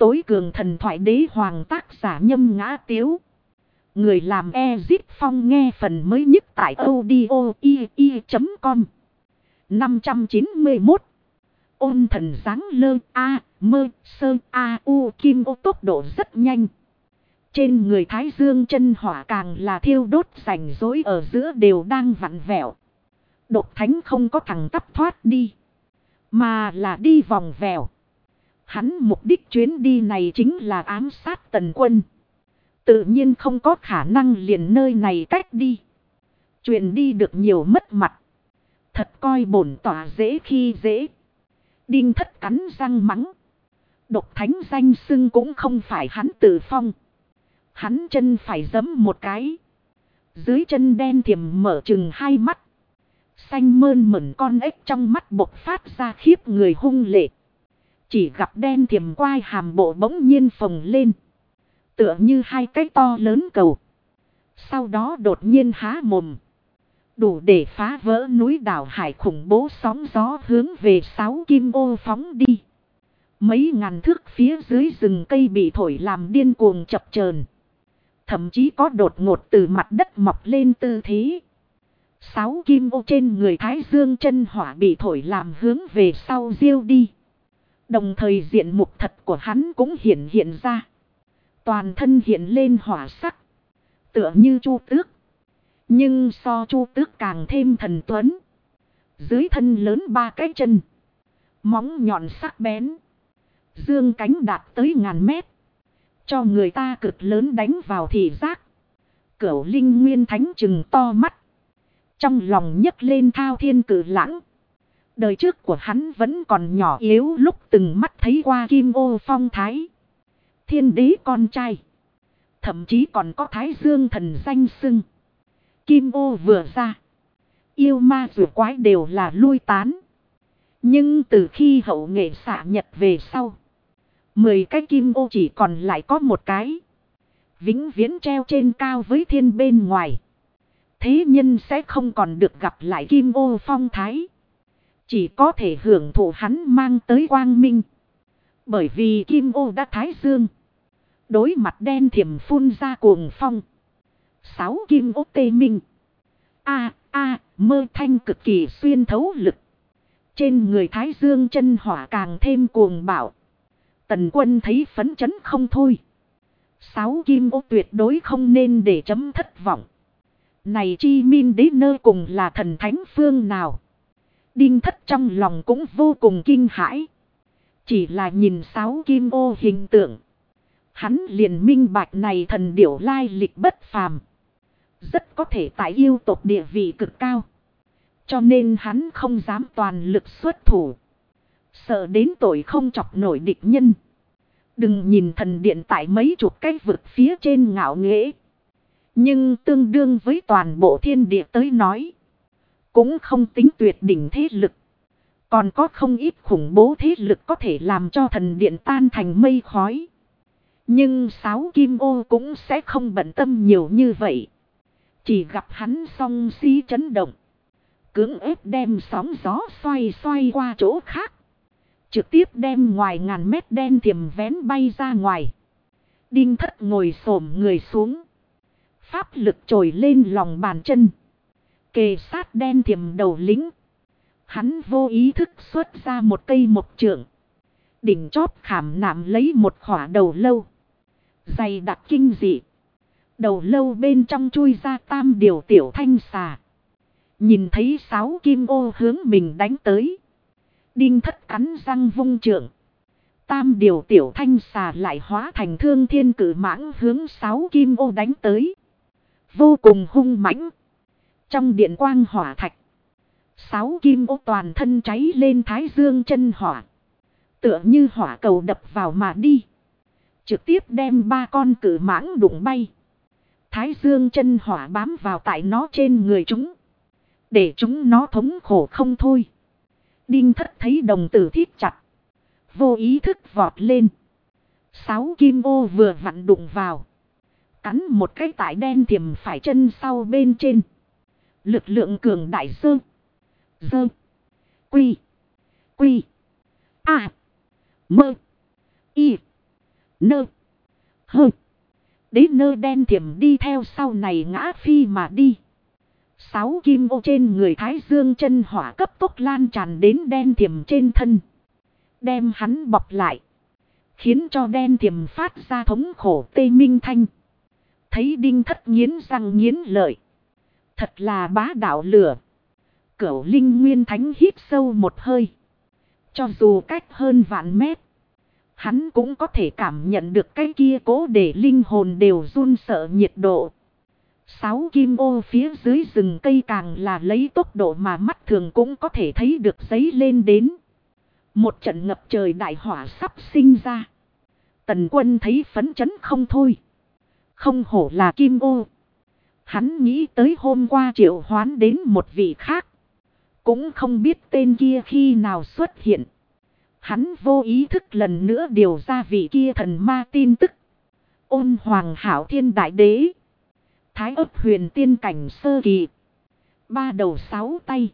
tối cường thần thoại đế hoàng tác giả Nhâm Ngã Tiếu. Người làm Ezip Phong nghe phần mới nhất tại audio.com. 591. Ôn thần dáng lơ a mơ sơ a u kim ô tốc độ rất nhanh. Trên người Thái Dương chân hỏa càng là thiêu đốt rảnh rối ở giữa đều đang vặn vẹo. Độc thánh không có thẳng tắp thoát đi, mà là đi vòng vèo. Hắn mục đích chuyến đi này chính là ám sát Tần Quân. Tự nhiên không có khả năng liền nơi này cách đi. Chuyện đi được nhiều mất mặt. Thật coi bổn tỏa dễ khi dễ. Đinh Thất cắn răng mắng. Độc thánh danh xưng cũng không phải hắn tự phong. Hắn chân phải giẫm một cái. Dưới chân đen thiềm mở chừng hai mắt. Xanh mơn mởn con ếch trong mắt bộc phát ra khiếp người hung lệ. Chỉ gặp đen thiềm quai hàm bộ bỗng nhiên phồng lên. Tựa như hai cái to lớn cầu. Sau đó đột nhiên há mồm. Đủ để phá vỡ núi đảo hải khủng bố sóng gió hướng về 6 kim ô phóng đi. Mấy ngàn thước phía dưới rừng cây bị thổi làm điên cuồng chập chờn. Thậm chí có đột ngột từ mặt đất mọc lên tư thế. 6 kim ô trên người Thái Dương chân hỏa bị thổi làm hướng về sau diêu đi. Đồng thời diện mục thật của hắn cũng hiện ra. Toàn thân hiện lên hỏa sắc. Tựa như Chu Tước. Nhưng so Chu Tước càng thêm thần tuấn. Dưới thân lớn 3 cái chân. Móng nhọn sắc bén. Dương cánh đạt tới ngàn mét. Cho người ta cực lớn đánh vào thị giác. Cửu linh nguyên thánh trừng to mắt. Trong lòng nhấc lên thao thiên cử lãng. Đời trước của hắn vẫn còn nhỏ yếu lúc từng mắt thấy qua kim ô phong thái. Thiên đế con trai. Thậm chí còn có Thái Dương thần danh xưng. Kim ô vừa ra. Yêu ma rùa quái đều là lui tán. Nhưng từ khi hậu nghệ xạ nhật về sau. 10 cái kim ô chỉ còn lại có một cái. Vĩnh viễn treo trên cao với thiên bên ngoài. Thế nhân sẽ không còn được gặp lại kim ô phong thái. Chỉ có thể hưởng thụ hắn mang tới quang minh. Bởi vì kim ô đã Thái Dương. Đối mặt đen thiểm phun ra cuồng phong. 6 kim ô tê minh. Mơ thanh cực kỳ xuyên thấu lực. Trên người Thái Dương chân hỏa càng thêm cuồng bạo. Tần Quân thấy phấn chấn không thôi. 6 kim ô tuyệt đối không nên để chấm thất vọng. Này chi min đế nơi cùng là thần thánh phương nào. Đinh Thất trong lòng cũng vô cùng kinh hãi. Chỉ là nhìn 6 kim ô hình tượng. Hắn liền minh bạch này thần điểu lai lịch bất phàm. Rất có thể tại yêu tộc địa vị cực cao. Cho nên hắn không dám toàn lực xuất thủ. Sợ đến tội không chọc nổi địch nhân. Đừng nhìn thần điện tại mấy chục cái vực phía trên ngạo nghễ. Nhưng tương đương với toàn bộ thiên địa tới nói. Cũng không tính tuyệt đỉnh thế lực. Còn có không ít khủng bố thế lực có thể làm cho thần điện tan thành mây khói. Nhưng 6 kim ô cũng sẽ không bận tâm nhiều như vậy. Chỉ gặp hắn song si chấn động. Cưỡng ép đem sóng gió xoay qua chỗ khác. Trực tiếp đem ngoài ngàn mét đen thiềm vén bay ra ngoài. Đinh Thất ngồi xổm người xuống. Pháp lực trồi lên lòng bàn chân. Kề sát đen thiềm đầu lính. Hắn vô ý thức xuất ra một cây mộc trượng. Đỉnh chóp khảm nạm lấy một khỏa đầu lâu. Dày đặc kinh dị. Đầu lâu bên trong chui ra tam điều tiểu thanh xà. Nhìn thấy 6 kim ô hướng mình đánh tới. Đinh Thất cắn răng vung trượng. Tam điều tiểu thanh xà lại hóa thành thương thiên cử mãng hướng 6 kim ô đánh tới. Vô cùng hung mãnh. Trong điện quang hỏa thạch. 6 kim ô toàn thân cháy lên Thái Dương chân hỏa. Tựa như hỏa cầu đập vào mà đi. Trực tiếp đem 3 con cử mãng đụng bay. Thái Dương chân hỏa bám vào tại nó trên người chúng. Để chúng nó thống khổ không thôi. Đinh Thất thấy đồng tử thít chặt. Vô ý thức vọt lên. 6 kim ô vừa vặn đụng vào. Cắn một cái tại đen thiềm phải chân sau bên trên. Lực lượng cường đại dơ. Quy. Mơ. Y. Nơ. Hơ. Đế nơ đen thiểm đi theo sau này ngã phi mà đi. 6 kim ô trên người Thái Dương chân hỏa cấp tốc lan tràn đến đen thiểm trên thân. Đem hắn bọc lại. Khiến cho đen thiểm phát ra thống khổ tê minh thanh. Thấy Đinh Thất nghiến răng nghiến lợi. Thật là bá đạo lửa. Cửu Linh Nguyên Thánh hít sâu một hơi. Cho dù cách hơn vạn mét. Hắn cũng có thể cảm nhận được cái kia cố để linh hồn đều run sợ nhiệt độ. 6 kim ô phía dưới rừng cây càng là lấy tốc độ mà mắt thường cũng có thể thấy được dấy lên đến. Một trận ngập trời đại hỏa sắp sinh ra. Tần Quân thấy phấn chấn không thôi. Không hổ là kim ô. Hắn nghĩ tới hôm qua triệu hoán đến một vị khác. Cũng không biết tên kia khi nào xuất hiện. Hắn vô ý thức lần nữa điều ra vị kia thần ma tin tức. Ôn Hoàng Hảo Thiên Đại Đế. Thái Ấp Huyền Tiên Cảnh Sơ Kỳ. 3 đầu 6 tay.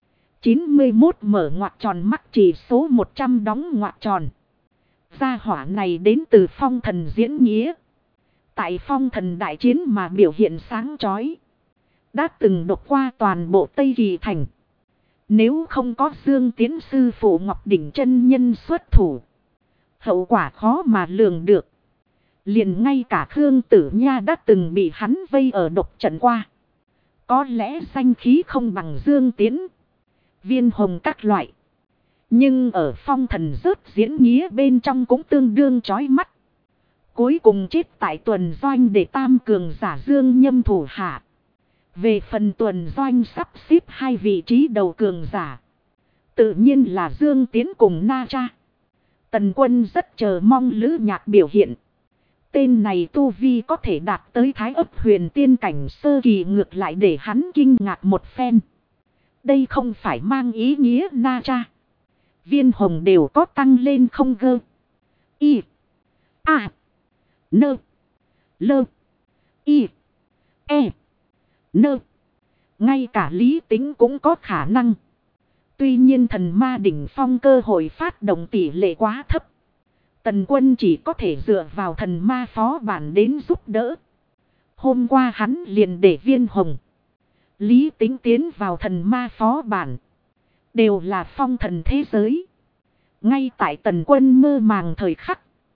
91 mở ngoặc tròn mắt chỉ số 100 đóng ngoặc tròn. Gia hỏa này đến từ Phong Thần diễn nghĩa. Tại Phong Thần đại chiến mà biểu hiện sáng chói. Đã từng đột qua toàn bộ Tây Kỳ Thành. Nếu không có Dương Tiến sư phụ Ngọc Đỉnh chân nhân xuất thủ. Hậu quả khó mà lường được. Liền ngay cả Khương Tử Nha đã từng bị hắn vây ở độc trận qua. Có lẽ danh khí không bằng Dương Tiến. Viên hồng các loại. Nhưng ở Phong Thần rớt diễn nghĩa bên trong cũng tương đương chói mắt. Cuối cùng chết tại tuần doanh để tam cường giả Dương Nhâm thủ hạ. Về phần tuần doanh sắp xếp 2 vị trí đầu cường giả. Tự nhiên là Dương Tiến cùng Na Cha. Tần Quân rất chờ mong Lữ Nhạc biểu hiện. Tên này tu vi có thể đạt tới Thái Ấp Huyền Tiên Cảnh Sơ Kỳ ngược lại để hắn kinh ngạc một phen. Đây không phải mang ý nghĩa Na Cha. Viên hồng đều có tăng lên không gơ. Y. A. Nơ. Lơ. Y. E. Nơ. Ngay cả lý tính cũng có khả năng. Tuy nhiên thần ma đỉnh phong cơ hội phát động tỷ lệ quá thấp. Tần Quân chỉ có thể dựa vào thần ma phó bản đến giúp đỡ. Hôm qua hắn liền để Viên hồng, lý tính tiến vào thần ma phó bản. Đều là phong thần thế giới. Ngay tại Tần Quân mơ màng thời khắc.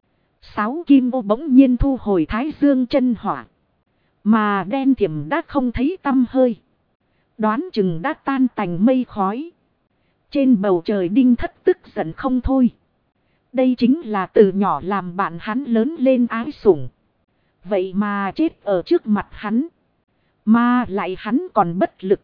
6 kim ô bỗng nhiên thu hồi Thái Dương chân hỏa. Mà đen thiểm đã không thấy tăm hơi. Đoán chừng đã tan tành mây khói. Trên bầu trời Đinh Thất tức giận không thôi. Đây chính là từ nhỏ làm bạn hắn lớn lên ái sủng. Vậy mà chết ở trước mặt hắn. Mà lại hắn còn bất lực.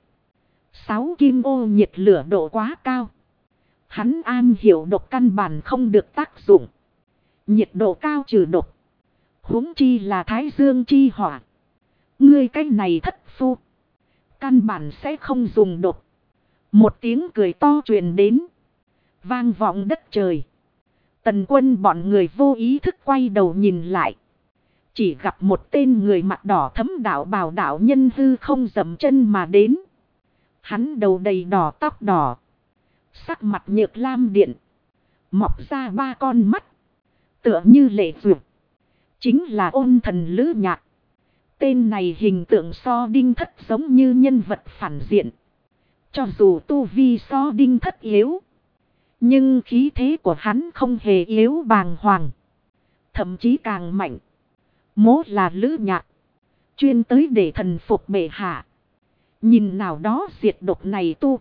6 kim ô nhiệt lửa độ quá cao. Hắn an hiểu độc căn bản không được tác dụng. Nhiệt độ cao trừ độc. Huống chi là Thái Dương chi hỏa. Ngươi cái này thất phu. Căn bản sẽ không dùng độc. Một tiếng cười to truyền đến. Vang vọng đất trời. Tần Quân bọn người vô ý thức quay đầu nhìn lại. Chỉ gặp một tên người mặt đỏ thấm đạo bào đạo nhân hư không dậm chân mà đến. Hắn đầu đầy đỏ tóc đỏ. Sắc mặt nhược lam điện. Mọc ra 3 con mắt. Tựa như lệ vượt. Chính là Ôn Thần Lữ Nhạc. Tên này hình tượng so Đinh Thất giống như nhân vật phản diện. Cho dù tu vi so Đinh Thất yếu. Nhưng khí thế của hắn không hề yếu bàng hoàng. Thậm chí càng mạnh. Mố là Lữ Nhạc. Chuyên tới để thần phục bệ hạ. Nhìn nào đó diệt độc này tu.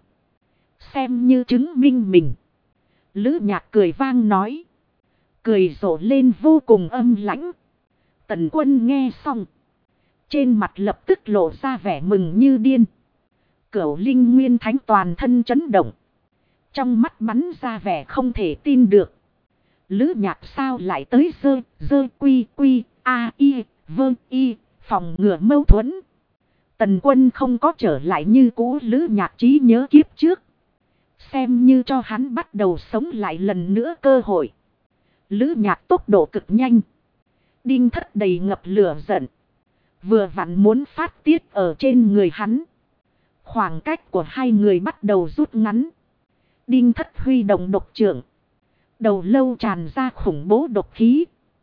Xem như chứng minh mình. Lữ Nhạc cười vang nói. Cười rộ lên vô cùng âm lãnh. Tần Quân nghe xong. Trên mặt lập tức lộ ra vẻ mừng như điên. Cửu Linh Nguyên Thánh toàn thân chấn động. Trong mắt bắn ra vẻ không thể tin được. Lữ Nhạc sao lại tới dơ quy a i vơ y phòng ngừa mâu thuẫn. Tần Quân không có trở lại như cũ Lữ Nhạc trí nhớ kiếp trước. Xem như cho hắn bắt đầu sống lại lần nữa cơ hội. Lữ Nhạc tốc độ cực nhanh. Đinh Thất đầy ngập lửa giận. Vừa vặn muốn phát tiết ở trên người hắn. Khoảng cách của hai người bắt đầu rút ngắn. Đinh Thất huy động độc trượng. Đầu lâu tràn ra khủng bố độc khí.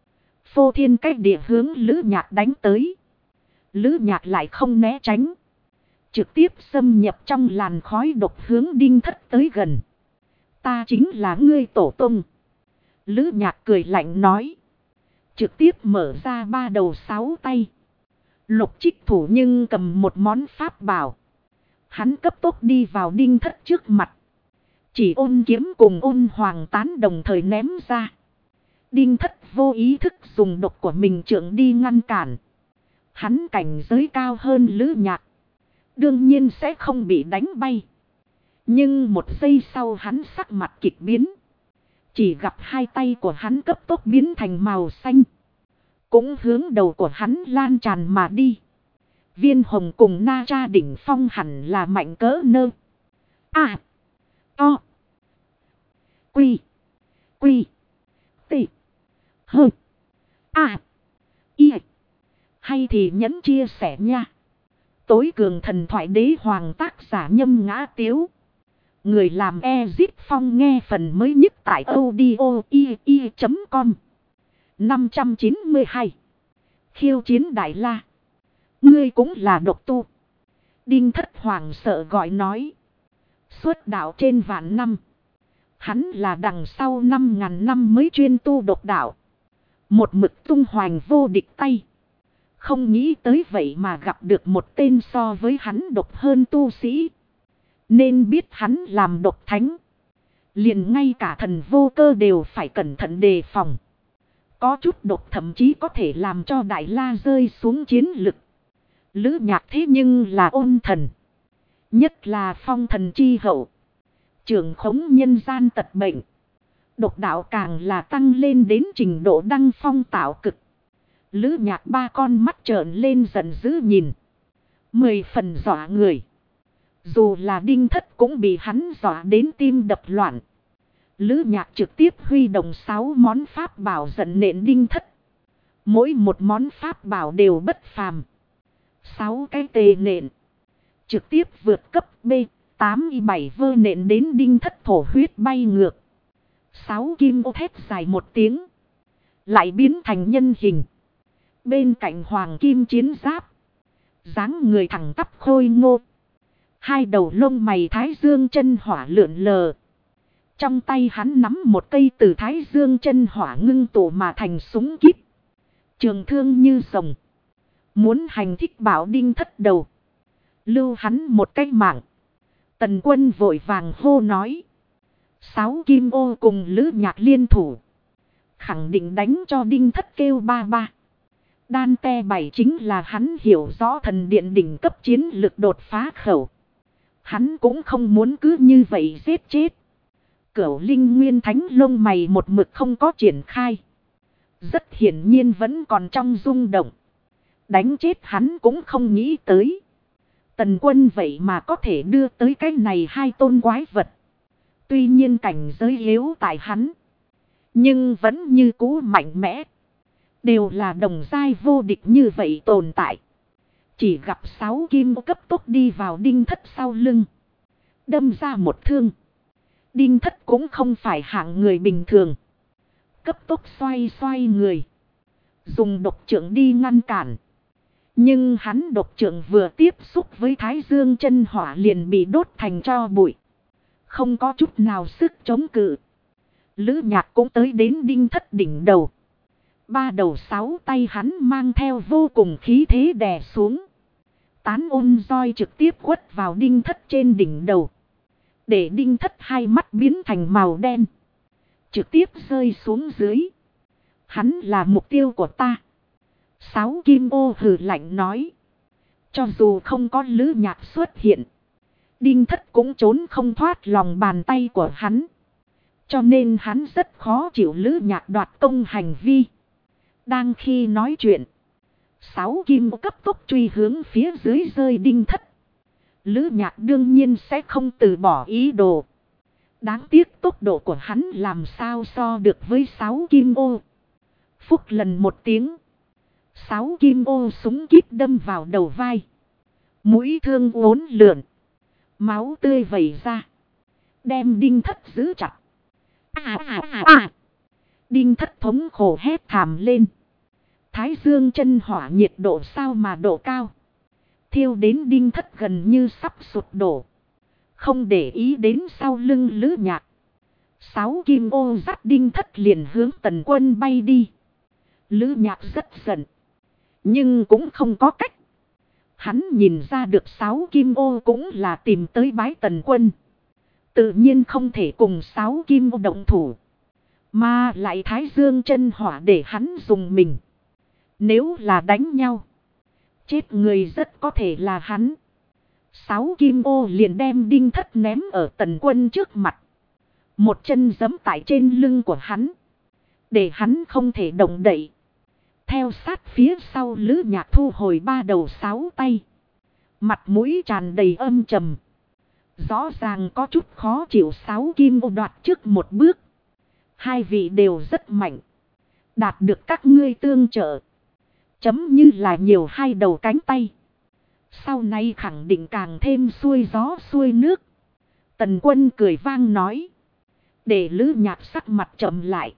phô thiên cách địa hướng Lữ Nhạc đánh tới. Lữ Nhạc lại không né tránh. Trực tiếp xâm nhập trong làn khói độc hướng Đinh Thất tới gần. Ta chính là ngươi tổ tông. Lữ Nhạc cười lạnh nói. Trực tiếp mở ra 3 đầu 6 tay. Lục Trích thủ nhưng cầm một món pháp bảo. Hắn cấp tốc đi vào Đinh Thất trước mặt. Chỉ Ôn kiếm cùng Ôn hoàng tán đồng thời ném ra. Đinh Thất vô ý thức dùng độc của mình trượng đi ngăn cản. Hắn cảnh giới cao hơn Lữ Nhạc. Đương nhiên sẽ không bị đánh bay. Nhưng một giây sau hắn sắc mặt kịch biến. Chỉ gặp hai tay của hắn cấp tốc biến thành màu xanh. Cũng hướng đầu của hắn lan tràn mà đi. Viên hồng cùng na tra đỉnh phong hẳn là mạnh cỡ nơ. À. To. Quy. Quy. Tị. Hơ. À. Y. Hay thì nhấn chia sẻ nha. Tối cường thần thoại đế hoàng tác giả Nhâm Ngã Tiếu. Người làm Ezip Phong nghe phần mới nhất tại audio.com. 592. Khiêu chiến Đại La. Ngươi cũng là độc tu. Đinh Thất hoàng sợ gọi nói. Xuất đạo trên vạn năm. Hắn là đằng sau 5.000 năm mới chuyên tu độc đạo. Một mực tung hoành vô địch tay. Không nghĩ tới vậy mà gặp được một tên so với hắn độc hơn tu sĩ. Nên biết hắn làm độc thánh. Liền ngay cả thần vô cơ đều phải cẩn thận đề phòng. Có chút độc thậm chí có thể làm cho Đại La rơi xuống chiến lực. Lữ Nhạc thế nhưng là ôn thần. Nhất là phong thần chi hậu. Trưởng khống nhân gian tật bệnh. Độc đạo càng là tăng lên đến trình độ đăng phong tạo cực. Lữ Nhạc ba con mắt trợn lên giận dữ nhìn. 10 phần dọa người. Dù là Đinh Thất cũng bị hắn dọa đến tim đập loạn. Lữ Nhạc trực tiếp huy động 6 món pháp bảo giận nện Đinh Thất. Mỗi một món pháp bảo đều bất phàm. 6 cái tề nện. Trực tiếp vượt cấp B8-7 vơ nện đến Đinh Thất thổ huyết bay ngược. 6 kim ô thét dài một tiếng. Lại biến thành nhân hình. Bên cạnh hoàng kim chiến giáp. Dáng người thẳng tắp khôi ngô. Hai đầu lông mày thái dương chân hỏa lượn lờ. Trong tay hắn nắm một cây từ thái dương chân hỏa ngưng tụ mà thành súng kíp. Trường thương như rồng. Muốn hành thích bảo Đinh Thất đầu. Lưu hắn một cái mạng. Tần Quân vội vàng hô nói. 6 kim ô cùng Lữ Nhạc liên thủ. Khẳng định đánh cho Đinh Thất kêu ba ba. Đan te 7 chính là hắn hiểu rõ thần điện đỉnh cấp chiến lực đột phá khẩu. Hắn cũng không muốn cứ như vậy giết chết. Cửu Linh Nguyên Thánh lông mày một mực không có triển khai. Rất hiển nhiên vẫn còn trong rung động. Đánh chết hắn cũng không nghĩ tới. Tần Quân vậy mà có thể đưa tới cái này hai tôn quái vật. Tuy nhiên cảnh giới yếu tại hắn. Nhưng vẫn như cũ mạnh mẽ. Đều là đồng giai vô địch như vậy tồn tại. Chỉ gặp 6 kim cấp tốc đi vào Đinh Thất sau lưng. Đâm ra một thương. Đinh Thất cũng không phải hạng người bình thường. Cấp tốc xoay người. Dùng độc trượng đi ngăn cản. Nhưng hắn độc trượng vừa tiếp xúc với thái dương chân hỏa liền bị đốt thành tro bụi. Không có chút nào sức chống cự. Lữ Nhạc cũng tới đến Đinh Thất đỉnh đầu. 3 đầu 6 tay hắn mang theo vô cùng khí thế đè xuống. Tán ôn roi trực tiếp quất vào Đinh Thất trên đỉnh đầu. Để Đinh Thất hai mắt biến thành màu đen. Trực tiếp rơi xuống dưới. Hắn là mục tiêu của ta. 6 kim ô hừ lạnh nói. Cho dù không có Lữ Nhạc xuất hiện. Đinh Thất cũng trốn không thoát lòng bàn tay của hắn. Cho nên hắn rất khó chịu Lữ Nhạc đoạt công hành vi. Đang khi nói chuyện. 6 kim cấp tốc truy hướng phía dưới rơi Đinh Thất. Lữ Nhạc đương nhiên sẽ không từ bỏ ý đồ. Đáng tiếc tốc độ của hắn làm sao so được với 6 kim ô. Phúc lần một tiếng. 6 kim ô súng kíp đâm vào đầu vai. Mũi thương uốn lượn. Máu tươi vẩy ra. Đem Đinh Thất giữ chặt. Đinh Thất thống khổ hét thảm lên. Thái dương chân hỏa nhiệt độ sao mà độ cao. Thiêu đến Đinh Thất gần như sắp sụp đổ. Không để ý đến sau lưng Lữ Nhạc. 6 kim ô dắt Đinh Thất liền hướng Tần Quân bay đi. Lữ Nhạc rất giận. Nhưng cũng không có cách. Hắn nhìn ra được 6 kim ô cũng là tìm tới bái Tần Quân. Tự nhiên không thể cùng 6 kim ô động thủ. Mà lại Thái dương chân hỏa để hắn dùng mình. Nếu là đánh nhau. Chết người rất có thể là hắn. 6 kim ô liền đem Đinh Thất ném ở Tần Quân trước mặt. Một chân giẫm tại trên lưng của hắn. Để hắn không thể động đậy. Theo sát phía sau Lữ Nhạc thu hồi 3 đầu 6 tay. Mặt mũi tràn đầy âm trầm. Rõ ràng có chút khó chịu. 6 kim ô đoạt trước một bước. Hai vị đều rất mạnh. Đạt được các ngươi tương trợ. Chấm như là nhiều 2 đầu cánh tay. Sau này khẳng định càng thêm xuôi gió xuôi nước. Tần Quân cười vang nói. Để Lữ Nhạc sắc mặt chậm lại.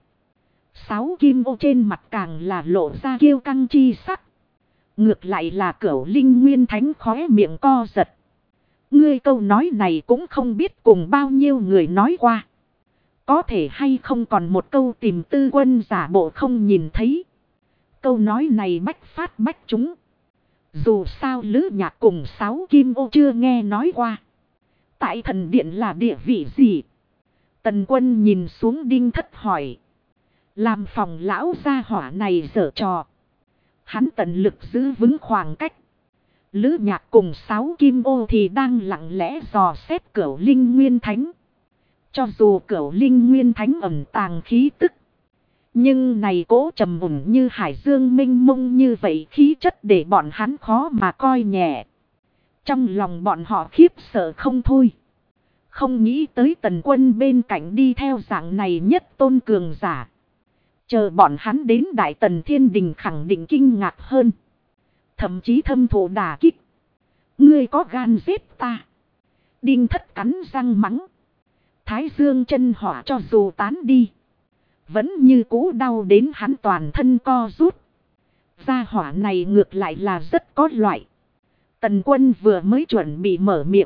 6 kim ô trên mặt càng là lộ ra kiêu căng chi sắc. Ngược lại là Cửu Linh Nguyên Thánh khóe miệng co giật. Ngươi câu nói này cũng không biết cùng bao nhiêu người nói qua. Có thể hay không còn một câu tìm tư quân giả bộ không nhìn thấy. Câu nói này bách phát bách chúng. Dù sao Lữ Nhạc cùng 6 kim ô chưa nghe nói qua. Tại thần điện là địa vị gì? Tần Quân nhìn xuống Đinh Thất hỏi. Làm phòng lão gia hỏa này giở trò. Hắn tận lực giữ vững khoảng cách. Lữ Nhạc cùng 6 kim ô thì đang lặng lẽ dò xét Cửu Linh Nguyên Thánh. Cho dù Cửu Linh Nguyên Thánh ẩn tàng khí tức. Nhưng này cố trầm ổn như hải dương mênh mông như vậy khí chất để bọn hắn khó mà coi nhẹ. Trong lòng bọn họ khiếp sợ không thôi. Không nghĩ tới Tần Quân bên cạnh đi theo dạng này nhất tôn cường giả. Chờ bọn hắn đến Đại Tần Thiên Đình khẳng định kinh ngạc hơn. Thậm chí thâm thụ đả kích. Ngươi có gan giết ta. Đinh Thất cắn răng mắng. Thái dương chân hỏa cho dù tán đi. Vẫn như cũ đau đến hắn toàn thân co rút. Gia hỏa này ngược lại là rất có loại. Tần Quân vừa mới chuẩn bị mở miệng.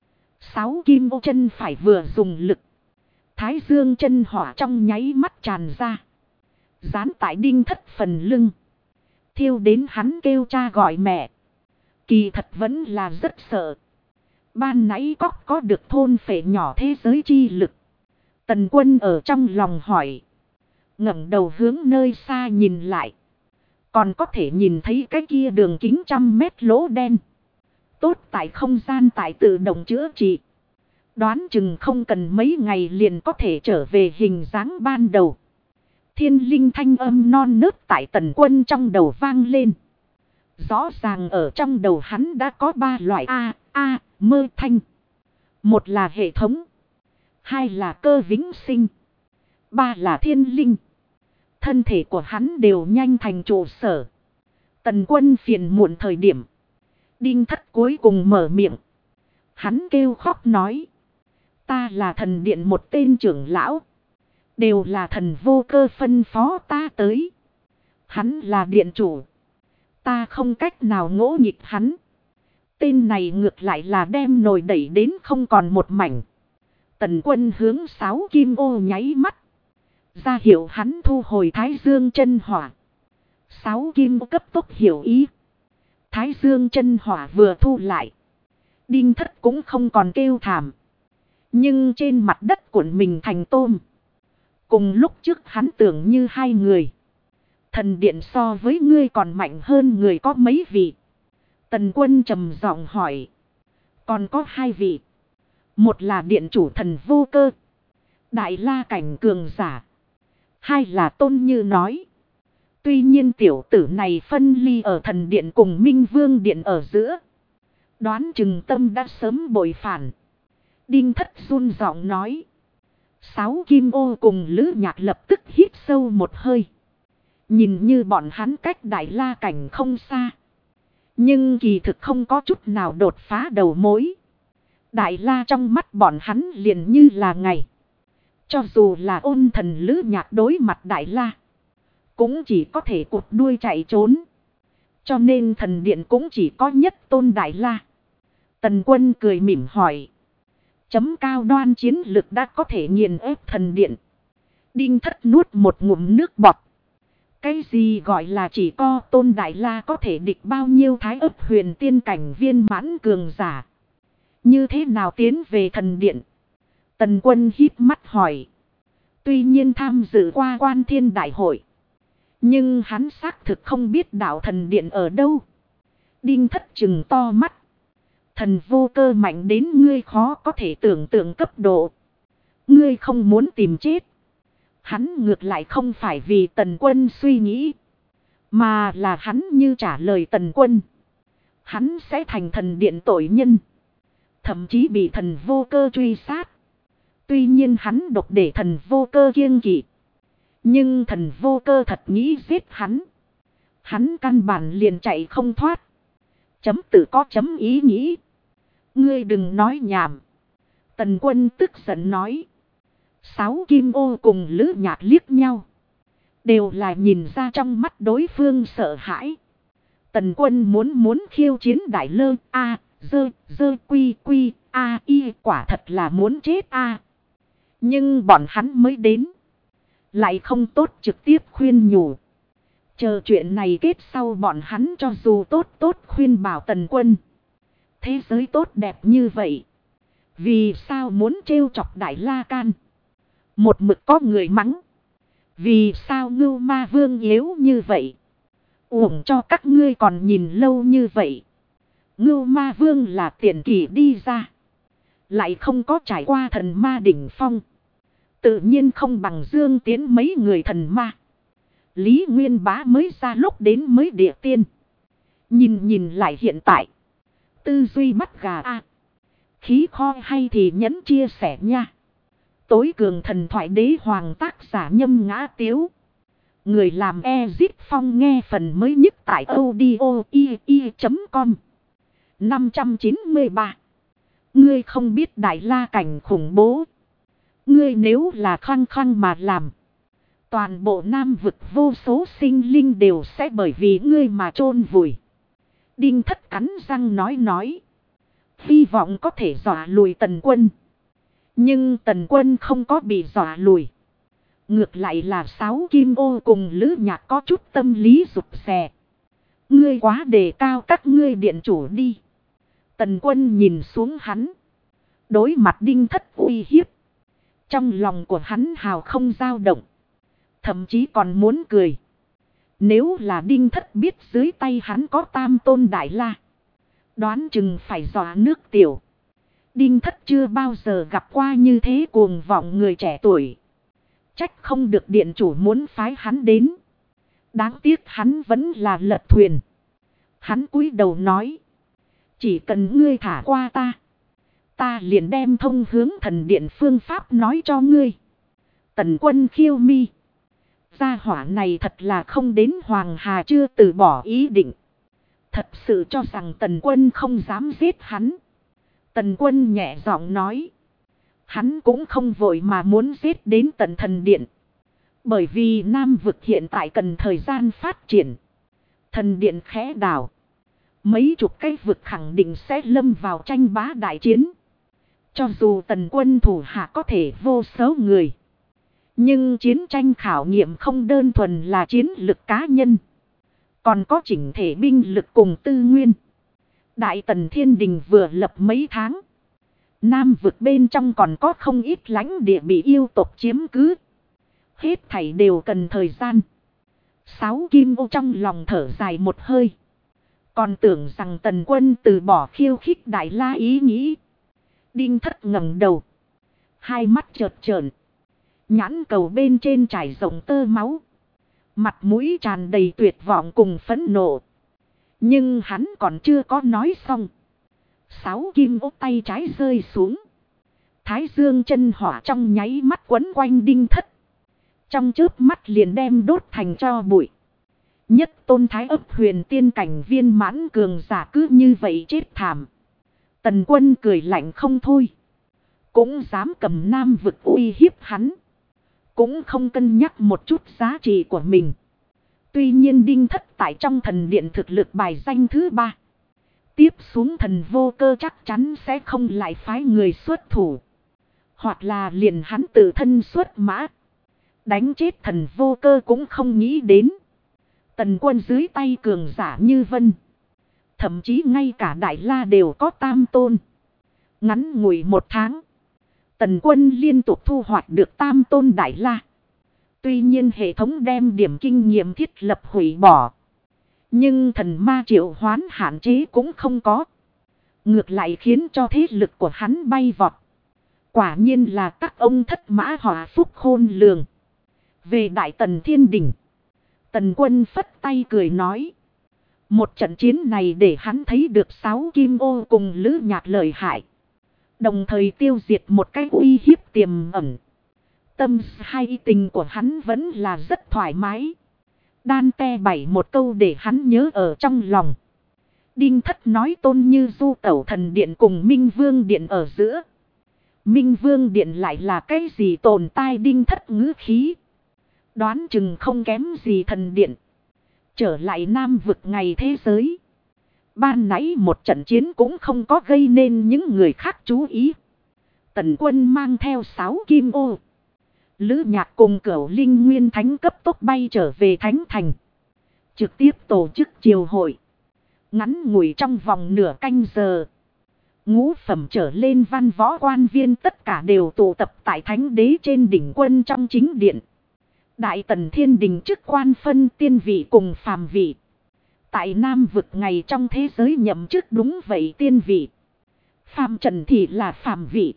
6 kim ô chân phải vừa dùng lực. Thái dương chân hỏa trong nháy mắt tràn ra. Dán tại Đinh Thất phần lưng. Thiêu đến hắn kêu cha gọi mẹ. Kỳ thật vẫn là rất sợ. Ban nãy có được thôn phệ nhỏ thế giới chi lực. Tần Quân ở trong lòng hỏi. Ngẩng đầu hướng nơi xa nhìn lại. Còn có thể nhìn thấy cái kia đường kính 100 mét lỗ đen. Tốt tại không gian tại tự động chữa trị. Đoán chừng không cần mấy ngày liền có thể trở về hình dáng ban đầu. Thiên linh thanh âm non nớt tại Tần Quân trong đầu vang lên. Rõ ràng ở trong đầu hắn đã có 3 loại mơ thanh. Một là hệ thống. 2 là cơ vĩnh sinh. 3 là thiên linh. Thân thể của hắn đều nhanh thành trụ sở. Tần Quân phiền muộn thời điểm. Đinh Thất cuối cùng mở miệng. Hắn kêu khóc nói. Ta là thần điện một tên trưởng lão. Đều là thần vô cơ phân phó ta tới. Hắn là điện chủ. Ta không cách nào ngỗ nghịch hắn. Tên này ngược lại là đem nồi đẩy đến không còn một mảnh. Tần Quân hướng 6 kim ô nháy mắt. Ra hiệu hắn thu hồi Thái dương chân hỏa. 6 kim ô cấp tốc hiểu ý. Thái dương chân hỏa vừa thu lại. Đinh Thất cũng không còn kêu thảm. Nhưng trên mặt đất cuộn mình thành tôm. Cùng lúc trước hắn tưởng như 2 người. Thần điện so với ngươi còn mạnh hơn người có mấy vị. Tần Quân trầm giọng hỏi. Còn có 2 vị. Một là điện chủ thần vô cơ. Đại la cảnh cường giả. 2 là Tôn Như nói. Tuy nhiên tiểu tử này phân ly ở thần điện cùng Minh Vương điện ở giữa. Đoán chừng tâm đã sớm bội phản. Đinh Thất run giọng nói. 6 kim ô cùng Lữ Nhạc lập tức hít sâu một hơi. Nhìn như bọn hắn cách Đại la cảnh không xa. Nhưng kỳ thực không có chút nào đột phá đầu mối. Đại la trong mắt bọn hắn liền như là ngày. Cho dù là ôn thần Lữ Nhạc đối mặt Đại la. cũng chỉ có thể cụt đuôi chạy trốn. Cho nên thần điện cũng chỉ có nhất tôn Đại La. Tần Quân cười mỉm hỏi. Chấm cao đoan chiến lực đã có thể nghiền ép thần điện. Đinh Thất nuốt một ngụm nước bọt. Cái gì gọi là chỉ có tôn Đại La có thể địch bao nhiêu thái ấp huyền tiên cảnh viên mãn cường giả. Như thế nào tiến về thần điện? Tần Quân híp mắt hỏi. Tuy nhiên tham dự qua quan thiên đại hội. Nhưng hắn xác thực không biết đạo thần điện ở đâu. Đinh Thất trừng to mắt. Thần vô cơ mạnh đến ngươi khó có thể tưởng tượng cấp độ. Ngươi không muốn tìm chết. Hắn ngược lại không phải vì Tần Quân suy nghĩ. Mà là hắn như trả lời Tần Quân. Hắn sẽ thành thần điện tội nhân. Thậm chí bị thần vô cơ truy sát. Tuy nhiên hắn độc để thần vô cơ kiêng kỵ. Nhưng thần vô cơ thật nghĩ giết hắn. Hắn căn bản liền chạy không thoát. Chấm tự có chấm ý nghĩ. Ngươi đừng nói nhảm. Tần Quân tức giận nói. Sáu kim ô cùng Lữ Nhạc liếc nhau. Đều là nhìn ra trong mắt đối phương sợ hãi. Tần Quân muốn khiêu chiến Đại Lơ a dơ quy quy a y quả thật là muốn chết a. Nhưng bọn hắn mới đến. Lại không tốt trực tiếp khuyên nhủ. Chờ chuyện này kết sau bọn hắn cho dù tốt khuyên bảo Tần Quân. Thế giới tốt đẹp như vậy. Vì sao muốn trêu chọc Đại La Can? Một mực có người mắng. Vì sao Ngưu Ma Vương yếu như vậy? Uổng cho các ngươi còn nhìn lâu như vậy. Ngưu Ma Vương là tiền kỳ đi ra. Lại không có trải qua thần ma đỉnh phong. Tự nhiên không bằng Dương Tiến mấy người thần ma. Lý Nguyên Bá mới ra lúc đến mới địa tiên. Nhìn lại hiện tại. Tư duy bắt gà a. Khí kho hay thì nhẫn chia sẻ nha. Tối cường thần thoại đế hoàng tác giả Nhâm Ngã Tiếu. Người làm Ezip Phong nghe phần mới nhất tại audio.com 593. Ngươi không biết Đại La cảnh khủng bố. Ngươi nếu là khăng mà làm. Toàn bộ Nam vực vô số sinh linh đều sẽ bởi vì ngươi mà chôn vùi. Đinh Thất cắn răng nói. Hy vọng có thể dọa lùi Tần Quân. Nhưng Tần Quân không có bị dọa lùi. Ngược lại là Sáu Kim Ô cùng Lữ Nhạc có chút tâm lý rụt rè. Ngươi quá đề cao các ngươi điện chủ đi. Tần Quân nhìn xuống hắn. Đối mặt Đinh Thất uy hiếp. Trong lòng của hắn hào không dao động. Thậm chí còn muốn cười. Nếu là Đinh Thất biết dưới tay hắn có Tam Tôn Đại La. Đoán chừng phải dọa nước tiểu. Đinh Thất chưa bao giờ gặp qua như thế cuồng vọng người trẻ tuổi. Trách không được điện chủ muốn phái hắn đến. Đáng tiếc hắn vẫn là lật thuyền. Hắn cúi đầu nói. Chỉ cần ngươi thả qua ta. Ta liền đem thông hướng thần điện phương pháp nói cho ngươi. Tần Quân khiêu mi. Gia hỏa này thật là không đến Hoàng Hà chưa từ bỏ ý định. Thật sự cho rằng Tần Quân không dám giết hắn. Tần Quân nhẹ giọng nói. Hắn cũng không vội mà muốn giết đến tận thần điện. Bởi vì Nam vực hiện tại cần thời gian phát triển. Thần điện khẽ đảo. Mấy chục cái vực khẳng định sẽ lâm vào tranh bá đại chiến. Cho dù Tần Quân thủ hạ có thể vô số người. Nhưng chiến tranh khảo nghiệm không đơn thuần là chiến lực cá nhân. Còn có chỉnh thể binh lực cùng tư nguyên. Đại Tần Thiên Đình vừa lập mấy tháng. Nam vực bên trong còn có không ít lãnh địa bị yêu tộc chiếm cứ. Hết thảy đều cần thời gian. Sáu Kim Ô trong lòng thở dài một hơi. Còn tưởng rằng Tần Quân từ bỏ khiêu khích Đại La ý nghĩ. Đinh Thất ngẩng đầu. Hai mắt chợt trợn. Nhãn cầu bên trên trải rộng tơ máu. Mặt mũi tràn đầy tuyệt vọng cùng phẫn nộ. Nhưng hắn còn chưa có nói xong. Sáu Kim Ô tay trái rơi xuống. Thái dương chân hỏa trong nháy mắt quấn quanh Đinh Thất. Trong chớp mắt liền đem đốt thành tro bụi. Nhất tôn thái ấp huyền tiên cảnh viên mãn cường giả cứ như vậy chết thảm. Tần Quân cười lạnh không thôi. Cũng dám cầm Nam vực uy hiếp hắn. Cũng không cân nhắc một chút giá trị của mình. Tuy nhiên Đinh Thất tại trong thần điện thực lực bài danh thứ 3. Tiếp xuống thần vô cơ chắc chắn sẽ không lại phái người xuất thủ. Hoặc là liền hắn tự thân xuất mã. Đánh chết thần vô cơ cũng không nghĩ đến. Tần quân dưới tay cường giả như vân. Thậm chí ngay cả Đại La đều có tam tôn. Ngắn ngủi 1 tháng. Tần quân liên tục thu hoạch được tam tôn Đại La. Tuy nhiên hệ thống đem điểm kinh nghiệm thiết lập hủy bỏ. Nhưng thần ma triệu hoán hạn chế cũng không có. Ngược lại khiến cho thế lực của hắn bay vọt. Quả nhiên là các ông thất mã họa phúc khôn lường. Về Đại Tần Thiên Đình. Tần quân phất tay cười nói. Một trận chiến này để hắn thấy được 6 kim ô cùng Lữ Nhạc lợi hại. Đồng thời tiêu diệt một cái uy hiếp tiềm ẩn. Tâm hay tình của hắn vẫn là rất thoải mái. Đan te 7 một câu để hắn nhớ ở trong lòng. Đinh Thất nói Tôn Như Du tẩu thần điện cùng Minh Vương điện ở giữa. Minh Vương điện lại là cái gì tồn tại Đinh Thất ngữ khí. Đoán chừng không kém gì thần điện. Trở lại Nam vực ngày thế giới. Ban nãy một trận chiến cũng không có gây nên những người khác chú ý. Tần quân mang theo 6 kim ô. Lữ Nhạc cùng Cửu Linh Nguyên Thánh cấp tốc bay trở về Thánh Thành. Trực tiếp tổ chức triều hội. Ngắn ngủi trong vòng nửa canh giờ. Ngũ phẩm trở lên văn võ quan viên tất cả đều tụ tập tại Thánh Đế trên đỉnh quân trong chính điện. Đại Tần Thiên Đình chức quan phân tiên vị cùng phàm vị. Tại Nam vực ngày trong thế giới nhậm chức đúng vậy tiên vị. Phàm trần thì là phàm vị.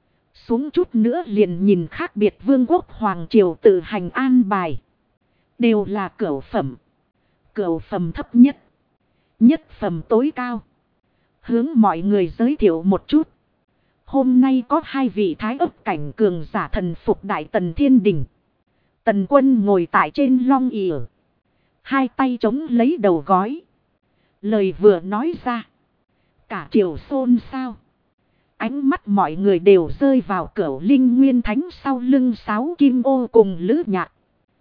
Xuống chút nữa liền nhìn khác biệt vương quốc hoàng triều tự hành an bài. Đều là cửu phẩm. Cửu phẩm thấp nhất. Nhất phẩm tối cao. Hướng mọi người giới thiệu một chút. Hôm nay có 2 vị thái ấp cảnh cường giả thần phục Đại Tần Thiên Đình. Tần quân ngồi tại trên long ỷ, 2 tay chống lấy đầu gói. Lời vừa nói ra. Cả triều xôn xao. Ánh mắt mọi người đều rơi vào Cửu Linh Nguyên Thánh sau lưng 6 kim ô cùng Lữ Nhạc.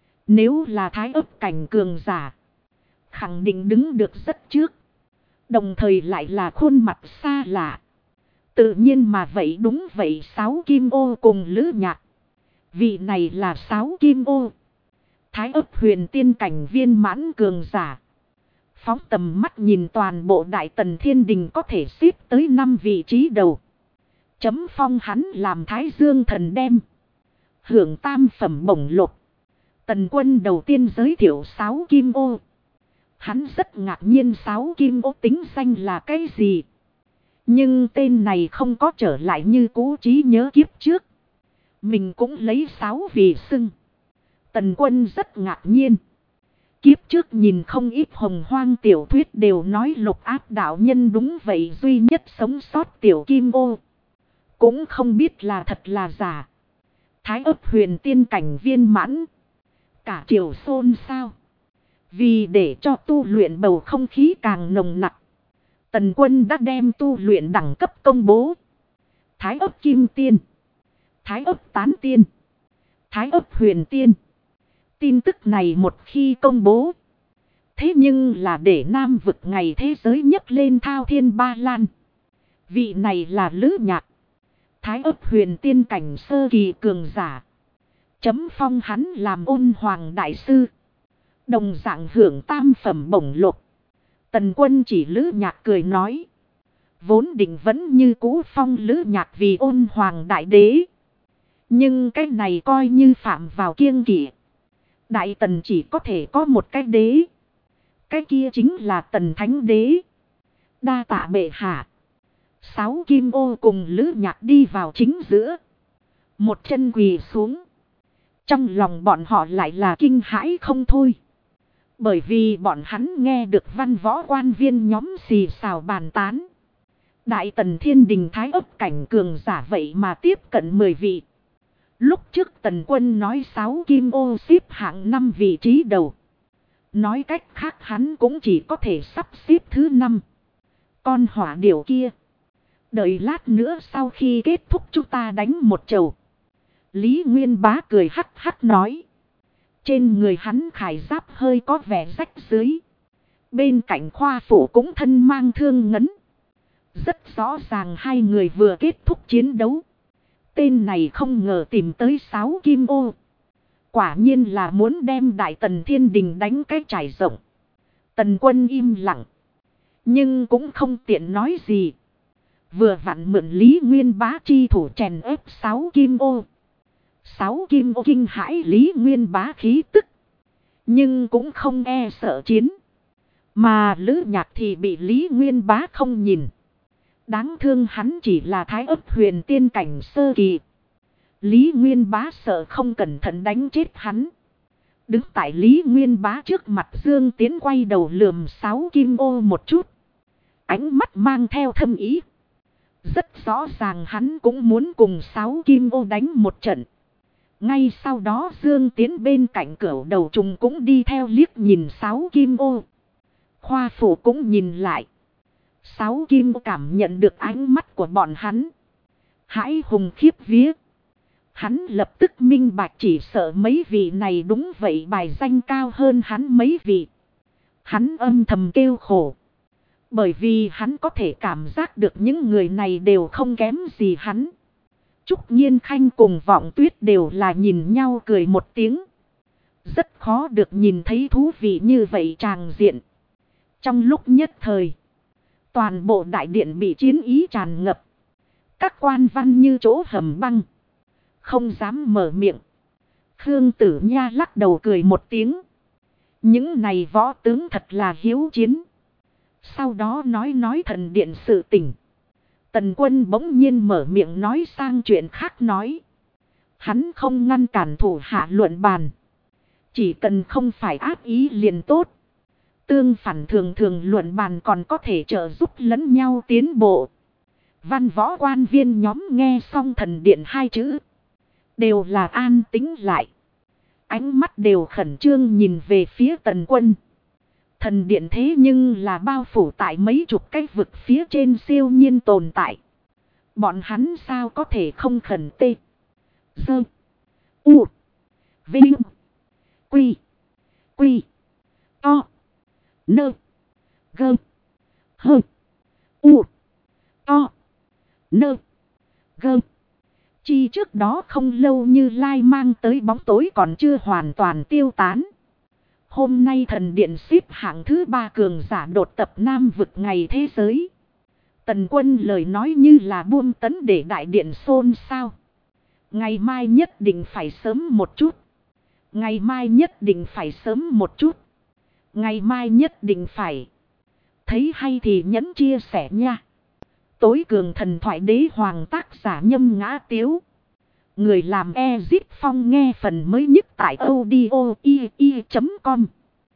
Nếu là thái ấp cảnh cường giả. Khẳng định đứng được rất trước. Đồng thời lại là khuôn mặt xa lạ. Tự nhiên mà vậy đúng vậy 6 kim ô cùng Lữ Nhạc. Vị này là 6 kim ô. Thái ấp huyền tiên cảnh viên mãn cường giả. Phóng tầm mắt nhìn toàn bộ Đại Tần Thiên Đình có thể xếp tới 5 vị trí đầu. Chấm phong hắn làm Thái Dương thần đem. Hưởng tam phẩm bổng lộc. Tần quân đầu tiên giới thiệu 6 kim ô. Hắn rất ngạc nhiên 6 kim ô tính danh là cái gì. Nhưng tên này không có trở lại như cũ trí nhớ kiếp trước. Mình cũng lấy 6 vì xưng. Tần quân rất ngạc nhiên. Kiếp trước nhìn không ít hồng hoang tiểu thuyết đều nói Lục Áp đạo nhân đúng vậy duy nhất sống sót tiểu kim ô. Cũng không biết là thật là giả. Thái ấp huyền tiên cảnh viên mãn. Cả triều xôn xao. Vì để cho tu luyện bầu không khí càng nồng nặc. Tần quân đã đem tu luyện đẳng cấp công bố. Thái ấp kim tiên. Thái ấp tán tiên. Thái ấp huyền tiên. Tin tức này một khi công bố. Thế nhưng là để Nam vực ngày thế giới nhấc lên thao thiên ba lan. Vị này là Lữ Nhạc. Thái ấp huyền tiên cảnh sơ kỳ cường giả. Chấm phong hắn làm Ôn Hoàng đại sư. Đồng dạng hưởng tam phẩm bổng lộc. Tần quân chỉ Lữ Nhạc cười nói. Vốn định vẫn như cũ phong Lữ Nhạc vì Ôn Hoàng đại đế. Nhưng cái này coi như phạm vào kiêng kỵ. Đại Tần chỉ có thể có một cái đế. Cái kia chính là Tần Thánh Đế. Đa tạ bệ hạ. 6 kim ô cùng Lữ Nhạc đi vào chính giữa. Một chân quỳ xuống. Trong lòng bọn họ lại là kinh hãi không thôi. Bởi vì bọn hắn nghe được văn võ quan viên nhóm xì xào bàn tán. Đại Tần Thiên Đình thái ấp cảnh cường giả vậy mà tiếp cận 10 vị. Lúc trước Tần quân nói 6 kim ô xếp hạng 5 vị trí đầu. Nói cách khác hắn cũng chỉ có thể sắp xếp thứ 5. Con hỏa điểu kia. Đợi lát nữa sau khi kết thúc chúng ta đánh một chầu. Lý Nguyên Bá cười hắc hắc nói. Trên người hắn khải giáp hơi có vẻ rách dưới. Bên cạnh khoa phủ cũng thân mang thương ngấn. Rất rõ ràng hai người vừa kết thúc chiến đấu. Tên này không ngờ tìm tới 6 kim ô. Quả nhiên là muốn đem Đại Tần Thiên Đình đánh cái trải rộng. Tần Quân im lặng. Nhưng cũng không tiện nói gì. Vừa vặn mượn Lý Nguyên Bá chi thủ chèn ép 6 kim ô. 6 kim ô kinh hãi Lý Nguyên Bá khí tức. Nhưng cũng không e sợ chiến. Mà Lữ Nhạc thì bị Lý Nguyên Bá không nhìn. Đáng thương hắn chỉ là thái ấp huyền tiên cảnh sơ kỳ. Lý Nguyên Bá sợ không cẩn thận đánh chết hắn. Đứng tại Lý Nguyên Bá trước mặt Dương Tiến quay đầu lườm 6 kim ô một chút. Ánh mắt mang theo thâm ý. Rất rõ ràng hắn cũng muốn cùng 6 kim ô đánh một trận. Ngay sau đó Dương Tiến bên cạnh cửu đầu trùng cũng đi theo liếc nhìn 6 kim ô. Khoa phủ cũng nhìn lại. 6 kim ô cảm nhận được ánh mắt của bọn hắn. Hãi hùng khiếp vía. Hắn lập tức minh bạch chỉ sợ mấy vị này đúng vậy bài danh cao hơn hắn mấy vị. Hắn âm thầm kêu khổ. Bởi vì hắn có thể cảm giác được những người này đều không kém gì hắn. Trúc Nhiên Khanh cùng Vọng Tuyết đều là nhìn nhau cười một tiếng. Rất khó được nhìn thấy thú vị như vậy tràng diện. Trong lúc nhất thời, toàn bộ đại điện bị chiến ý tràn ngập. Các quan văn như chỗ hầm băng. Không dám mở miệng. Khương Tử Nha lắc đầu cười một tiếng. Những này võ tướng thật là hiếu chiến. Sau đó nói thần điện sự tình. Tần Quân bỗng nhiên mở miệng nói sang chuyện khác nói. Hắn không ngăn cản thủ hạ luận bàn. Chỉ cần không phải ác ý liền tốt. Tương phản thường thường luận bàn còn có thể trợ giúp lẫn nhau tiến bộ. Văn võ quan viên nhóm nghe xong thần điện hai chữ. Đều là an tĩnh lại. Ánh mắt đều khẩn trương nhìn về phía Tần Quân. Thần điện thế nhưng là bao phủ tại mấy chục cái vực phía trên siêu nhiên tồn tại. Bọn hắn sao có thể không khẩn tê. Dơ. U. Vinh. Quy. Quy. To. Nơ. Gơ. Hơ. U. To. Nơ. Gơ. Chi trước đó không lâu Như Lai mang tới bóng tối còn chưa hoàn toàn tiêu tán. Hôm nay thần điện xếp hạng thứ 3 cường giả đột tập Nam vực ngày thế giới. Tần Quân lời nói như là buông tấn để đại điện xôn xao. Ngày mai nhất định phải sớm một chút. Ngày mai nhất định phải sớm một chút. Ngày mai nhất định phải. Thấy hay thì nhấn chia sẻ nha. Tối cường thần thoại đế hoàng tác giả Nhâm Ngã Tiếu. Người làm Ezip Phong nghe phần mới nhất tại audio.com.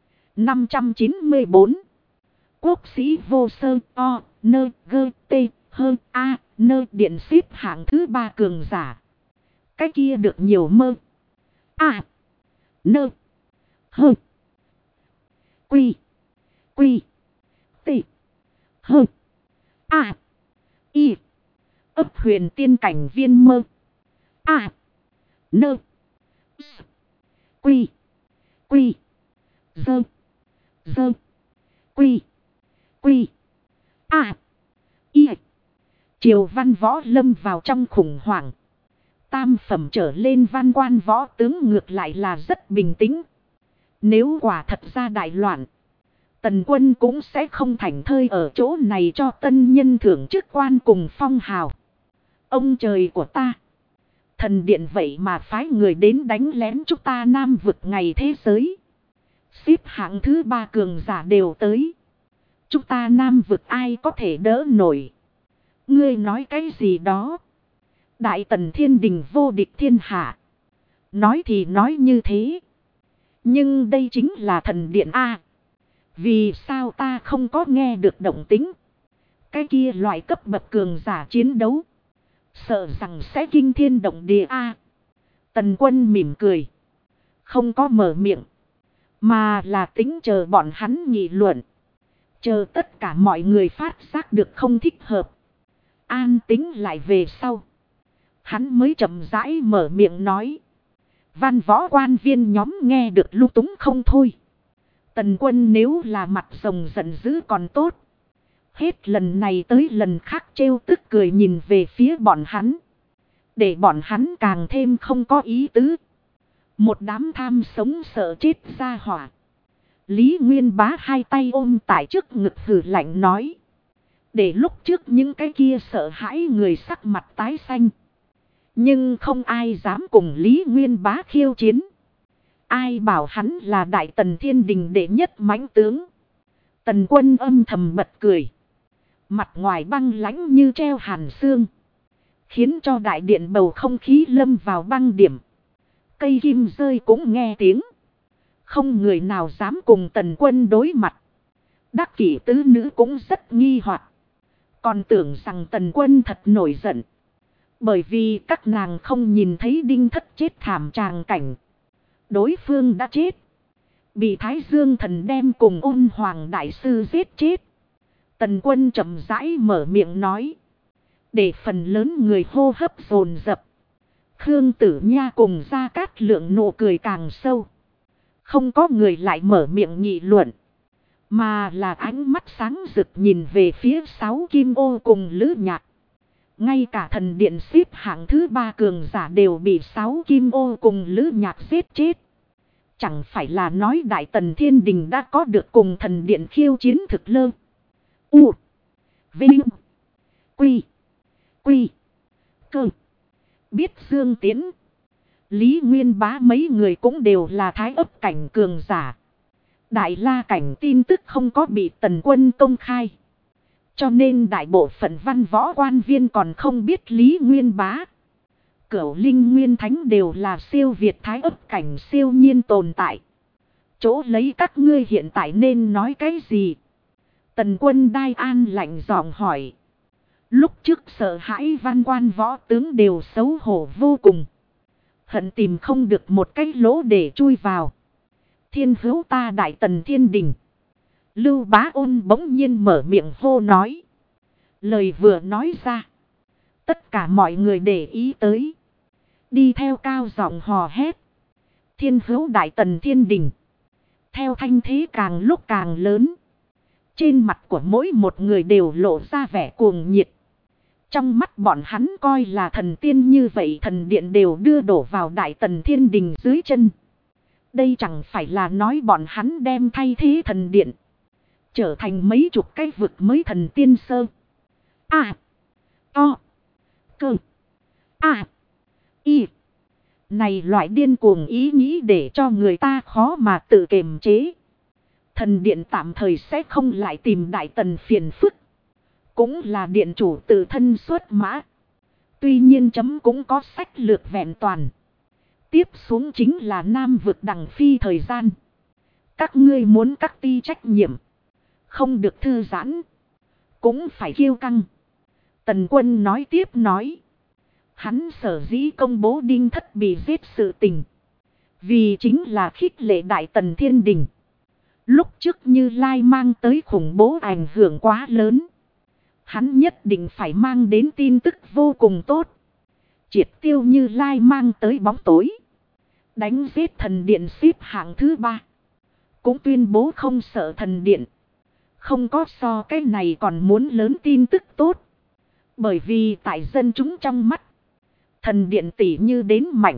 594. Quốc sĩ vô sơ o nơ gơ tê hơ a nơ điện xếp hạng thứ 3 cường giả. Cái kia được nhiều mơ. A. Nơ. Hơ. Quy. Quy. Tê. Hơ. A. Y. Ấp huyền tiên cảnh viên mơ. A. Nơ. S. Quy. Quy. Dơ. Dơ. Quy. Quy. A. Y. Triều văn võ lâm vào trong khủng hoảng. Tam phẩm trở lên văn quan võ tướng ngược lại là rất bình tĩnh. Nếu quả thật ra đại loạn, Tần Quân cũng sẽ không thảnh thơi ở chỗ này cho tân nhân thưởng chức quan cùng phong hào. Ông trời của ta! Thần điện vậy mà phái người đến đánh lén chúng ta Nam vực ngày thế giới. Xếp hạng thứ 3 cường giả đều tới. Chúng ta Nam vực ai có thể đỡ nổi? Ngươi nói cái gì đó? Đại Tần Thiên Đình vô địch thiên hạ. Nói thì nói như thế. Nhưng đây chính là thần điện A. Vì sao ta không có nghe được động tính? Cái kia loại cấp bậc cường giả chiến đấu. Sợ rằng sẽ kinh thiên động địa A. Tần Quân mỉm cười. Không có mở miệng. Mà là tính chờ bọn hắn nghị luận. Chờ tất cả mọi người phát giác được không thích hợp. An tính lại về sau. Hắn mới chậm rãi mở miệng nói. Văn võ quan viên nhóm nghe được lung túng không thôi. Tần Quân nếu là mặt rồng giận dữ còn tốt. Hết lần này tới lần khác trêu tức cười nhìn về phía bọn hắn. Để bọn hắn càng thêm không có ý tứ. Một đám tham sống sợ chết ra hỏa. Lý Nguyên Bá hai tay ôm tại trước ngực hừ lạnh nói. Để lúc trước những cái kia sợ hãi người sắc mặt tái xanh. Nhưng không ai dám cùng Lý Nguyên Bá khiêu chiến. Ai bảo hắn là Đại Tần Thiên Đình đệ nhất mãnh tướng. Tần Quân âm thầm bật cười. Mặt ngoài băng lãnh như treo hàn xương. Khiến cho đại điện bầu không khí lâm vào băng điểm. Cây kim rơi cũng nghe tiếng. Không người nào dám cùng Tần Quân đối mặt. Đắc kỷ tứ nữ cũng rất nghi hoặc. Còn tưởng rằng Tần Quân thật nổi giận. Bởi vì các nàng không nhìn thấy Đinh Thất chết thảm tràng cảnh. Đối phương đã chết. Bị Thái Dương Thần đem cùng Ôn Hoàng Đại Sư giết chết. Tần Quân chậm rãi mở miệng nói. Để phần lớn người hô hấp dồn dập. Khương Tử Nha cùng Gia Cát Lượng nụ cười càng sâu. Không có người lại mở miệng nghị luận. Mà là ánh mắt sáng rực nhìn về phía 6 kim ô cùng Lữ Nhạc. Ngay cả thần điện xếp hạng thứ 3 cường giả đều bị 6 kim ô cùng Lữ Nhạc giết chết. Chẳng phải là nói Đại Tần Thiên Đình đã có được cùng thần điện khiêu chiến thực lơ. U. Vinh. Quy. Quy. Cơ. Biết Dương Tiến. Lý Nguyên Bá mấy người cũng đều là thái ấp cảnh cường giả. Đại La cảnh tin tức không có bị Tần Quân công khai. Cho nên đại bộ phận văn võ quan viên còn không biết Lý Nguyên Bá. Cửu Linh Nguyên Thánh đều là siêu việt thái ấp cảnh siêu nhiên tồn tại. Chỗ lấy các ngươi hiện tại nên nói cái gì? Tần Quân Đai An lạnh giọng hỏi. Lúc trước sợ hãi văn quan võ tướng đều xấu hổ vô cùng. Hận tìm không được một cái lỗ để chui vào. Thiên hữu ta Đại Tần Thiên Đình. Lưu Bá Ôn bỗng nhiên mở miệng hô nói. Lời vừa nói ra. Tất cả mọi người để ý tới. Đi theo cao giọng hò hét. Thiên hữu Đại Tần Thiên Đình. Theo thanh thế càng lúc càng lớn. Trên mặt của mỗi một người đều lộ ra vẻ cuồng nhiệt. Trong mắt bọn hắn coi là thần tiên như vậy thần điện đều đưa đổ vào Đại Tần Thiên Đình dưới chân. Đây chẳng phải là nói bọn hắn đem thay thế thần điện. Trở thành mấy chục cái vực mới thần tiên sơ. O. Cơ. Y. Này loại điên cuồng ý nghĩ để cho người ta khó mà tự kiềm chế. Thần điện tạm thời sẽ không lại tìm Đại Tần phiền phức. Cũng là điện chủ tự thân xuất mã. Tuy nhiên chấm cũng có sách lược vẹn toàn. Tiếp xuống chính là Nam vực đằng phi thời gian. Các ngươi muốn các ti trách nhiệm. Không được thư giãn. Cũng phải kiêu căng. Tần Quân nói tiếp nói. Hắn sở dĩ công bố Đinh Thất bị giết sự tình. Vì chính là khích lệ Đại Tần Thiên Đình. Lúc trước Như Lai mang tới khủng bố ảnh hưởng quá lớn. Hắn nhất định phải mang đến tin tức vô cùng tốt. Triệt tiêu Như Lai mang tới bóng tối. Đánh giết thần điện xếp hạng thứ 3. Cũng tuyên bố không sợ thần điện. Không có so cái này còn muốn lớn tin tức tốt. Bởi vì tại dân chúng trong mắt. Thần điện tỷ như đến mạnh.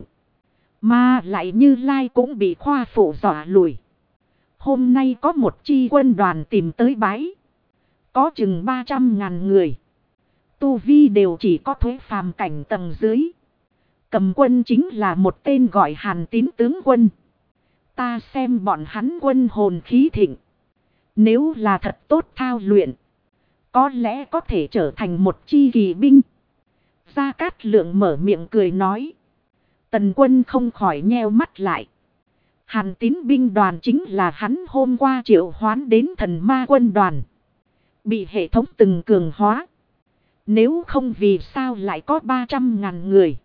Mà lại Như Lai cũng bị khoa phụ dọa lùi. Hôm nay có một chi quân đoàn tìm tới bái. Có chừng 300.000 người. Tu vi đều chỉ có thuế phàm cảnh tầng dưới. Cầm quân chính là một tên gọi Hàn Tín tướng quân. Ta xem bọn hắn quân hồn khí thịnh. Nếu là thật tốt thao luyện. Có lẽ có thể trở thành một chi kỳ binh. Gia Cát Lượng mở miệng cười nói. Tần Quân không khỏi nheo mắt lại. Hàn Tín binh đoàn chính là hắn hôm qua triệu hoán đến thần ma quân đoàn. Bị hệ thống từng cường hóa. Nếu không vì sao lại có 300.000 người.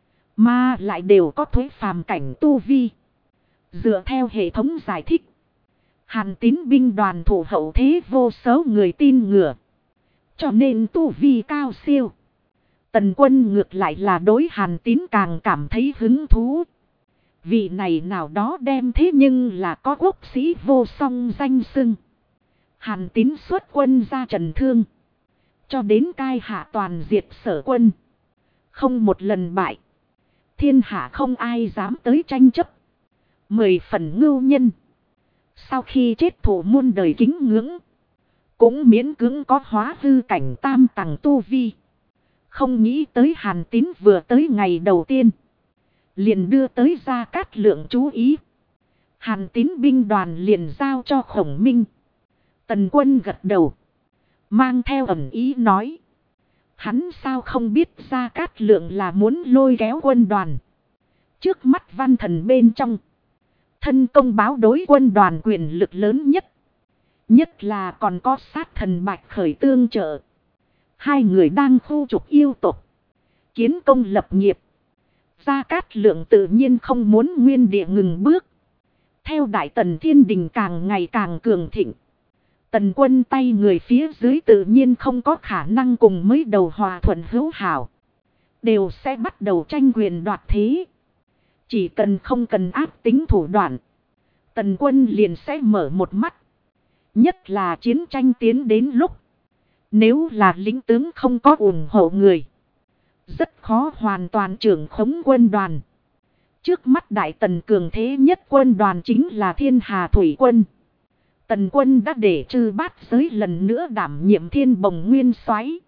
Mà lại đều có thuế phàm cảnh tu vi. Dựa theo hệ thống giải thích. Hàn Tín binh đoàn thủ hậu thế vô số người tin ngừa. Cho nên tu vi cao siêu. Tần Quân ngược lại là đối Hàn Tín càng cảm thấy hứng thú. Vị này nào đó đem thế nhưng là có quốc sĩ vô song danh xưng. Hàn Tín xuất quân ra trần thương. Cho đến cai hạ toàn diệt Sở quân. Không một lần bại. Thiên hạ không ai dám tới tranh chấp. 10 phần ngưu nhân. Sau khi chết thủ muôn đời kính ngưỡng. Cũng miễn cưỡng có hóa hư cảnh tam tầng tu vi. Không nghĩ tới Hàn Tín vừa tới ngày đầu tiên. Liền đưa tới Gia Cát Lượng chú ý. Hàn Tín binh đoàn liền giao cho Khổng Minh. Tần Quân gật đầu. Mang theo ẩn ý nói. Hắn sao không biết Gia Cát Lượng là muốn lôi kéo quân đoàn. Trước mắt văn thần bên trong. Thân công báo đối quân đoàn quyền lực lớn nhất. Nhất là còn có sát thần Bạch Khởi tương trợ. Hai người đang khu trục yêu tộc. Kiến công lập nghiệp. Gia Cát Lượng tự nhiên không muốn nguyên địa ngừng bước. Theo Đại Tần Thiên Đình càng ngày càng cường thịnh. Tần Quân tay người phía dưới tự nhiên không có khả năng cùng mới đầu hòa thuận hữu hảo. Đều sẽ bắt đầu tranh quyền đoạt thế. Chỉ cần không cần áp tính thủ đoạn. Tần Quân liền sẽ mở một mắt. Nhất là chiến tranh tiến đến lúc. Nếu là lính tướng không có ủng hộ người. Rất khó hoàn toàn trưởng khống quân đoàn. Trước mắt Đại Tần cường thế nhất quân đoàn chính là Thiên Hà Thủy quân. Tần Quân đã để Trư Bát Giới lần nữa đảm nhiệm Thiên Bồng Nguyên Soái.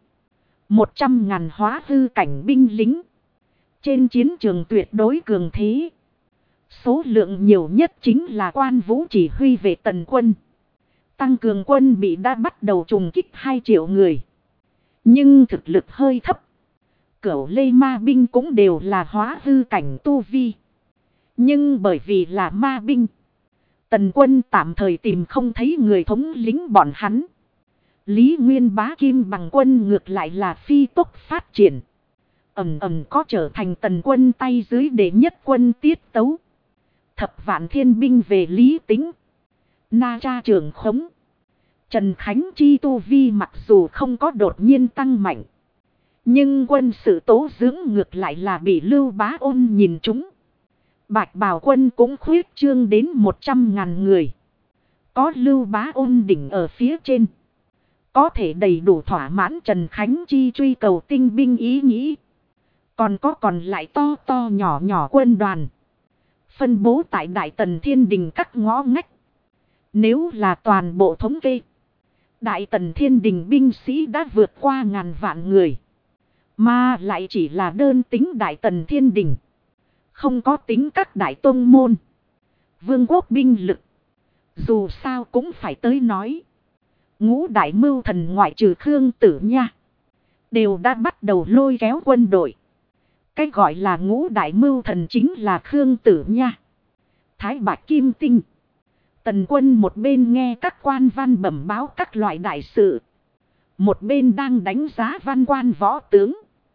100.000 hóa hư cảnh binh lính. Trên chiến trường tuyệt đối cường thế. Số lượng nhiều nhất chính là Quan Vũ chỉ huy về Tần Quân. Tăng cường quân bị đã bắt đầu trùng kích 2 triệu người. Nhưng thực lực hơi thấp. Cửu Lê ma binh cũng đều là hóa hư cảnh tu vi. Nhưng bởi vì là ma binh. Tần Quân tạm thời tìm không thấy người thống lĩnh bọn hắn. Lý Nguyên Bá Kim Bằng quân ngược lại là phi tốc phát triển. Có trở thành Tần Quân tay dưới đệ nhất quân tiết tấu. Thập vạn thiên binh về Lý Tính. Na Cha trưởng khống. Trần Khánh Chi tu vi mặc dù không có đột nhiên tăng mạnh. Nhưng quân sự tố dưỡng ngược lại là bị Lưu Bá Ôn nhìn trúng. Bạch Bào quân cũng khuyết trương đến 100.000 người. Có Lưu Bá Ôn đỉnh ở phía trên. Có thể đầy đủ thỏa mãn Trần Khánh Chi truy cầu tinh binh ý nghĩ. Còn lại to to nhỏ nhỏ quân đoàn. Phân bố tại Đại Tần Thiên Đình các ngõ ngách. Nếu là toàn bộ thống kê. Đại Tần Thiên Đình binh sĩ đã vượt qua 1000 vạn người. Mà lại chỉ là đơn tính Đại Tần Thiên Đình. Không có tính các đại tông môn. Vương quốc binh lực. Dù sao cũng phải tới nói. Ngũ đại mưu thần ngoại trừ Khương Tử Nha. Đều đã bắt đầu lôi kéo quân đội. Cái gọi là ngũ đại mưu thần chính là Khương Tử Nha. Thái Bạch Kim Tinh. Tần Quân một bên nghe các quan văn bẩm báo các loại đại sự. Một bên đang đánh giá văn quan võ tướng.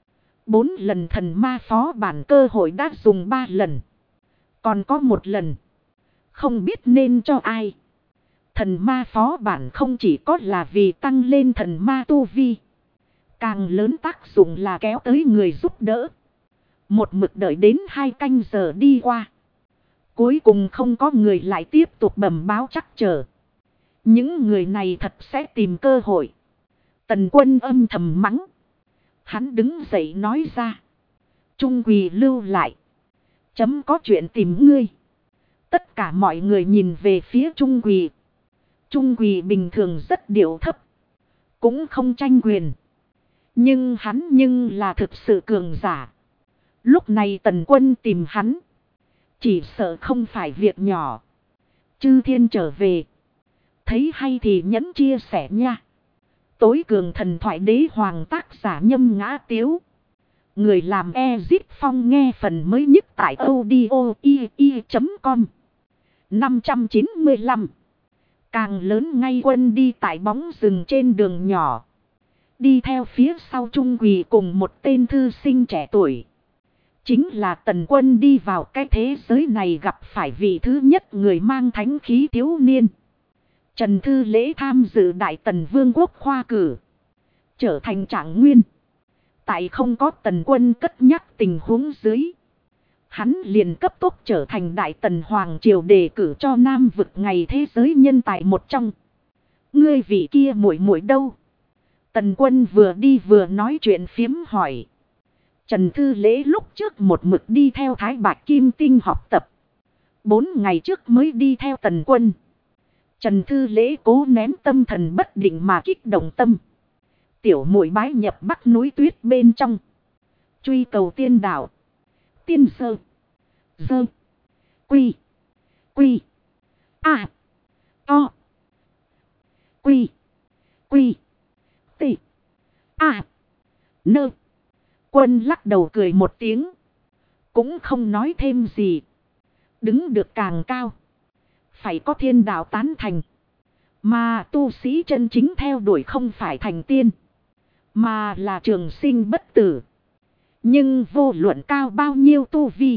4 lần thần ma phó bản cơ hội đã dùng 3 lần. Còn có 1 lần. Không biết nên cho ai. Thần ma phó bản không chỉ có là vì tăng lên thần ma tu vi. Càng lớn tác dụng là kéo tới người giúp đỡ. Một mực đợi đến 2 canh giờ đi qua. Cuối cùng không có người lại tiếp tục bẩm báo chắc chờ. Những người này thật sẽ tìm cơ hội. Tần Quân âm thầm mắng. Hắn đứng dậy nói ra. Trung Quỳ lưu lại. Chấm có chuyện tìm ngươi. Tất cả mọi người nhìn về phía Trung Quỳ. Trung Quỳ bình thường rất điệu thấp. Cũng không tranh quyền. Nhưng hắn là thực sự cường giả. Lúc này Tần Quân tìm hắn. Chỉ sợ không phải việc nhỏ. Chư thiên trở về. Thấy hay thì nhẫn chia sẻ nha. Tối cường thần thoại đế hoàng tác giả Nhâm Ngã Tiếu. Người làm Ezip Phong nghe phần mới nhất tại audio.com 595. Càng lớn ngay quân đi tại bóng rừng trên đường nhỏ. Đi theo phía sau Trung Quỳ cùng một tên thư sinh trẻ tuổi. Chính là Tần Quân đi vào cái thế giới này gặp phải vị thứ nhất người mang thánh khí thiếu niên. Trần Thư Lễ tham dự Đại Tần Vương quốc khoa cử. Trở thành trạng nguyên. Tại không có Tần Quân cất nhắc tình huống dưới. hắn liền cấp tốc trở thành Đại Tần Hoàng Triều đề cử cho Nam vực ngày thế giới nhân tài một trong. Ngươi vị kia muội muội đâu? Tần Quân vừa đi vừa nói chuyện phiếm hỏi. Trần Thư Lễ lúc trước một mực đi theo Thái Bạch Kim Tinh học tập. 4 ngày trước mới đi theo Tần Quân. Trần Thư Lễ cố nén tâm thần bất định mà kích động tâm. Tiểu muội bái nhập Bắc núi tuyết bên trong. Truy cầu tiên đạo. Tiên sơ. Dơ. Quy. Quy. A. To. Quy. Quy. Tị. A. Nơ. Quân lắc đầu cười một tiếng. Cũng không nói thêm gì. Đứng được càng cao. Phải có thiên đạo tán thành. Mà tu sĩ chân chính theo đuổi không phải thành tiên. Mà là trường sinh bất tử. Nhưng vô luận cao bao nhiêu tu vi.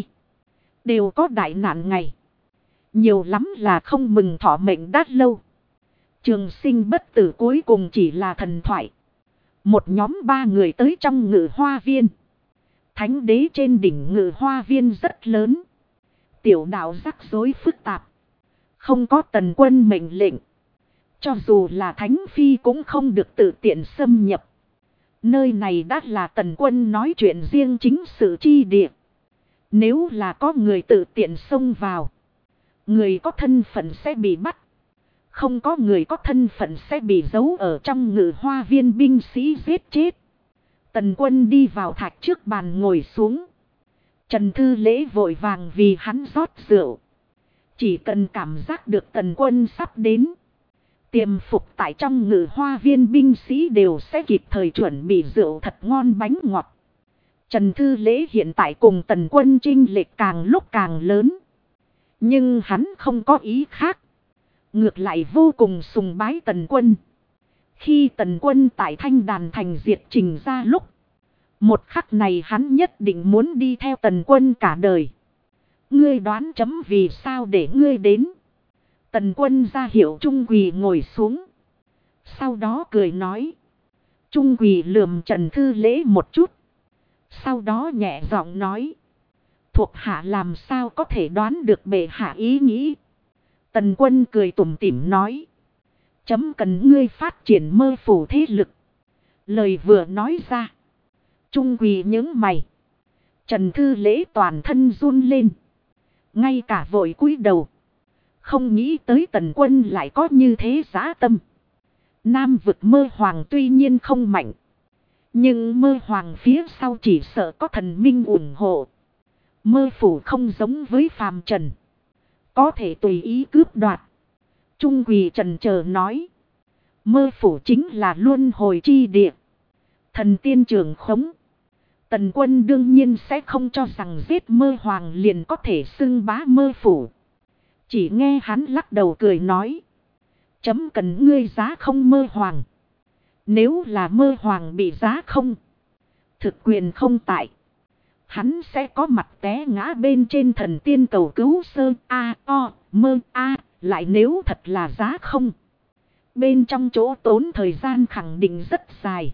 Đều có đại nạn ngày. Nhiều lắm là không mừng thọ mệnh đát lâu. Trường sinh bất tử cuối cùng chỉ là thần thoại. Một nhóm 3 người tới trong Ngự Hoa Viên. Thánh đế trên đỉnh Ngự Hoa Viên rất lớn. Tiểu đạo rắc rối phức tạp. Không có Tần Quân mệnh lệnh. Cho dù là Thánh Phi cũng không được tự tiện xâm nhập. Nơi này đã là Tần Quân nói chuyện riêng chính sự chi địa. Nếu là có người tự tiện xông vào. Người có thân phận sẽ bị bắt. Không có người có thân phận sẽ bị giấu ở trong Ngự Hoa Viên binh sĩ giết chết. Tần Quân đi vào thạch trước bàn ngồi xuống. Trần Thư Lễ vội vàng vì hắn rót rượu. Chỉ cần cảm giác được Tần Quân sắp đến. Tiềm phục tại trong Ngự Hoa Viên binh sĩ đều sẽ kịp thời chuẩn bị rượu thật ngon bánh ngọt. Trần Thư Lễ hiện tại cùng Tần Quân chênh lệch càng lúc càng lớn. Nhưng hắn không có ý khác. Ngược lại vô cùng sùng bái Tần Quân. Khi Tần Quân tại Thanh Đàn Thành diệt Trình ra lúc. Một khắc này hắn nhất định muốn đi theo Tần Quân cả đời. Ngươi đoán chấm vì sao để ngươi đến. Tần Quân ra hiệu Trung Quỳ ngồi xuống. Sau đó cười nói. Trung Quỳ lườm Trần Thư Lễ một chút. Sau đó nhẹ giọng nói. Thuộc hạ làm sao có thể đoán được bệ hạ ý nghĩ. Tần Quân cười tủm tỉm nói. Chấm cần ngươi phát triển mơ phủ thế lực. Lời vừa nói ra. Trung Quỳ nhướng mày. Trần Thư Lễ toàn thân run lên. Ngay cả vội cúi đầu. Không nghĩ tới Tần Quân lại có như thế dã tâm. Nam vực Mơ Hoàng tuy nhiên không mạnh. Nhưng Mơ Hoàng phía sau chỉ sợ có thần minh ủng hộ. Mơ phủ không giống với phàm trần. Có thể tùy ý cướp đoạt. Trung Quỳ trần chờ nói. Mơ phủ chính là luân hồi chi địa. Thần tiên trưởng khống. Tần Quân đương nhiên sẽ không cho rằng giết Mơ Hoàng liền có thể xưng bá Mơ phủ. Chỉ nghe hắn lắc đầu cười nói. Chấm cần ngươi giá không Mơ Hoàng. Nếu là Mơ Hoàng bị giá không. Thực quyền không tại. Hắn sẽ có mặt té ngã bên trên thần tiên cầu cứu sơ a o mơ a. Lại nếu thật là giá không. Bên trong chỗ tốn thời gian khẳng định rất dài.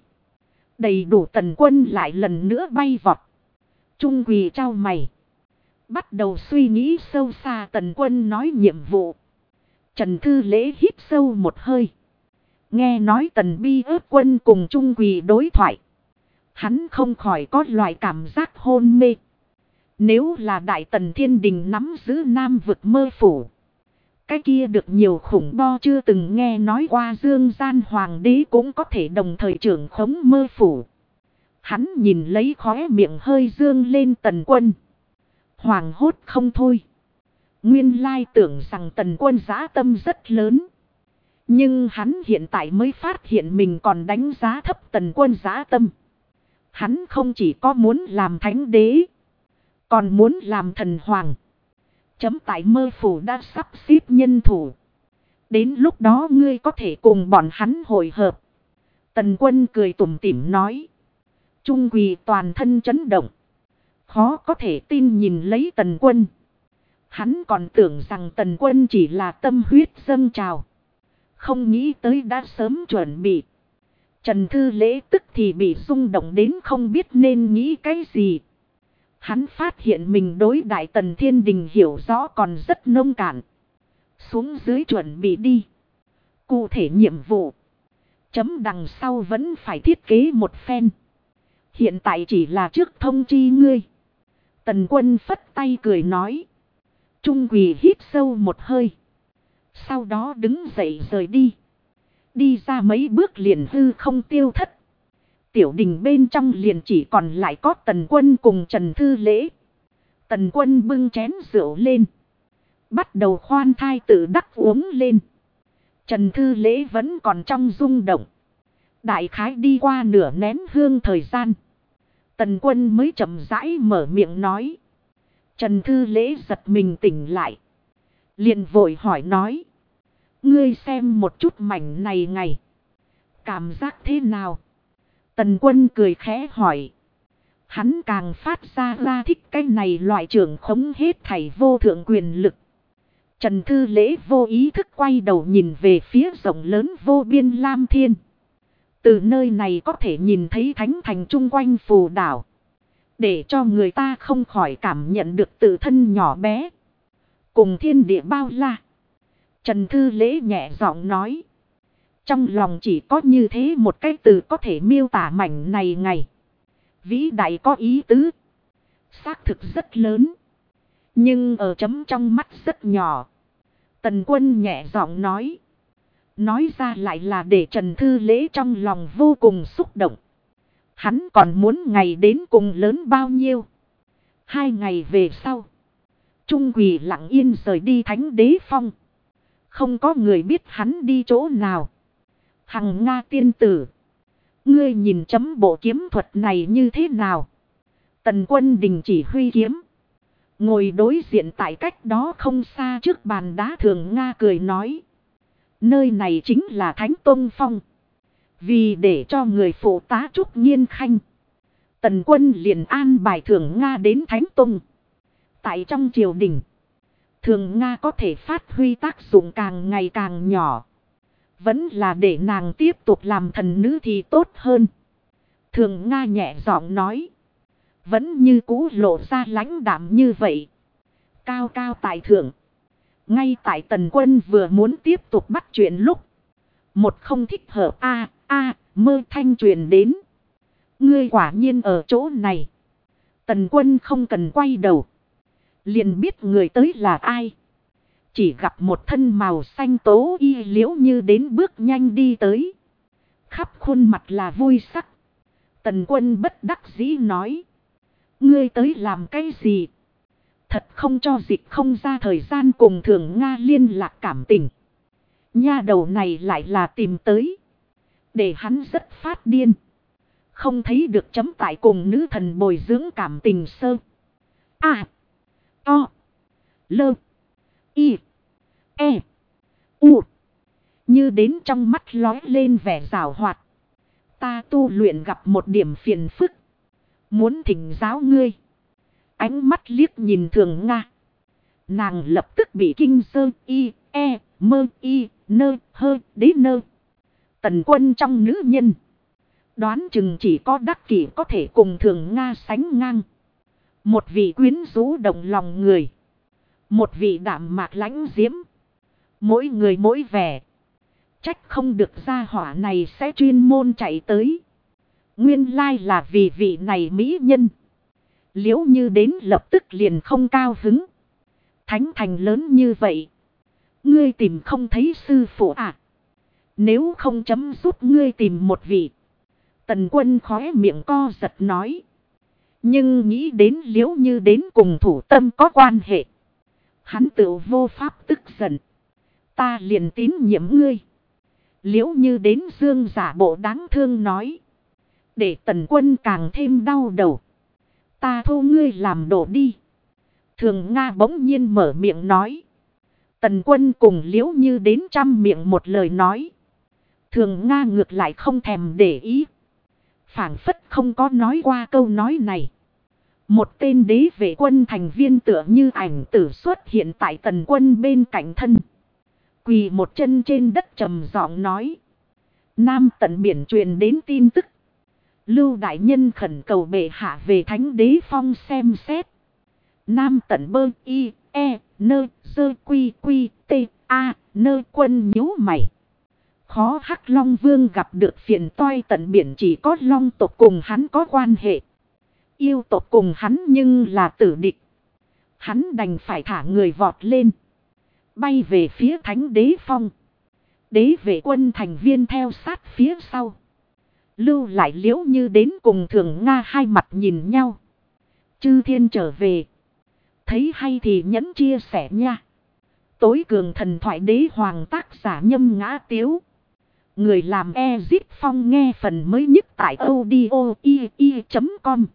Đầy đủ Tần Quân lại lần nữa bay vọt. Trung Quỳ trao mày. Bắt đầu suy nghĩ sâu xa Tần Quân nói nhiệm vụ. Trần Thư Lễ hít sâu một hơi. Nghe nói Tần Bi ước quân cùng Trung Quỳ đối thoại. Hắn không khỏi có loại cảm giác hôn mê. Nếu là Đại Tần Thiên Đình nắm giữ Nam vực Mơ phủ. Cái kia được nhiều khủng bo chưa từng nghe nói qua Dương Gian Hoàng đế cũng có thể đồng thời trưởng khống Mơ phủ. Hắn nhìn lấy khóe miệng hơi dương lên Tần Quân. Hoàng hốt không thôi. Nguyên lai tưởng rằng Tần Quân dã tâm rất lớn. Nhưng hắn hiện tại mới phát hiện mình còn đánh giá thấp Tần Quân dã tâm. Hắn không chỉ có muốn làm thánh đế. Còn muốn làm thần hoàng. Chấm tại Mơ phủ đã sắp xếp nhân thủ. Đến lúc đó ngươi có thể cùng bọn hắn hội hợp. Tần Quân cười tủm tỉm nói. Trung Quỳ toàn thân chấn động. Khó có thể tin nhìn lấy Tần Quân. Hắn còn tưởng rằng Tần Quân chỉ là tâm huyết dâng trào. Không nghĩ tới đã sớm chuẩn bị. Trần Thư Lễ tức thì bị rung động đến không biết nên nghĩ cái gì. Hắn phát hiện mình đối đại Tần Thiên Đình hiểu rõ còn rất nông cạn. Xuống dưới chuẩn bị đi. Cụ thể nhiệm vụ. Chấm đằng sau vẫn phải thiết kế một phen. Hiện tại chỉ là trước thông chi ngươi. Tần Quân phất tay cười nói. Trung Quỳ hít sâu một hơi. Sau đó đứng dậy rời đi. Đi ra mấy bước liền hư không tiêu thất. Tiểu đình bên trong liền chỉ còn lại có Tần Quân cùng Trần Thư Lễ. Tần Quân bưng chén rượu lên. Bắt đầu khoan thai tự đắc uống lên. Trần Thư Lễ vẫn còn trong rung động. Đại khái đi qua nửa nén hương thời gian. Tần Quân mới chậm rãi mở miệng nói. Trần Thư Lễ giật mình tỉnh lại. Liền vội hỏi nói. Ngươi xem một chút mảnh này ngày. Cảm giác thế nào? Tần Quân cười khẽ hỏi. Hắn càng phát ra thích cái này loại trưởng khống hết thảy vô thượng quyền lực. Trần Thư Lễ vô ý thức quay đầu nhìn về phía rộng lớn vô biên Lam Thiên. Từ nơi này có thể nhìn thấy thánh thành chung quanh phù đảo. Để cho người ta không khỏi cảm nhận được tự thân nhỏ bé. Cùng thiên địa bao la. Trần Thư Lễ nhẹ giọng nói. Trong lòng chỉ có như thế một cái từ có thể miêu tả mảnh này ngày. Vĩ đại có ý tứ. Xác thực rất lớn. Nhưng ở chấm trong mắt rất nhỏ. Tần Quân nhẹ giọng nói. Nói ra lại là để Trần Thư Lễ trong lòng vô cùng xúc động. Hắn còn muốn ngày đến cùng lớn bao nhiêu. 2 ngày về sau. Trung Quỳ lặng yên rời đi Thánh Đế Phong. Không có người biết hắn đi chỗ nào. Hằng Nga tiên tử. Ngươi nhìn chấm bộ kiếm thuật này như thế nào? Tần Quân đình chỉ huy kiếm. Ngồi đối diện tại cách đó không xa trước bàn đá Thường Nga cười nói. Nơi này chính là Thánh Tông Phong. Vì để cho người phụ tá Trúc Nghiên Khanh. Tần Quân liền an bài Thường Nga đến Thánh Tông. Tại trong triều đình. Thường Nga có thể phát huy tác dụng càng ngày càng nhỏ. Vẫn là để nàng tiếp tục làm thần nữ thì tốt hơn. Thường Nga nhẹ giọng nói. Vẫn như cũ lộ ra lãnh đạm như vậy. Cao cao tại thượng. Ngay tại Tần Quân vừa muốn tiếp tục bắt chuyện lúc. Một không thích hợp mơ thanh truyền đến. Ngươi quả nhiên ở chỗ này. Tần Quân không cần quay đầu. Liền biết người tới là ai. Chỉ gặp một thân màu xanh tố y liễu như đến bước nhanh đi tới. Khắp khuôn mặt là vui sắc. Tần Quân bất đắc dĩ nói. Ngươi tới làm cái gì? Thật không cho dịch không ra thời gian cùng Thường Nga liên lạc cảm tình. Nha đầu này lại là tìm tới. Để hắn rất phát điên. Không thấy được chấm tại cùng nữ thần bồi dưỡng cảm tình sơ. To. Lơ. Y. E. U. Như đến trong mắt lói lên vẻ giảo hoạt. Ta tu luyện gặp một điểm phiền phức. Muốn thỉnh giáo ngươi. Ánh mắt liếc nhìn Thường Nga. Nàng lập tức bị kinh sơ y, e, mơ y, nơ, hơ, đế nơ. Tần Quân trong nữ nhân. Đoán chừng chỉ có Đắc Kỷ có thể cùng Thường Nga sánh ngang. Một vị quyến rũ động lòng người. Một vị đạm mạc lãnh diễm. Mỗi người mỗi vẻ. Trách không được gia hỏa này sẽ chuyên môn chạy tới. Nguyên lai là vì vị này mỹ nhân. Liễu Như đến lập tức liền không cao hứng. Thánh thành lớn như vậy. Ngươi tìm không thấy sư phụ à? Nếu không chấm giúp ngươi tìm một vị. Tần Quân khóe miệng co giật nói. Nhưng nghĩ đến Liễu Như đến cùng thủ tâm có quan hệ. Hắn tự vô pháp tức giận. Ta liền tín nhiệm ngươi. Liễu Như đến dương giả bộ đáng thương nói. Để Tần Quân càng thêm đau đầu. Ta thu ngươi làm đồ đi. Thường Nga bỗng nhiên mở miệng nói. Tần Quân cùng Liễu Như đến trăm miệng một lời nói. Thường Nga ngược lại không thèm để ý. Phảng phất không có nói qua câu nói này. Một tên đế vệ quân thành viên tựa như ảnh tử xuất hiện tại Tần Quân bên cạnh thân. Quỳ một chân trên đất trầm giọng nói. Nam tận biển truyền đến tin tức. Lưu đại nhân khẩn cầu bệ hạ về Thánh Đế Phong xem xét. Nam Tận Bơ Y E Nơ Dơ Quy Quy T A Nơ Quân nhíu mày. Khó Hắc Long Vương gặp được phiền toái tận biển, chỉ có Long tộc cùng hắn có quan hệ. Yêu tộc cùng hắn nhưng là tử địch. Hắn đành phải thả người vọt lên, bay về phía Thánh Đế Phong. Đế vệ quân thành viên theo sát phía sau. Lưu lại Liễu Như đến cùng Thường Nga hai mặt nhìn nhau. Chư thiên trở về. Thấy hay thì nhẫn chia sẻ nha. Tối cường thần thoại đế hoàng tác giả Nhâm Ngã Tiếu. Người làm Ezip Phong nghe phần mới nhất tại audio.com.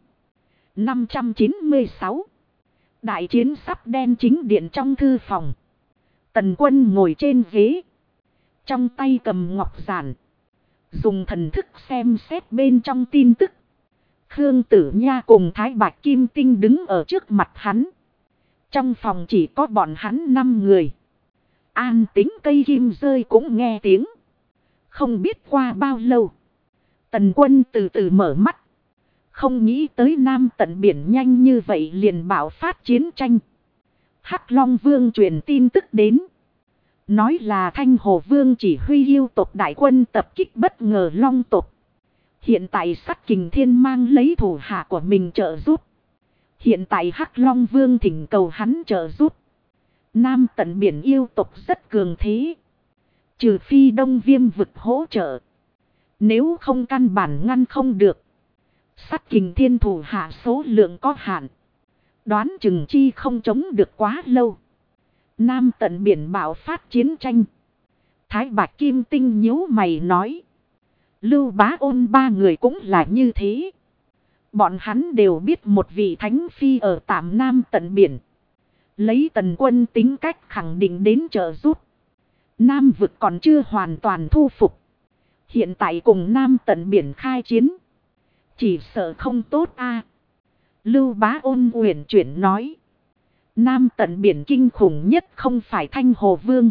596. Đại chiến sắp đen chính điện trong thư phòng. Tần Quân ngồi trên ghế, trong tay cầm ngọc giản, dùng thần thức xem xét bên trong tin tức. Khương Tử Nha cùng Thái Bạch Kim Tinh đứng ở trước mặt hắn. Trong phòng chỉ có bọn hắn 5 người. An tính cây kim rơi cũng nghe tiếng. Không biết qua bao lâu, Tần Quân từ từ mở mắt. Không nghĩ tới Nam Tận biển nhanh như vậy liền bạo phát chiến tranh. Hắc Long Vương truyền tin tức đến, nói là Thanh Hồ Vương chỉ huy yêu tộc đại quân tập kích bất ngờ Long tộc. Hiện tại Sắt Kình Thiên mang lấy thủ hạ của mình trợ giúp. Hiện tại Hắc Long Vương thỉnh cầu hắn trợ giúp. Nam Tận biển yêu tộc rất cường thế. Trừ phi Đông Viêm vực hỗ trợ, nếu không căn bản ngăn không được. Sắt Kình Thiên thủ hạ số lượng có hạn, đoán chừng chi không chống được quá lâu. Nam Tận biển bạo phát chiến tranh. Thái Bạch Kim Tinh nhíu mày nói. Lưu Bá Ôn 3 người cũng là như thế. Bọn hắn đều biết một vị thánh phi ở tạm Nam Tận biển. Lấy Tần Quân tính cách khẳng định đến trợ giúp. Nam vực còn chưa hoàn toàn thu phục. Hiện tại cùng Nam Tận biển khai chiến, chỉ sợ không tốt a. Lưu Bá Ôn uyển chuyển nói. Nam Tận biển kinh khủng nhất không phải Thanh Hồ Vương,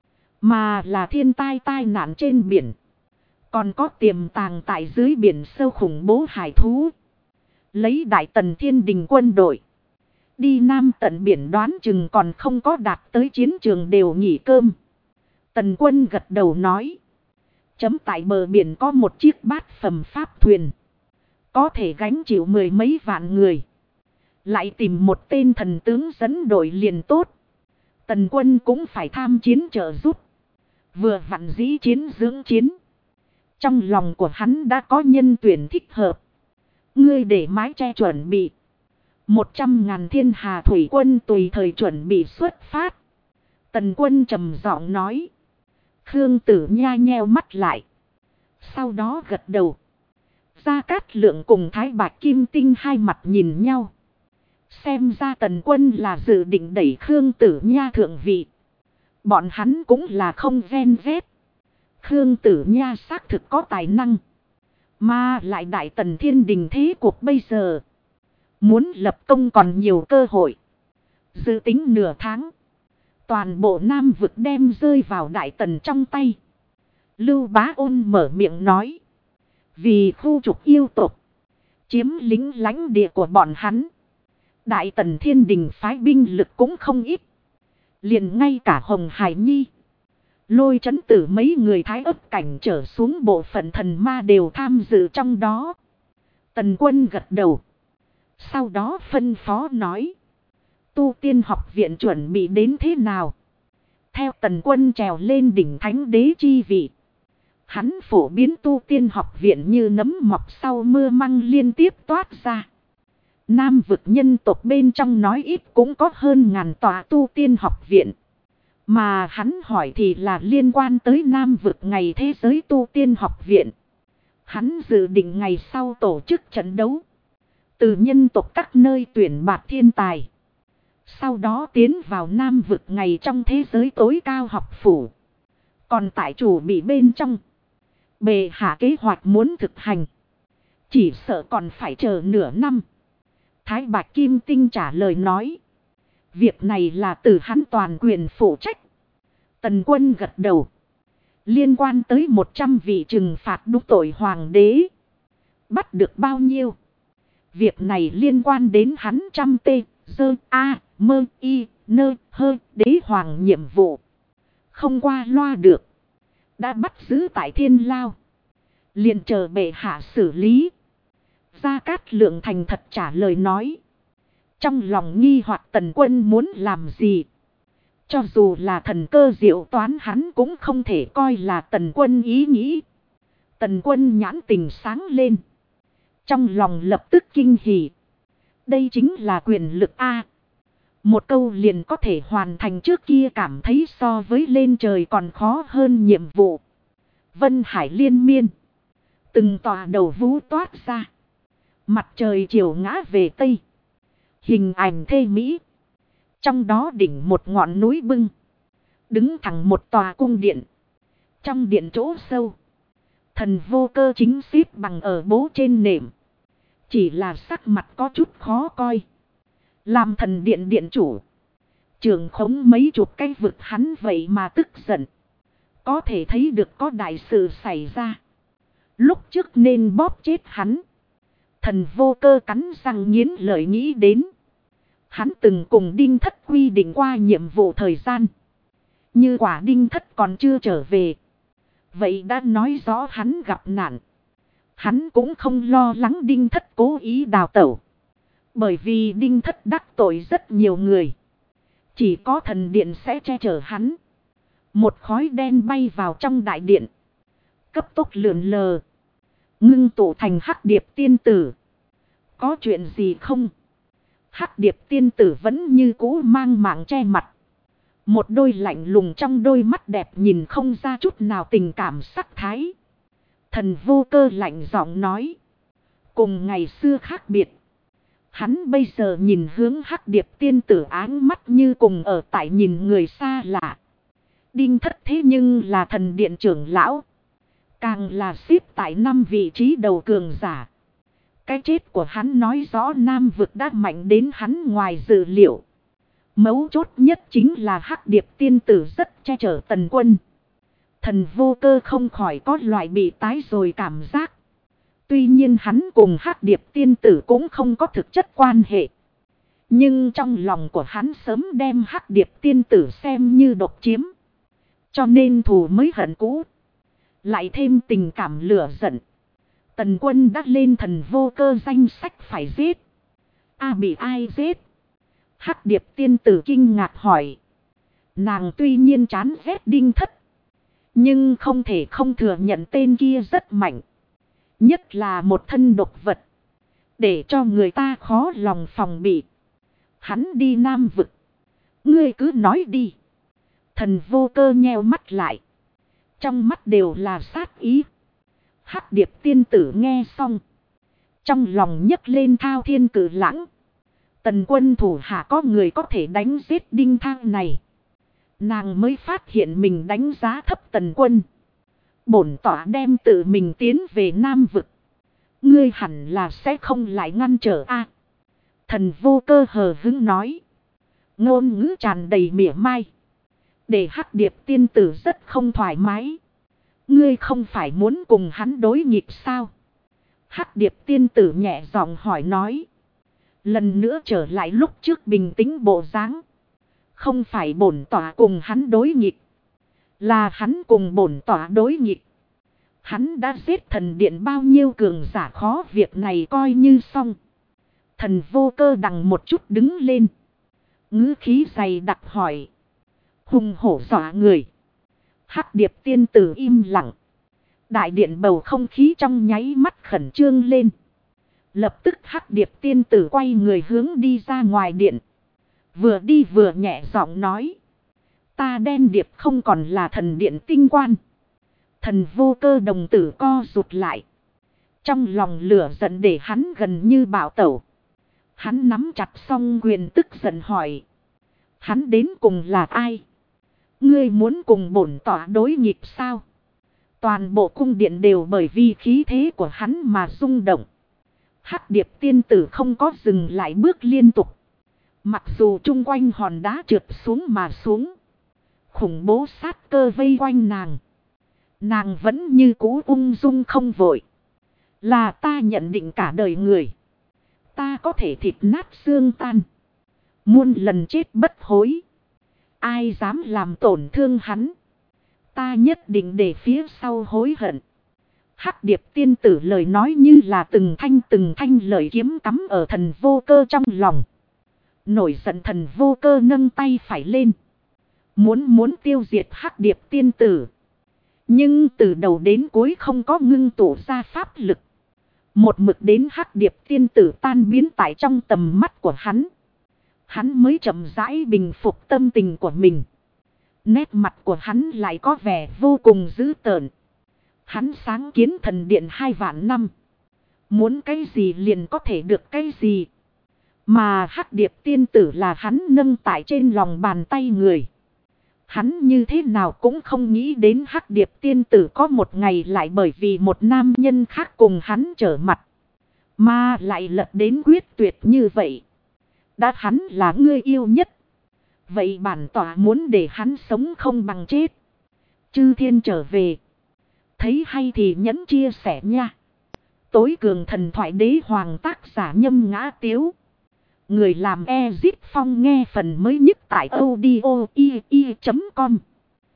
mà là thiên tai tai nạn trên biển. Còn có tiềm tàng tại dưới biển sâu khủng bố hải thú. Lấy Đại Tần Thiên Đình quân đội đi Nam Tận biển đoán chừng còn không có đạt tới chiến trường đều nghỉ cơm. Tần Quân gật đầu nói. Chấm tại bờ biển có một chiếc bát phẩm pháp thuyền, có thể gánh chịu 10 mấy vạn người. Lại tìm một tên thần tướng dẫn đội liền tốt. Tần Quân cũng phải tham chiến trợ giúp. Vừa vặn dĩ chiến dưỡng chiến. Trong lòng của hắn đã có nhân tuyển thích hợp. Ngươi để mái che chuẩn bị. 100.000 thiên hà thủy quân tùy thời chuẩn bị xuất phát. Tần Quân trầm giọng nói. Khương Tử Nha nheo mắt lại, sau đó gật đầu. Gia Cát Lượng cùng Thái Bạch Kim Tinh hai mặt nhìn nhau. Xem ra Tần Quân là dự định đẩy Khương Tử Nha thượng vị. Bọn hắn cũng là không ghen ghét. Khương Tử Nha xác thực có tài năng, mà lại Đại Tần Thiên Đình thế cuộc bây giờ, muốn lập công còn nhiều cơ hội. Dự tính nửa tháng, toàn bộ Nam vực đem rơi vào Đại Tần trong tay. Lưu Bá Ôn mở miệng nói. Vì khu trục yêu tộc, chiếm lính lãnh địa của bọn hắn, Đại Tần Thiên Đình phái binh lực cũng không ít. Liền ngay cả Hồng Hải Nhi, Lôi Chấn Tử mấy người Thái Ấp cảnh trở xuống bộ phận thần ma đều tham dự trong đó. Tần Quân gật đầu, sau đó phân phó nói. Tu Tiên học viện chuẩn bị đến thế nào? Theo Tần Quân trèo lên đỉnh thánh đế chi vị, hắn phổ biến tu tiên học viện như nấm mọc sau mưa măng liên tiếp toát ra. Nam vực nhân tộc bên trong nói ít cũng có hơn 1000 tòa tu tiên học viện. Mà hắn hỏi thì là liên quan tới Nam vực ngày thế giới tu tiên học viện. Hắn dự định ngày sau tổ chức trận đấu, từ nhân tộc các nơi tuyển bạt thiên tài, sau đó tiến vào Nam vực ngày trong thế giới tối cao học phủ. Còn tại chủ bị bên trong, bệ hạ kế hoạch muốn thực hành, chỉ sợ còn phải chờ nửa năm. Thái Bạch Kim Tinh trả lời nói. Việc này là từ hắn toàn quyền phụ trách. Tần Quân gật đầu. Liên quan tới 100 vị trừng phạt đúc tội hoàng đế, bắt được bao nhiêu. Việc này liên quan đến hắn trăm tê, dơ, a, mơ, y, nơ, hơ, đế hoàng nhiệm vụ. Không qua loa được. Đã bắt giữ tại Thiên Lao. Liền chờ bệ hạ xử lý. Gia Cát Lượng thành thật trả lời nói. Trong lòng nghi hoặc Tần Quân muốn làm gì. Cho dù là thần cơ diệu toán hắn cũng không thể coi là Tần Quân ý nghĩ. Tần Quân nhãn tình sáng lên. Trong lòng lập tức kinh hỉ. Đây chính là quyền lực A. Một câu liền có thể hoàn thành trước kia cảm thấy so với lên trời còn khó hơn nhiệm vụ. Vân Hải liên miên. Từng tòa đầu vũ toát ra. Mặt trời chiều ngã về Tây. Hình ảnh thê mỹ. Trong đó đỉnh một ngọn núi bưng. Đứng thẳng một tòa cung điện. Trong điện chỗ sâu. Thần Vô Cơ chính xếp bằng ở bố trên nệm. Chỉ là sắc mặt có chút khó coi. Làm thần điện điện chủ. Trưởng khống mấy chục cái vực hắn vậy mà tức giận. Có thể thấy được có đại sự xảy ra. Lúc trước nên bóp chết hắn. Thần Vô Cơ cắn răng nghiến lợi nghĩ đến. Hắn từng cùng Đinh Thất quy định qua nhiệm vụ thời gian. Như quả Đinh Thất còn chưa trở về. Vậy đã nói rõ hắn gặp nạn. Hắn cũng không lo lắng Đinh Thất cố ý đào tẩu. Bởi vì Đinh Thất đắc tội rất nhiều người. Chỉ có thần điện sẽ che chở hắn. Một khói đen bay vào trong đại điện. Cấp tốc lượn lờ. Ngưng tụ thành Hắc Điệp tiên tử. Có chuyện gì không? Hắc Điệp tiên tử vẫn như cũ mang mạng che mặt. Một đôi lạnh lùng trong đôi mắt đẹp nhìn không ra chút nào tình cảm sắc thái. Thần Vô Cơ lạnh giọng nói. Cùng ngày xưa khác biệt. Hắn bây giờ nhìn hướng Hắc Điệp tiên tử áng mắt như cùng ở tại nhìn người xa lạ. Đinh Thất thế nhưng là thần điện trưởng lão. Càng là xếp tại 5 vị trí đầu cường giả. Cái chết của hắn nói rõ Nam vực đã mạnh đến hắn ngoài dự liệu. Mấu chốt nhất chính là Hắc Điệp tiên tử rất che chở Tần Quân. Thần Vô Cơ không khỏi có loại bị tái rồi cảm giác. Tuy nhiên hắn cùng Hắc Điệp tiên tử cũng không có thực chất quan hệ. Nhưng trong lòng của hắn sớm đem Hắc Điệp tiên tử xem như độc chiếm. Cho nên thù mới hận cũ. Lại thêm tình cảm lửa giận. Tần Quân đã lên Thần Vô Cơ danh sách phải giết. Bị ai giết? Hắc Điệp tiên tử kinh ngạc hỏi. Nàng tuy nhiên chán ghét Đinh Thất. Nhưng không thể không thừa nhận tên kia rất mạnh. Nhất là một thân độc vật. Để cho người ta khó lòng phòng bị. Hắn đi Nam vực. Ngươi cứ nói đi. Thần Vô Cơ nheo mắt lại. Trong mắt đều là sát ý. Hắc Điệp tiên tử nghe xong. Trong lòng nhấc lên thao thiên cử lãng. Tần Quân thủ hạ có người có thể đánh giết Đinh Thang này. Nàng mới phát hiện mình đánh giá thấp Tần Quân. Bổn tỏa đem tự mình tiến về Nam vực. Ngươi hẳn là sẽ không lại ngăn trở a. Thần Vô Cơ hờ hững nói. Ngôn ngữ tràn đầy mỉa mai. Để Hắc Điệp tiên tử rất không thoải mái. Ngươi không phải muốn cùng hắn đối nghịch sao? Hắc Điệp tiên tử nhẹ giọng hỏi nói. Lần nữa trở lại lúc trước bình tĩnh bộ dáng. Không phải bổn tỏa cùng hắn đối nghịch. Là hắn cùng bổn tỏa đối nghịch. Hắn đã giết thần điện bao nhiêu cường giả khó việc này coi như xong. Thần Vô Cơ đằng một chút đứng lên. Ngữ khí dày đặc hỏi. Hùng hổ dọa người. Hắc Điệp tiên tử im lặng. Đại điện bầu không khí trong nháy mắt khẩn trương lên. Lập tức Hắc Điệp tiên tử quay người hướng đi ra ngoài điện. Vừa đi vừa nhẹ giọng nói. Ta Đen Điệp không còn là thần điện tinh quan. Thần Vô Cơ đồng tử co rụt lại. Trong lòng lửa giận để hắn gần như bạo tẩu. Hắn nắm chặt song quyền tức giận hỏi. Hắn đến cùng là ai? Ngươi muốn cùng bổn tỏa đối nghịch sao? Toàn bộ cung điện đều bởi vì khí thế của hắn mà rung động. Hắc Điệp tiên tử không có dừng lại bước liên tục. Mặc dù chung quanh hòn đá trượt xuống mà xuống. Khủng bố sát cơ vây quanh nàng. Nàng vẫn như cũ ung dung không vội. Là ta nhận định cả đời người. Ta có thể thịt nát xương tan. Muôn lần chết bất hối. Ai dám làm tổn thương hắn. Ta nhất định để phía sau hối hận. Hắc Điệp tiên tử lời nói như là từng thanh lời kiếm cắm ở thần vô cơ trong lòng. Nổi giận thần vô cơ nâng tay phải lên. Muốn tiêu diệt Hắc Điệp tiên tử. Nhưng từ đầu đến cuối không có ngưng tụ ra pháp lực. Một mực đến Hắc Điệp tiên tử tan biến tại trong tầm mắt của hắn. Hắn mới chậm rãi bình phục tâm tình của mình. Nét mặt của hắn lại có vẻ vô cùng dữ tợn. Hắn sáng kiến thần điện 2 vạn năm. Muốn cái gì liền có thể được cái gì. Mà Hắc Điệp tiên tử là hắn nâng tại trên lòng bàn tay người. Hắn như thế nào cũng không nghĩ đến Hắc Điệp tiên tử có một ngày lại bởi vì một nam nhân khác cùng hắn trở mặt. Mà lại lật đến quyết tuyệt như vậy. Đã hắn là người yêu nhất. Vậy bản tỏa muốn để hắn sống không bằng chết. Chư thiên trở về. Thấy hay thì nhấn chia sẻ nha. Tối cường thần thoại đế hoàng tác giả Nhâm Ngã Tiếu. Người làm Ezip Phong nghe phần mới nhất tại audio.com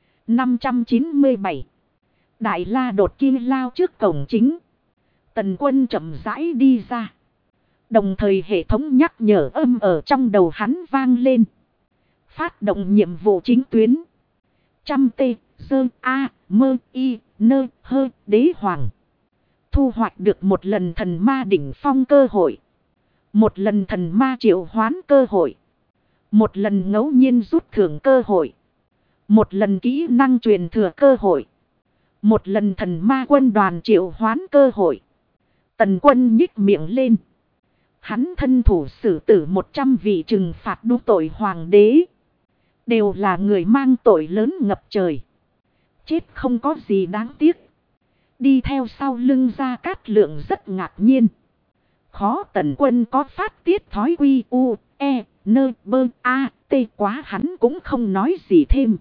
597. Đại La đột kim lao trước cổng chính. Tần Quân chậm rãi đi ra. Đồng thời hệ thống nhắc nhở âm ở trong đầu hắn vang lên. Phát động nhiệm vụ chính tuyến. Trăm tê, dơ, a, mơ, y, nơ, hơ, đế hoàng. Thu hoạch được một lần thần ma đỉnh phong cơ hội. Một lần thần ma triệu hoán cơ hội. Một lần ngẫu nhiên rút thưởng cơ hội. Một lần kỹ năng truyền thừa cơ hội. Một lần thần ma quân đoàn triệu hoán cơ hội. Tần Quân nhích miệng lên. Hắn thân thủ xử tử 100 vị trừng phạt đúng tội hoàng đế. Đều là người mang tội lớn ngập trời. Chết không có gì đáng tiếc. Đi theo sau lưng Gia Cát Lượng rất ngạc nhiên. Khó Tần Quân có phát tiết thói quy u, e, nơ, bơ, a, t quá hắn cũng không nói gì thêm.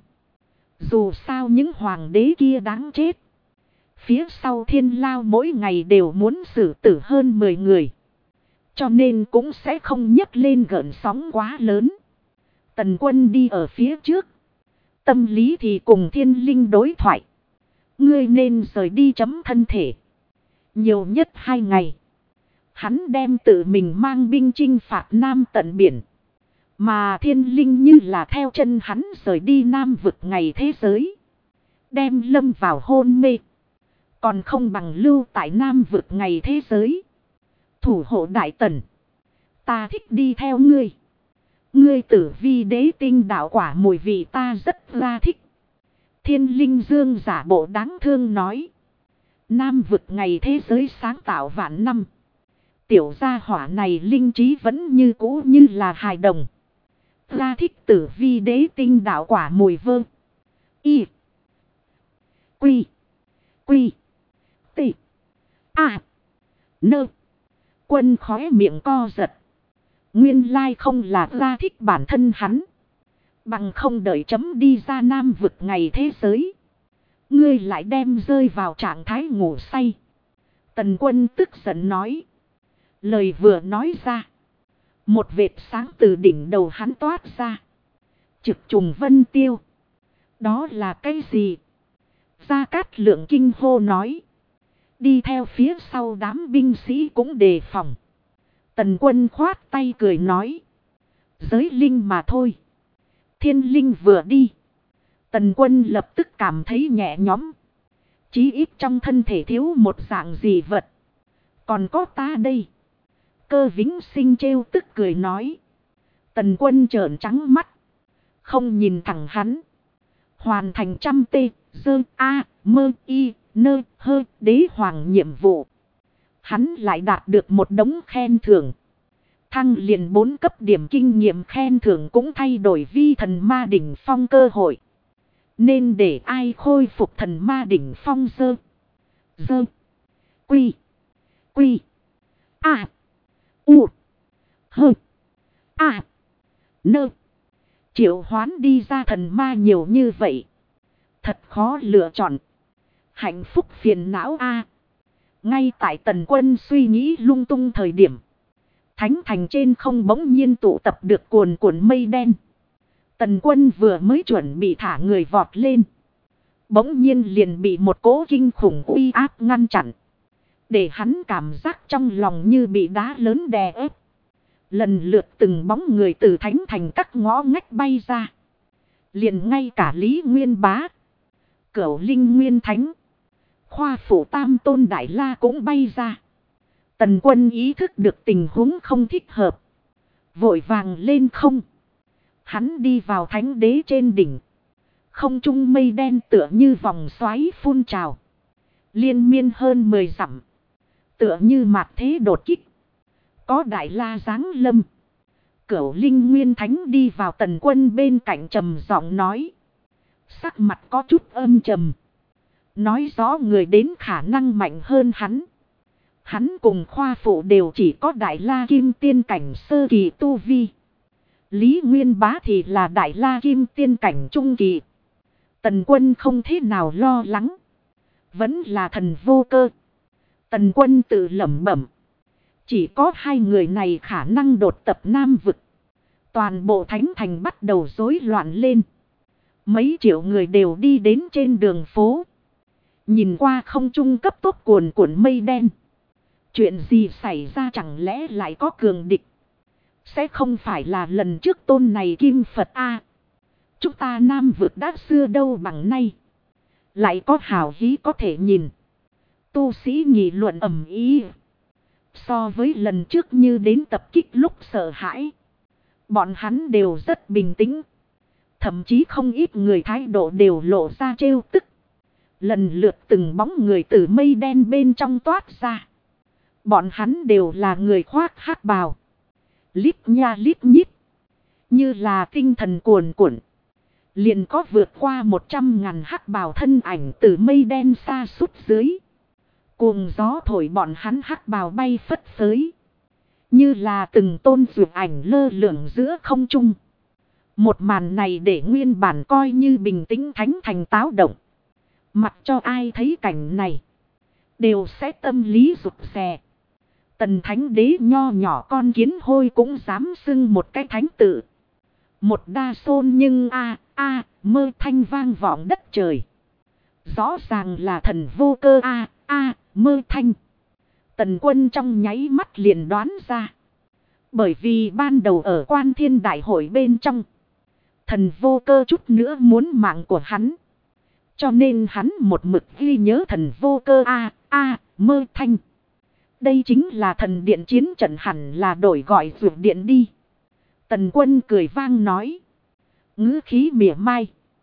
Dù sao những hoàng đế kia đáng chết. Phía sau Thiên Lao mỗi ngày đều muốn xử tử hơn 10 người. Cho nên cũng sẽ không nhấc lên gợn sóng quá lớn. Tần Quân đi ở phía trước. Tâm lý thì cùng thiên linh đối thoại. Ngươi nên rời đi chấm thân thể. Nhiều nhất 2 ngày. Hắn đem tự mình mang binh chinh phạt Nam tận biển. Mà thiên linh như là theo chân hắn rời đi Nam vực ngày thế giới. Đem lâm vào hôn mê. Còn không bằng lưu tại Nam vực ngày thế giới. Thủ hộ Đại Tần. Ta thích đi theo ngươi. Ngươi tử vi đế tinh đạo quả mùi vị ta rất là thích. Thiên linh dương giả bộ đáng thương nói. Nam vực ngày thế giới sáng tạo vạn năm. Tiểu gia hỏa này linh trí vẫn như cũ như là hài đồng. Ra thích tử vi đế tinh đạo quả mùi vơ. Y. Quy. Quy. T. A. Nơ. Quân khóe miệng co giật. Nguyên lai không là ra thích bản thân hắn. Bằng không đợi chấm đi ra Nam vực ngày thế giới. Ngươi lại đem rơi vào trạng thái ngủ say. Tần Quân tức giận nói. Lời vừa nói ra. Một vệt sáng từ đỉnh đầu hắn toát ra. Trực trùng vân tiêu. Đó là cái gì? Gia Cát Lượng kinh hô nói. Đi theo phía sau đám binh sĩ cũng đề phòng. Tần Quân khoát tay cười nói. Giới linh mà thôi. Thiên linh vừa đi. Tần Quân lập tức cảm thấy nhẹ nhõm. Chí ít trong thân thể thiếu một dạng gì vật. Còn có ta đây. Cơ Vĩnh Sinh trêu tức cười nói. Tần Quân trợn trắng mắt. Không nhìn thẳng hắn. Hoàn thành 100 tê, dơ, a, mơ, y, nơ, hơ, đế hoàng nhiệm vụ. Hắn lại đạt được một đống khen thưởng. Thăng liền 4 cấp điểm kinh nghiệm khen thưởng cũng thay đổi vi thần ma đỉnh phong cơ hội. Nên để ai khôi phục thần ma đỉnh phong dơ. Dơ. Quy. Quy. A. U. Hơ. A. Nơ. Triệu hoán đi ra thần ma nhiều như vậy. Thật khó lựa chọn. Hạnh phúc phiền não a. Ngay tại Tần Quân suy nghĩ lung tung thời điểm. Thánh thành trên không bỗng nhiên tụ tập được cuồn cuộn mây đen. Tần Quân vừa mới chuẩn bị thả người vọt lên. Bỗng nhiên liền bị một cỗ kinh khủng uy áp ngăn chặn. Để hắn cảm giác trong lòng như bị đá lớn đè ép. Lần lượt từng bóng người từ thánh thành các ngõ ngách bay ra. Liền ngay cả Lý Nguyên Bá, Cửu Linh Nguyên Thánh, Khoa Phủ Tam Tôn Đại La cũng bay ra. Tần Quân ý thức được tình huống không thích hợp. Vội vàng lên không. Hắn đi vào thánh đế trên đỉnh. Không trung mây đen tựa như vòng xoáy phun trào. Liên miên hơn 10 dặm. Tựa như mạt thế đột kích. Có Đại La giáng lâm. Cửu Linh Nguyên Thánh đi vào Tần Quân bên cạnh trầm giọng nói. Sắc mặt có chút âm trầm. Nói rõ người đến khả năng mạnh hơn hắn. Hắn cùng Khoa Phụ đều chỉ có Đại La Kim Tiên cảnh sơ kỳ tu vi. Lý Nguyên Bá thì là Đại La Kim Tiên cảnh trung kỳ. Tần Quân không thế nào lo lắng. Vẫn là thần vô cơ. Tần Quân tự lẩm bẩm. Chỉ có hai người này khả năng đột tập Nam vực. Toàn bộ thánh thành bắt đầu rối loạn lên. Mấy triệu người đều đi đến trên đường phố. Nhìn qua không trung cấp tốc cuồn cuộn mây đen. Chuyện gì xảy ra chẳng lẽ lại có cường địch? Sẽ không phải là lần trước tôn này Kim Phật A. Chúng ta Nam vực đã xưa đâu bằng nay. Lại có hào hí có thể nhìn. Tu sĩ nghị luận ầm ý. So với lần trước như đến tập kích lúc sợ hãi. Bọn hắn đều rất bình tĩnh. Thậm chí không ít người thái độ đều lộ ra trêu tức. Lần lượt từng bóng người từ mây đen bên trong toát ra. Bọn hắn đều là người khoác hắc bào. Lít nha lít nhít. Như là tinh thần cuồn cuộn. Liền có vượt qua 100.000 hắc bào thân ảnh từ mây đen xa sút dưới. Cuồng gió thổi bọn hắn hắc bào bay phất phới. Như là từng tôn dược ảnh lơ lửng giữa không trung. Một màn này để nguyên bản coi như bình tĩnh thánh thành táo động. Mặc cho ai thấy cảnh này. Đều sẽ tâm lý rụt rè. Tần thánh đế nho nhỏ con kiến hôi cũng dám xưng một cái thánh tự. Một đa sôn nhưng mơ thanh vang vọng đất trời. Rõ ràng là thần vô cơ mơ thanh. Tần Quân trong nháy mắt liền đoán ra. Bởi vì ban đầu ở Quan Thiên Đại hội bên trong. Thần vô cơ chút nữa muốn mạng của hắn. Cho nên hắn một mực ghi nhớ thần vô cơ mơ thanh. Đây chính là thần điện chiến trận hẳn là đổi gọi dược điện đi. Tần Quân cười vang nói. Ngữ khí mỉa mai.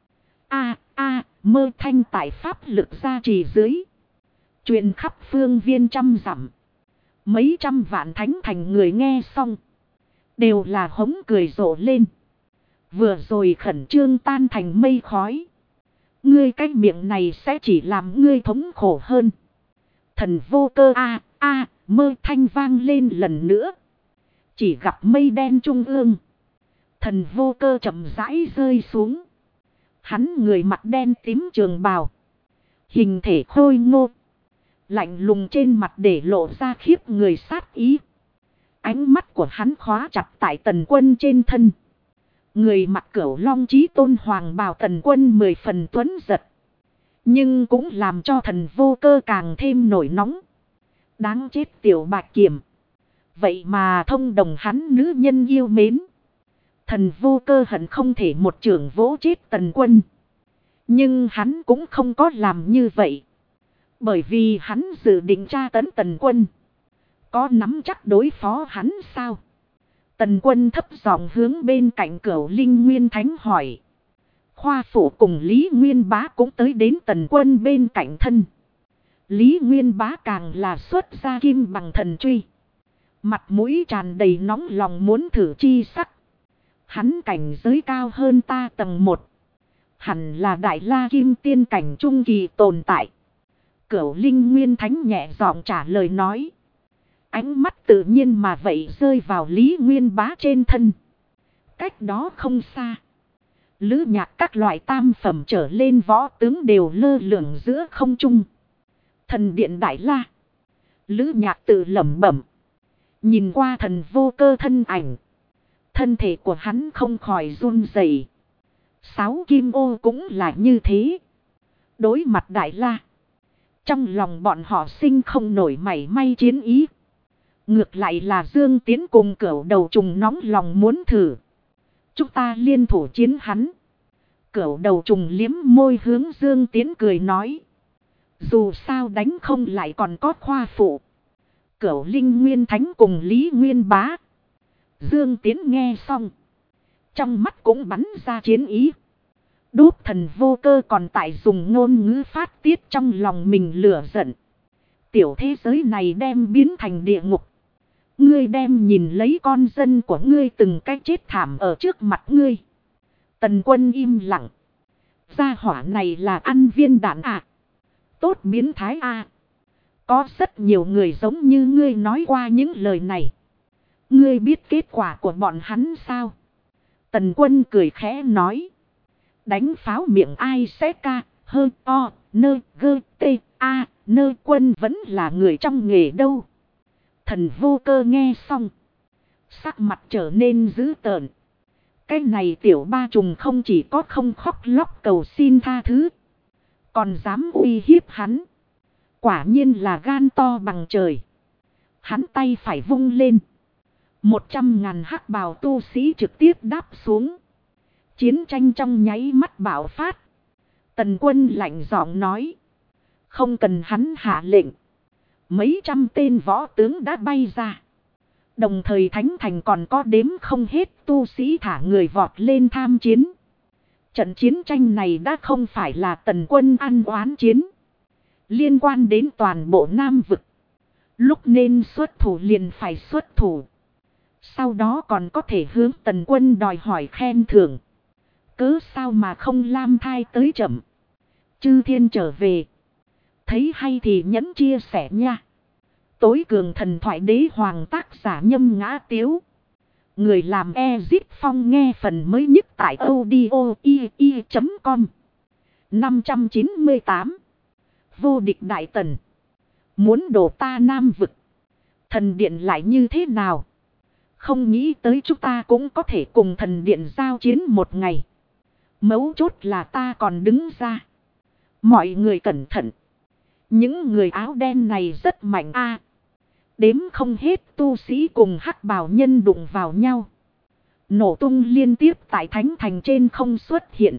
Mơ thanh tại pháp lực gia trì dưới. Truyền khắp phương viên trăm dặm. Mấy trăm vạn thánh thành người nghe xong. Đều là hống cười rộ lên. Vừa rồi khẩn trương tan thành mây khói. Ngươi cái miệng này sẽ chỉ làm ngươi thống khổ hơn. Thần vô cơ mơ thanh vang lên lần nữa. Chỉ gặp mây đen trung ương. Thần vô cơ chậm rãi rơi xuống. Hắn người mặt đen tím trường bào. Hình thể khôi ngô. Lạnh lùng trên mặt để lộ ra khiếp người sát ý. Ánh mắt của hắn khóa chặt tại Tần Quân trên thân. Người mặc Cửu Long Chí Tôn hoàng bào Tần Quân 10 phần tuấn giật. Nhưng cũng làm cho thần vô cơ càng thêm nổi nóng. Đáng chết tiểu bạch kiểm. Vậy mà thông đồng hắn nữ nhân yêu mến. Thần vô cơ hận không thể một chưởng vỗ chết Tần Quân. Nhưng hắn cũng không có làm như vậy. Bởi vì hắn dự định tra tấn Tần Quân. Có nắm chắc đối phó hắn sao? Tần Quân thấp giọng hướng bên cạnh Cửu Linh Nguyên Thánh hỏi. Khoa Phụ cùng Lý Nguyên Bá cũng tới đến Tần Quân bên cạnh thân. Lý Nguyên Bá càng là xuất ra kim bằng thần truy. Mặt mũi tràn đầy nóng lòng muốn thử chi sắc. Hắn cảnh giới cao hơn ta tầng 1. Hẳn là Đại La Kim Tiên cảnh trung kỳ tồn tại. Cửu Linh Nguyên Thánh nhẹ giọng trả lời nói. Ánh mắt tự nhiên mà vậy rơi vào Lý Nguyên Bá trên thân. Cách đó không xa. Lữ nhạc các loại tam phẩm trở lên võ tướng đều lơ lửng giữa không trung. Thần điện Đại La. Lữ Nhạc tự lẩm bẩm. Nhìn qua Thần Vô Cơ thân ảnh. Thân thể của hắn không khỏi run rẩy. 6 kim ô cũng là như thế. Đối mặt Đại La. Trong lòng bọn họ sinh không nổi mảy may chiến ý. Ngược lại là Dương Tiến cùng Cửu Đầu Trùng nóng lòng muốn thử. Chúng ta liên thủ chiến hắn. Cửu Đầu Trùng liếm môi hướng Dương Tiến cười nói. Dù sao đánh không lại còn có khoa phụ. Cửu Linh Nguyên Thánh cùng Lý Nguyên Bá. Dương Tiến nghe xong. Trong mắt cũng bắn ra chiến ý. Đốt Thần Vô Cơ còn tại dùng ngôn ngữ phát tiết trong lòng mình lửa giận. Tiểu thế giới này đem biến thành địa ngục. Ngươi đem nhìn lấy con dân của ngươi từng cái chết thảm ở trước mặt ngươi. Tần Quân im lặng. Gia hỏa này là ăn viên đạn à? Tốt biến thái à? Có rất nhiều người giống như ngươi nói qua những lời này. Ngươi biết kết quả của bọn hắn sao? Tần Quân cười khẽ nói. Đánh pháo miệng ai sẽ ca, hơ, o, nơ, gơ, tê, a, nơ Quân vẫn là người trong nghề đâu. Thần Vô Cơ nghe xong. Sắc mặt trở nên dữ tợn. Cái này tiểu ba trùng không chỉ có không khóc lóc cầu xin tha thứ. Còn dám uy hiếp hắn. Quả nhiên là gan to bằng trời. Hắn tay phải vung lên. 100.000 hắc bào tu sĩ trực tiếp đáp xuống. Chiến tranh trong nháy mắt bạo phát. Tần Quân lạnh giọng nói. Không cần hắn hạ lệnh. Mấy trăm tên võ tướng đã bay ra. Đồng thời Thánh Thành còn có đếm không hết tu sĩ thả người vọt lên tham chiến. Trận chiến tranh này đã không phải là Tần Quân ăn oán chiến. Liên quan đến toàn bộ Nam Vực. Lúc nên xuất thủ liền phải xuất thủ. Sau đó còn có thể hướng Tần Quân đòi hỏi khen thưởng. Cớ sao mà không lam thai tới chậm. Chư thiên trở về. Thấy hay thì nhấn chia sẻ nha. Tối cường thần thoại đế hoàng tác giả Nhâm Ngã Tiếu. Người làm Ezit Phong nghe phần mới nhất tại audio.com. 598. Vô địch đại tần. Muốn đổ ta Nam Vực. Thần điện lại như thế nào? Không nghĩ tới chúng ta cũng có thể cùng thần điện giao chiến một ngày. Mấu chốt là ta còn đứng ra. Mọi người cẩn thận. Những người áo đen này rất mạnh a. Đếm không hết tu sĩ cùng hắc bào nhân đụng vào nhau. Nổ tung liên tiếp tại Thánh Thành trên không xuất hiện.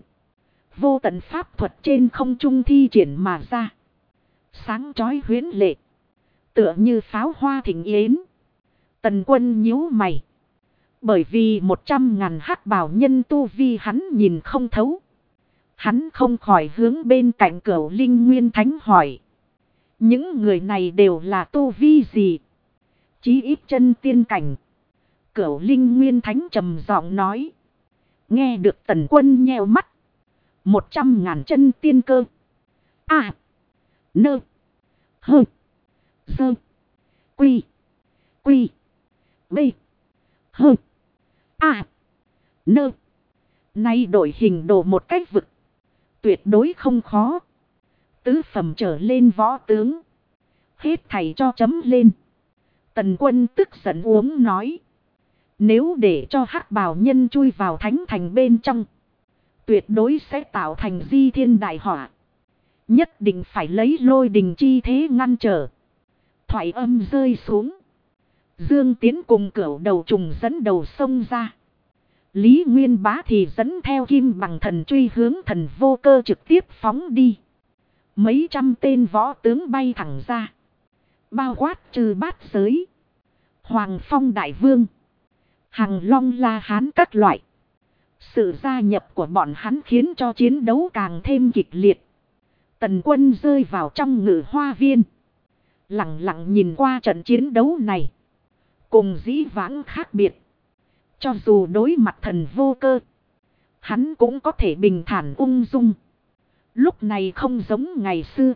Vô tận pháp thuật trên không trung thi triển mà ra. Sáng chói huyễn lệ. Tựa như pháo hoa thịnh yến. Tần Quân nhíu mày. Bởi vì 100.000 hắc bào nhân tu vi hắn nhìn không thấu. Hắn không khỏi hướng bên cạnh Cửu Linh Nguyên Thánh hỏi. Những người này đều là tu vi gì? Chí ít chân tiên cảnh. Cửu Linh Nguyên Thánh trầm giọng nói. Nghe được Tần Quân nheo mắt. 100.000 chân tiên cơ. A. Nơ. Hơ. Sơ. Quy. Quy. B. Hơ. A. Nơ. Nay đổi hình đồ một cách vực. Tuyệt đối không khó. Tứ phẩm trở lên võ tướng. Hết thầy cho chấm lên. Tần Quân tức giận uống nói. Nếu để cho hắc bào nhân chui vào Thánh Thành bên trong. Tuyệt đối sẽ tạo thành di thiên đại họa. Nhất định phải lấy lôi đình chi thế ngăn trở. Thoại âm rơi xuống. Dương Tiến cùng Cửu Đầu Trùng dẫn đầu sông ra. Lý Nguyên Bá thì dẫn theo Kim Bằng Thần truy hướng Thần Vô Cơ trực tiếp phóng đi. Mấy trăm tên võ tướng bay thẳng ra. Bao quát trừ bát giới. Hoàng Phong Đại Vương. Hằng Long La Hán các loại. Sự gia nhập của bọn hắn khiến cho chiến đấu càng thêm kịch liệt. Tần Quân rơi vào trong ngự hoa viên. Lặng lặng nhìn qua trận chiến đấu này. Cùng dĩ vãng khác biệt. Cho dù đối mặt Thần Vô Cơ. Hắn cũng có thể bình thản ung dung. Lúc này không giống ngày xưa.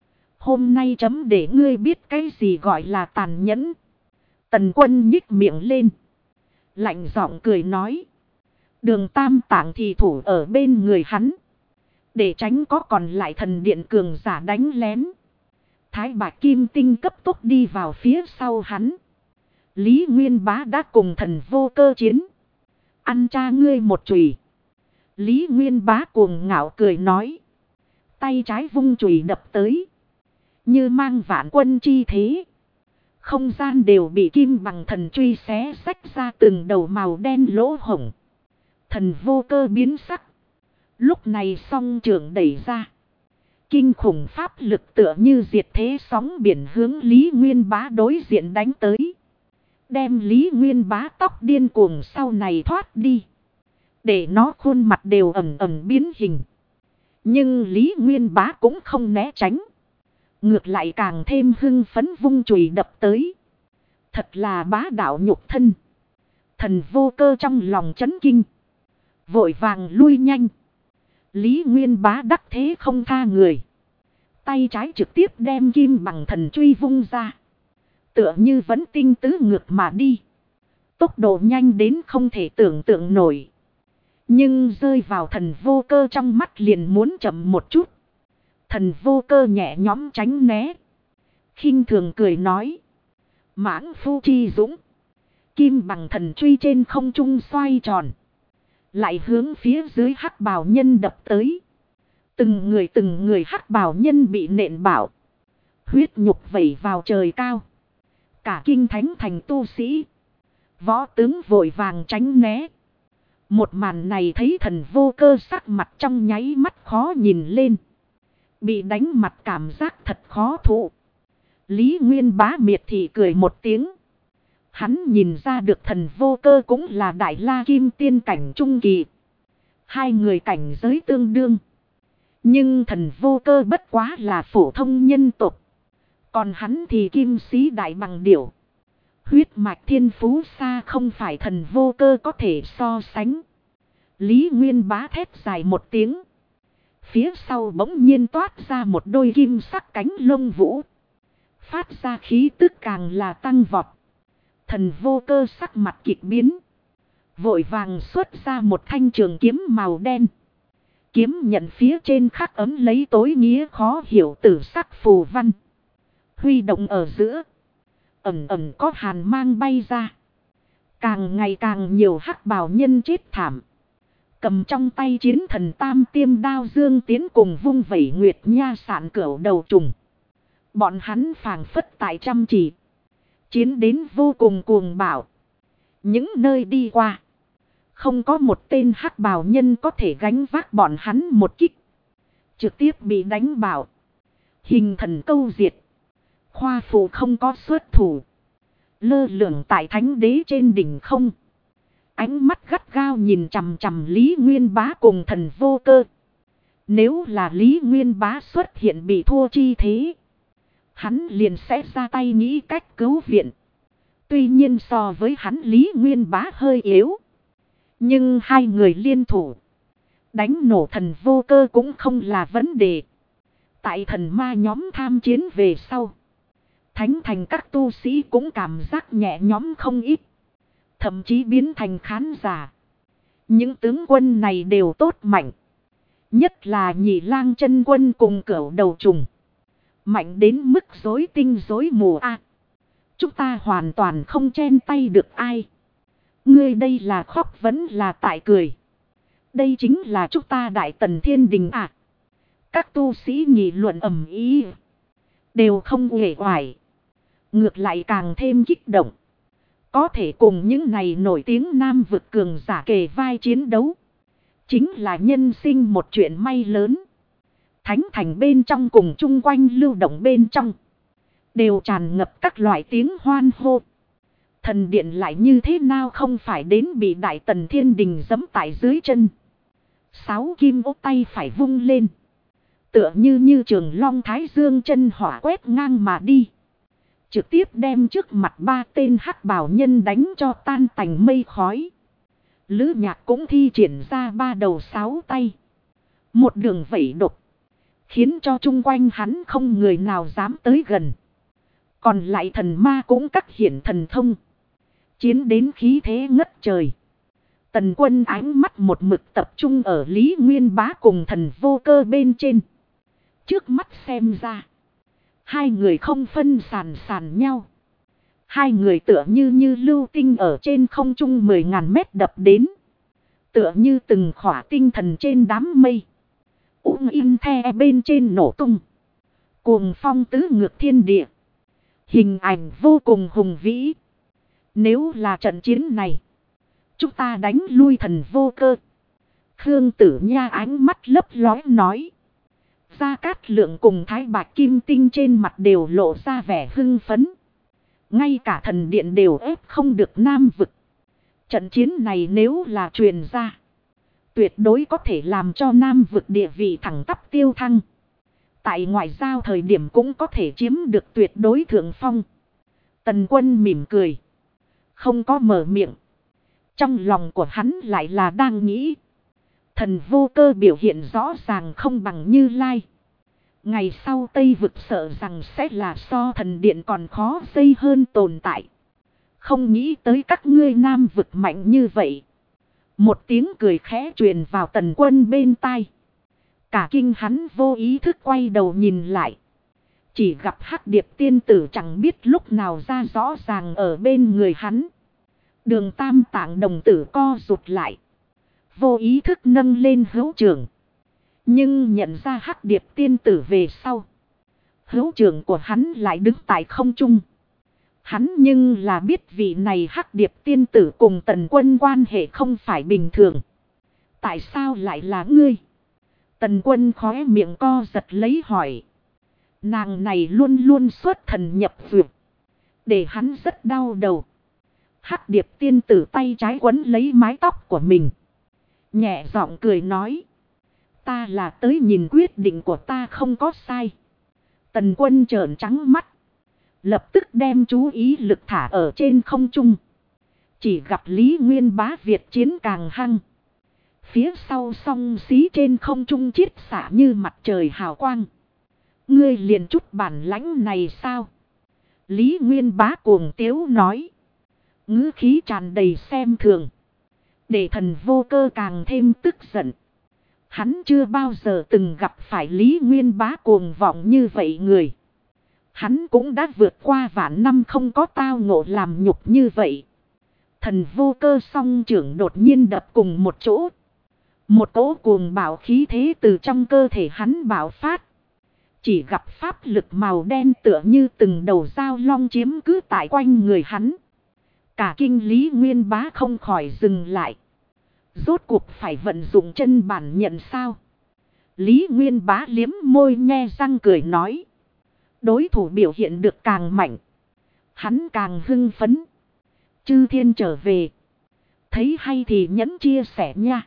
Hôm nay chấm để ngươi biết cái gì gọi là tàn nhẫn. Tần Quân nhích miệng lên. Lạnh giọng cười nói. Đường Tam Tạng thì thủ ở bên người hắn. Để tránh có còn lại thần điện cường giả đánh lén. Thái Bạch Kim Tinh cấp tốc đi vào phía sau hắn. Lý Nguyên Bá đã cùng Thần Vô Cơ chiến. Ăn cha ngươi một chùy. Lý Nguyên Bá cuồng ngạo cười nói. Tay trái vung chùy đập tới. Như mang vạn quân chi thế. Không gian đều bị kim bằng thần truy xé xách ra từng đầu màu đen lỗ hổng. Thần Vô Cơ biến sắc. Lúc này song trưởng đẩy ra. Kinh khủng pháp lực tựa như diệt thế sóng biển hướng Lý Nguyên Bá đối diện đánh tới. Đem Lý Nguyên Bá tóc điên cuồng sau này thoát đi. Để nó khuôn mặt đều ẩm ẩm biến hình. Nhưng Lý Nguyên Bá cũng không né tránh. Ngược lại càng thêm hưng phấn vung chùy đập tới. Thật là bá đạo nhục thân. Thần Vô Cơ trong lòng chấn kinh. Vội vàng lui nhanh. Lý Nguyên Bá đắc thế không tha người. Tay trái trực tiếp đem kim bằng thần truy vung ra. Tựa như vẫn tinh tứ ngược mà đi. Tốc độ nhanh đến không thể tưởng tượng nổi. Nhưng rơi vào Thần Vô Cơ trong mắt liền muốn chậm một chút. Thần Vô Cơ nhẹ nhõm tránh né. Khinh thường cười nói. Mãng phu chi dũng. Kim bằng thần truy trên không trung xoay tròn. Lại hướng phía dưới hắc bào nhân đập tới. Từng người hắc bào nhân bị nện bạo. Huyết nhục vẩy vào trời cao. Cả kinh thánh thành tu sĩ. Võ tướng vội vàng tránh né. Một màn này thấy Thần Vô Cơ sắc mặt trong nháy mắt khó nhìn lên. Bị đánh mặt cảm giác thật khó thụ. Lý Nguyên Bá miệt thị cười một tiếng. Hắn nhìn ra được Thần Vô Cơ cũng là Đại La Kim Tiên cảnh trung kỳ. Hai người cảnh giới tương đương. Nhưng Thần Vô Cơ bất quá là phổ thông nhân tộc. Còn hắn thì kim sĩ đại bằng điểu. Huyết mạch thiên phú xa không phải Thần Vô Cơ có thể so sánh. Lý Nguyên Bá thét dài một tiếng. Phía sau bỗng nhiên toát ra một đôi kim sắc cánh lông vũ. Phát ra khí tức càng là tăng vọt. Thần Vô Cơ sắc mặt kịch biến. Vội vàng xuất ra một thanh trường kiếm màu đen. Kiếm nhận phía trên khắc ấm lấy tối nghĩa khó hiểu tử sắc phù văn. Huy động ở giữa. Ẩm ẩm có hàn mang bay ra. Càng ngày càng nhiều hắc bào nhân chết thảm. Cầm trong tay chiến thần tam tiêm đao dương tiến cùng vung vẩy nguyệt nha sạn cửu đầu trùng. Bọn hắn phảng phất tại chăm chỉ. Chiến đến vô cùng cuồng bạo. Những nơi đi qua. Không có một tên hắc bào nhân có thể gánh vác bọn hắn một kích. Trực tiếp bị đánh bạo. Hình thần câu diệt. Khoa phụ không có xuất thủ. Lơ lửng tại thánh đế trên đỉnh không. Ánh mắt gắt gao nhìn chằm chằm Lý Nguyên Bá cùng Thần Vô Cơ. Nếu là Lý Nguyên Bá xuất hiện bị thua chi thế. Hắn liền sẽ ra tay nghĩ cách cứu viện. Tuy nhiên so với hắn Lý Nguyên Bá hơi yếu. Nhưng hai người liên thủ. Đánh nổ Thần Vô Cơ cũng không là vấn đề. Tại thần ma nhóm tham chiến về sau. Thánh thành các tu sĩ cũng cảm giác nhẹ nhõm không ít. Thậm chí biến thành khán giả. Những tướng quân này đều tốt mạnh. Nhất là Nhị Lang chân quân cùng cửu đầu trùng. Mạnh đến mức rối tinh rối mù a. Chúng ta hoàn toàn không chen tay được ai. Ngươi đây là khóc vẫn là tại cười. Đây chính là chúng ta Đại Tần Thiên Đình à. Các tu sĩ nghị luận ầm ĩ. Đều không uể oải. Ngược lại càng thêm kích động. Có thể cùng những này nổi tiếng nam vực cường giả kề vai chiến đấu. Chính là nhân sinh một chuyện may lớn. Thánh thành bên trong cùng chung quanh lưu động bên trong. Đều tràn ngập các loại tiếng hoan hô. Thần điện lại như thế nào không phải đến bị Đại Tần Thiên Đình giẫm tại dưới chân. Sáu kim ốp tay phải vung lên. Tựa như trường long thái dương chân hỏa quét ngang mà đi. Trực tiếp đem trước mặt ba tên hắc bào nhân đánh cho tan tành mây khói. Lữ Nhạc cũng thi triển ra ba đầu sáu tay. Một đường vẩy độc. Khiến cho chung quanh hắn không người nào dám tới gần. Còn lại thần ma cũng các hiển thần thông. Chiến đến khí thế ngất trời. Tần Quân ánh mắt một mực tập trung ở Lý Nguyên Bá cùng Thần Vô Cơ bên trên. Trước mắt xem ra. Hai người không phân sàn nhau. Hai người tựa như lưu tinh ở trên không trung 10.000 mét đập đến. Tựa như từng khỏa tinh thần trên đám mây. Ung in the bên trên nổ tung. Cuồng phong tứ ngược thiên địa. Hình ảnh vô cùng hùng vĩ. Nếu là trận chiến này, chúng ta đánh lui Thần Vô Cơ. Khương Tử Nha ánh mắt lấp lóe nói. Gia Cát Lượng cùng Thái Bạch Kim Tinh trên mặt đều lộ ra vẻ hưng phấn. Ngay cả thần điện đều ép không được Nam Vực. Trận chiến này nếu là truyền ra, tuyệt đối có thể làm cho Nam Vực địa vị thẳng tắp tiêu thăng. Tại ngoại giao thời điểm cũng có thể chiếm được tuyệt đối thượng phong. Tần Quân mỉm cười, không có mở miệng. Trong lòng của hắn lại là đang nghĩ. Thần Vô Cơ biểu hiện rõ ràng không bằng Như Lai. Ngày sau Tây Vực sợ rằng sẽ là so thần điện còn khó dây hơn tồn tại. Không nghĩ tới các ngươi Nam Vực mạnh như vậy. Một tiếng cười khẽ truyền vào Tần Quân bên tai. Cả kinh hắn vô ý thức quay đầu nhìn lại. Chỉ gặp Hắc Điệp tiên tử chẳng biết lúc nào ra rõ ràng ở bên người hắn. Đường Tam Tạng đồng tử co rụt lại. Vô ý thức nâng lên hữu trưởng. Nhưng nhận ra Hắc Điệp tiên tử về sau. Hữu trưởng của hắn lại đứng tại không trung. Hắn nhưng là biết vị này Hắc Điệp tiên tử cùng Tần Quân quan hệ không phải bình thường. Tại sao lại là ngươi? Tần Quân khóe miệng co giật lấy hỏi. Nàng này luôn luôn xuất thần nhập vượt. Để hắn rất đau đầu. Hắc Điệp tiên tử tay trái quấn lấy mái tóc của mình. Nhẹ giọng cười nói. Ta là tới nhìn quyết định của ta không có sai. Tần Quân trợn trắng mắt. Lập tức đem chú ý lực thả ở trên không trung. Chỉ gặp Lý Nguyên Bá Việt chiến càng hăng. Phía sau song xí trên không trung chiết xạ như mặt trời hào quang. Ngươi liền chút bản lãnh này sao? Lý Nguyên Bá cuồng tiếu nói. Ngữ khí tràn đầy xem thường. Để Thần Vô Cơ càng thêm tức giận. Hắn chưa bao giờ từng gặp phải Lý Nguyên Bá cuồng vọng như vậy người. Hắn cũng đã vượt qua vạn năm không có tao ngộ làm nhục như vậy. Thần Vô Cơ song trưởng đột nhiên đập cùng một chỗ. Một cỗ cuồng bạo khí thế từ trong cơ thể hắn bạo phát. Chỉ gặp pháp lực màu đen tựa như từng đầu dao long chiếm cứ tại quanh người hắn. Cả kinh Lý Nguyên Bá không khỏi dừng lại. Rốt cuộc phải vận dụng chân bản nhận sao? Lý Nguyên Bá liếm môi nhe răng cười nói. Đối thủ biểu hiện được càng mạnh. Hắn càng hưng phấn. Chư thiên trở về. Thấy hay thì nhấn chia sẻ nha.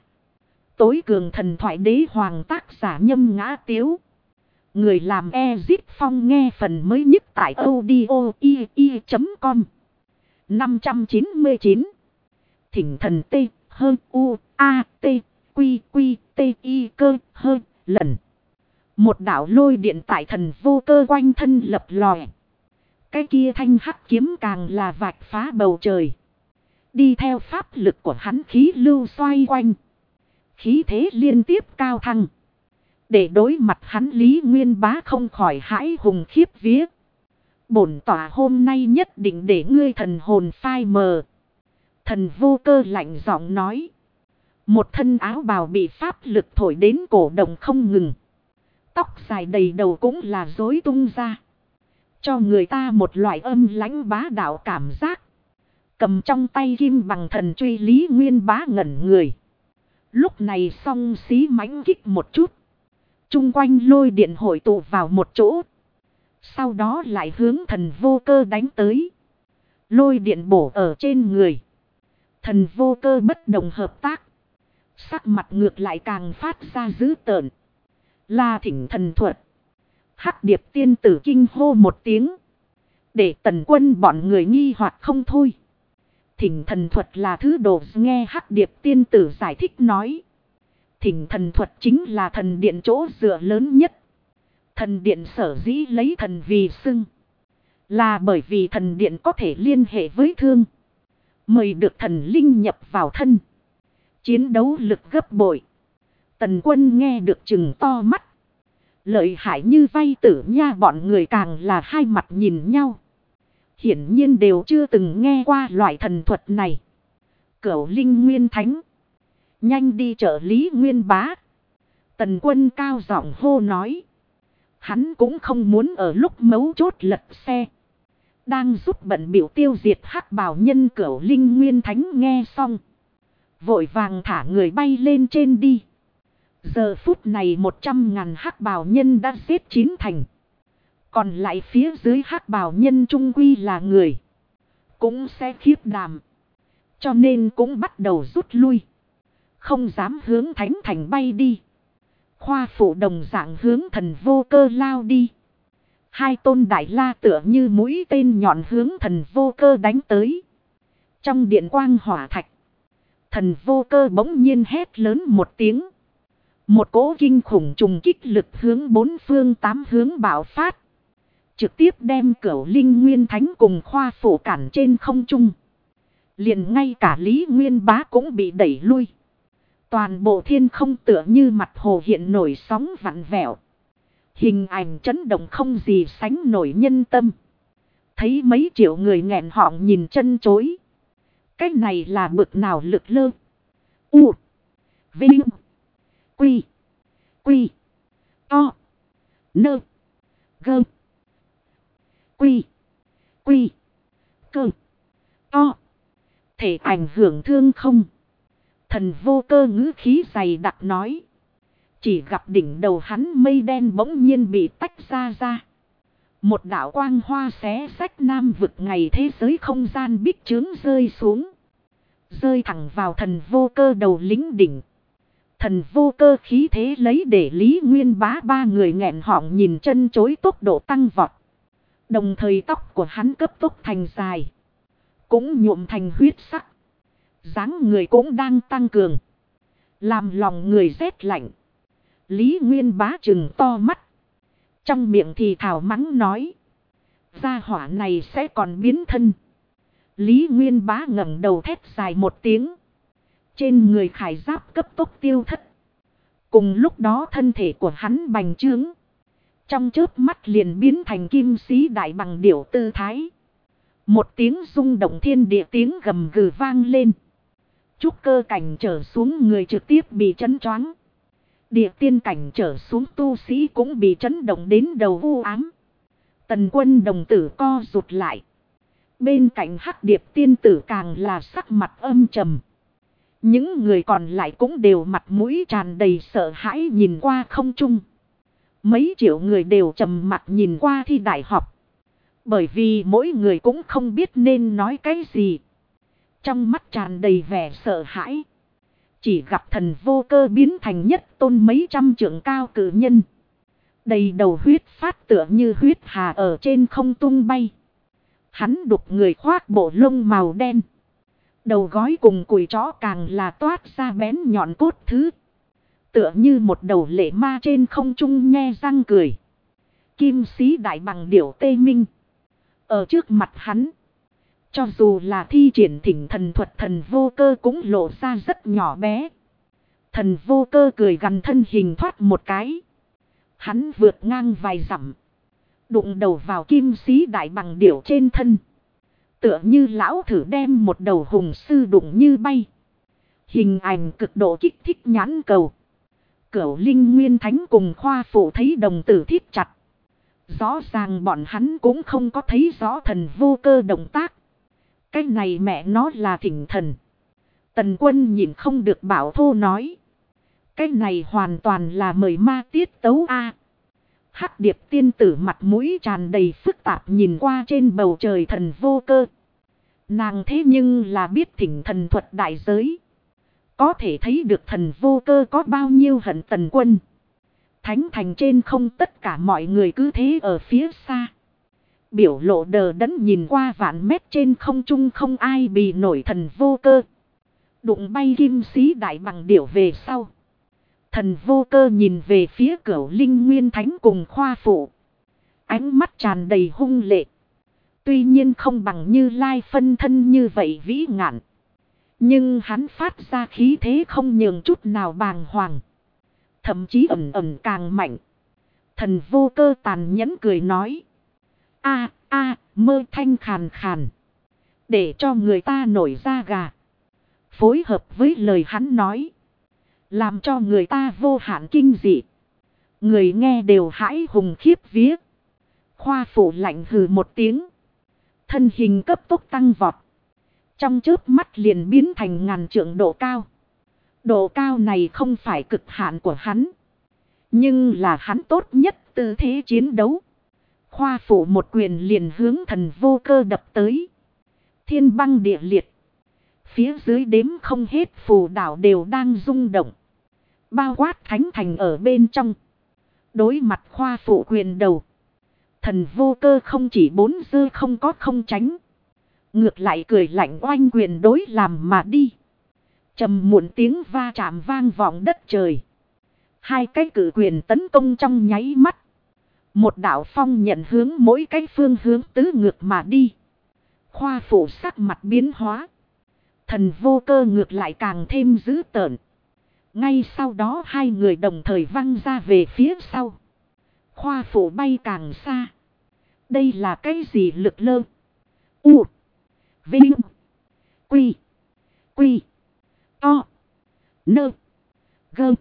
Tối cường thần thoại đế hoàng tác giả Nhâm Ngã Tiếu. Người làm Ezip Phong nghe phần mới nhất tại audio.com 599. Thỉnh thần T hơn U A T Quy Quy T I cơ hơn lần. Một đạo lôi điện tại Thần Vô Cơ quanh thân lập lòe. Cái kia thanh hắc kiếm càng là vạch phá bầu trời. Đi theo pháp lực của hắn khí lưu xoay quanh. Khí thế liên tiếp cao thăng. Để đối mặt hắn Lý Nguyên Bá không khỏi hãi hùng khiếp vía. Bổn tỏa hôm nay nhất định để ngươi thần hồn phai mờ. Thần Vô Cơ lạnh giọng nói. Một thân áo bào bị pháp lực thổi đến cổ động không ngừng. Tóc dài đầy đầu cũng là rối tung ra. Cho người ta một loại âm lãnh bá đạo cảm giác. Cầm trong tay kim bằng thần truy Lý Nguyên Bá ngẩn người. Lúc này song xí mãnh kích một chút. Trung quanh lôi điện hội tụ vào một chỗ. Sau đó lại hướng Thần Vô Cơ đánh tới. Lôi điện bổ ở trên người. Thần Vô Cơ bất đồng hợp tác. Sắc mặt ngược lại càng phát ra dữ tợn. Là Thỉnh Thần thuật. Hắc Điệp tiên tử kinh hô một tiếng. Để Tần Quân bọn người nghi hoặc không thôi. Thỉnh Thần thuật là thứ đồ nghe Hắc Điệp tiên tử giải thích nói. Thỉnh Thần thuật chính là thần điện chỗ dựa lớn nhất. Thần điện sở dĩ lấy thần vì xưng. Là bởi vì thần điện có thể liên hệ với thương. Mời được thần linh nhập vào thân. Chiến đấu lực gấp bội. Tần Quân nghe được chừng to mắt. Lợi hại như vay tử nha, bọn người càng là hai mặt nhìn nhau. Hiển nhiên đều chưa từng nghe qua loại thần thuật này. Cửu Linh Nguyên Thánh. Nhanh đi trợ Lý Nguyên Bá. Tần Quân cao giọng hô nói. Hắn cũng không muốn ở lúc mấu chốt lật xe. Đang giúp bận biểu tiêu diệt hắc bào nhân. Cửu Linh Nguyên Thánh nghe xong, vội vàng thả người bay lên trên đi. Giờ phút này 100.000 hắc bào nhân đã giết 9 thành. Còn lại phía dưới hắc bào nhân trung quy là người, cũng sẽ khiếp đảm. Cho nên cũng bắt đầu rút lui. Không dám hướng Thánh Thành bay đi. Khoa Phụ đồng dạng hướng Thần Vô Cơ lao đi. Hai tôn đại la tựa như mũi tên nhọn hướng Thần Vô Cơ đánh tới. Trong điện quang hỏa thạch, Thần Vô Cơ bỗng nhiên hét lớn một tiếng. Một cỗ kinh khủng trùng kích lực hướng bốn phương tám hướng bạo phát. Trực tiếp đem Cửu Linh Nguyên Thánh cùng Khoa Phụ cản trên không trung. Liền ngay cả Lý Nguyên Bá cũng bị đẩy lui. Toàn bộ thiên không tựa như mặt hồ hiện nổi sóng vặn vẹo. Hình ảnh chấn động không gì sánh nổi nhân tâm. Thấy mấy triệu người nghẹn họng nhìn chân chối. Cái này là bực nào lực lơ. U. Vinh. Quy. Quy. To. Nơ. Gơ. Quy. Quy. Cơ. To. Thể ảnh hưởng thương không? Thần Vô Cơ ngữ khí dày đặc nói. Chỉ gặp đỉnh đầu hắn mây đen bỗng nhiên bị tách ra. Một đạo quang hoa xé xách nam vực ngày thế giới không gian bích chướng rơi xuống. Rơi thẳng vào Thần Vô Cơ đầu lính đỉnh. Thần Vô Cơ khí thế lấy để Lý Nguyên Bá ba người nghẹn họng nhìn chân chối, tốc độ tăng vọt. Đồng thời tóc của hắn cấp tốc thành dài, cũng nhuộm thành huyết sắc. Dáng người cũng đang tăng cường, làm lòng người rét lạnh. Lý Nguyên Bá trừng to mắt, trong miệng thì thào mắng nói. Gia hỏa này sẽ còn biến thân. Lý Nguyên Bá ngẩng đầu thét dài một tiếng. Trên người khải giáp cấp tốc tiêu thất. Cùng lúc đó thân thể của hắn bành trướng. Trong chớp mắt liền biến thành kim sĩ đại bằng điểu tư thái. Một tiếng rung động thiên địa, tiếng gầm gừ vang lên. Trúc cơ cảnh trở xuống người trực tiếp bị chấn choáng. Địa tiên cảnh trở xuống tu sĩ cũng bị chấn động đến đầu u ám. Tần Quân đồng tử co rụt lại. Bên cạnh Hắc Điệp tiên tử càng là sắc mặt âm trầm. Những người còn lại cũng đều mặt mũi tràn đầy sợ hãi nhìn qua không trung. Mấy triệu người đều trầm mặt nhìn qua thi đại học. Bởi vì mỗi người cũng không biết nên nói cái gì. Trong mắt tràn đầy vẻ sợ hãi. Chỉ gặp Thần Vô Cơ biến thành nhất tôn mấy trăm trượng cao cử nhân. Đầy đầu huyết phát tựa như huyết hà ở trên không tung bay. Hắn đục người khoác bộ lông màu đen. Đầu gói cùng cùi chó càng là toát ra bén nhọn cốt thứ. Tựa như một đầu lệ ma trên không trung nhe răng cười. Kim sĩ đại bằng điểu tê minh. Ở trước mặt hắn, cho dù là thi triển thỉnh thần thuật Thần Vô Cơ cũng lộ ra rất nhỏ bé. Thần Vô Cơ cười gằn thân hình thoát một cái. Hắn vượt ngang vài dặm, đụng đầu vào kim sĩ đại bằng điểu trên thân. Tựa như lão thử đem một đầu hùng sư đụng như bay. Hình ảnh cực độ kích thích nhãn cầu. Cửu Linh Nguyên Thánh cùng Khoa Phụ thấy đồng tử thiết chặt. Rõ ràng bọn hắn cũng không có thấy rõ Thần Vô Cơ động tác. Cái này mẹ nó là thỉnh thần. Tần Quân nhìn không được bảo thô nói. Cái này hoàn toàn là mời ma tiết tấu a. Hắc Điệp tiên tử mặt mũi tràn đầy phức tạp nhìn qua trên bầu trời Thần Vô Cơ. Nàng thế nhưng là biết thỉnh thần thuật đại giới. Có thể thấy được Thần Vô Cơ có bao nhiêu hận Tần Quân. Thánh thành trên không tất cả mọi người cứ thế ở phía xa. Biểu lộ đờ đẫn nhìn qua vạn mét trên không trung không ai bì nổi Thần Vô Cơ. Đụng bay kim sĩ đại bằng điểu về sau. Thần Vô Cơ nhìn về phía Cửu Linh Nguyên Thánh cùng Khoa Phụ. Ánh mắt tràn đầy hung lệ. Tuy nhiên không bằng Như Lai phân thân như vậy vĩ ngạn. Nhưng hắn phát ra khí thế không nhường chút nào bàng hoàng. Thậm chí ẩn ẩn càng mạnh. Thần Vô Cơ tàn nhẫn cười nói. Mơ thanh khàn khàn. Để cho người ta nổi da gà. Phối hợp với lời hắn nói. Làm cho người ta vô hạn kinh dị. Người nghe đều hãi hùng khiếp vía. Khoa Phụ lạnh hừ một tiếng. Thân hình cấp tốc tăng vọt. Trong chớp mắt liền biến thành ngàn trượng độ cao. Độ cao này không phải cực hạn của hắn. Nhưng là hắn tốt nhất tư thế chiến đấu. Khoa Phụ một quyền liền hướng Thần Vô Cơ đập tới. Thiên băng địa liệt. Phía dưới đếm không hết phù đảo đều đang rung động. Bao quát thánh thành ở bên trong. Đối mặt Khoa Phụ quyền đầu. Thần Vô Cơ không chỉ bốn dơ không có không tránh. Ngược lại cười lạnh oanh quyền đối làm mà đi. Trầm muộn tiếng va chạm vang vọng đất trời. Hai cái cử quyền tấn công trong nháy mắt. Một đạo phong nhận hướng mỗi cái phương hướng tứ ngược mà đi. Khoa Phụ sắc mặt biến hóa. Thần Vô Cơ ngược lại càng thêm dữ tợn. Ngay sau đó hai người đồng thời văng ra về phía sau. Khoa Phụ bay càng xa. Đây là cái gì lực lơ? U. Vinh. Quy. Quy. To. Nơ. Gơ.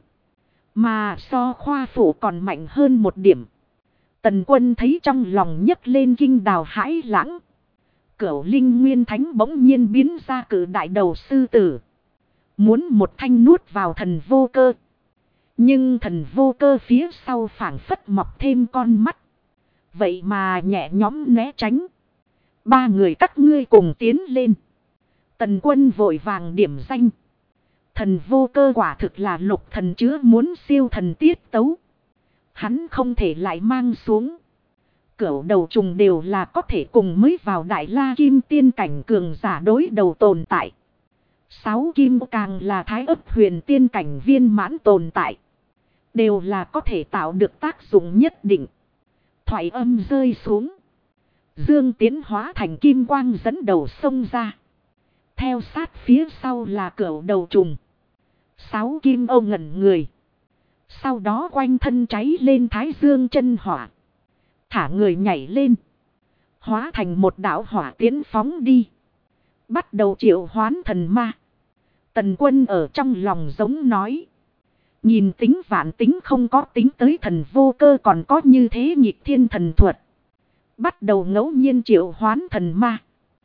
Mà so Khoa Phụ còn mạnh hơn một điểm. Tần Quân thấy trong lòng nhấc lên kinh đào hãi lãng. Cửu Linh Nguyên Thánh bỗng nhiên biến ra cử đại đầu sư tử. Muốn một thanh nuốt vào Thần Vô Cơ. Nhưng Thần Vô Cơ phía sau phảng phất mọc thêm con mắt. Vậy mà nhẹ nhõm né tránh. Ba người các ngươi cùng tiến lên. Tần Quân vội vàng điểm danh. Thần Vô Cơ quả thực là lục thần chứa muốn siêu thần tiết tấu. Hắn không thể lại mang xuống. Cửu đầu trùng đều là có thể cùng mới vào Đại La Kim tiên cảnh cường giả đối đầu tồn tại. Sáu kim càng là Thái Ấp Huyền tiên cảnh viên mãn tồn tại. Đều là có thể tạo được tác dụng nhất định. Thoại âm rơi xuống. Dương Tiến hóa thành kim quang dẫn đầu sông ra. Theo sát phía sau là cửu đầu trùng. Sáu kim ô ngẩn người. Sau đó quanh thân cháy lên thái dương chân hỏa. Thả người nhảy lên. Hóa thành một đạo hỏa tiến phóng đi. Bắt đầu triệu hoán thần ma. Tần Quân ở trong lòng giống nói. Nhìn tính vạn tính không có tính tới Thần Vô Cơ còn có như thế nhịp thiên thần thuật. Bắt đầu ngẫu nhiên triệu hoán thần ma.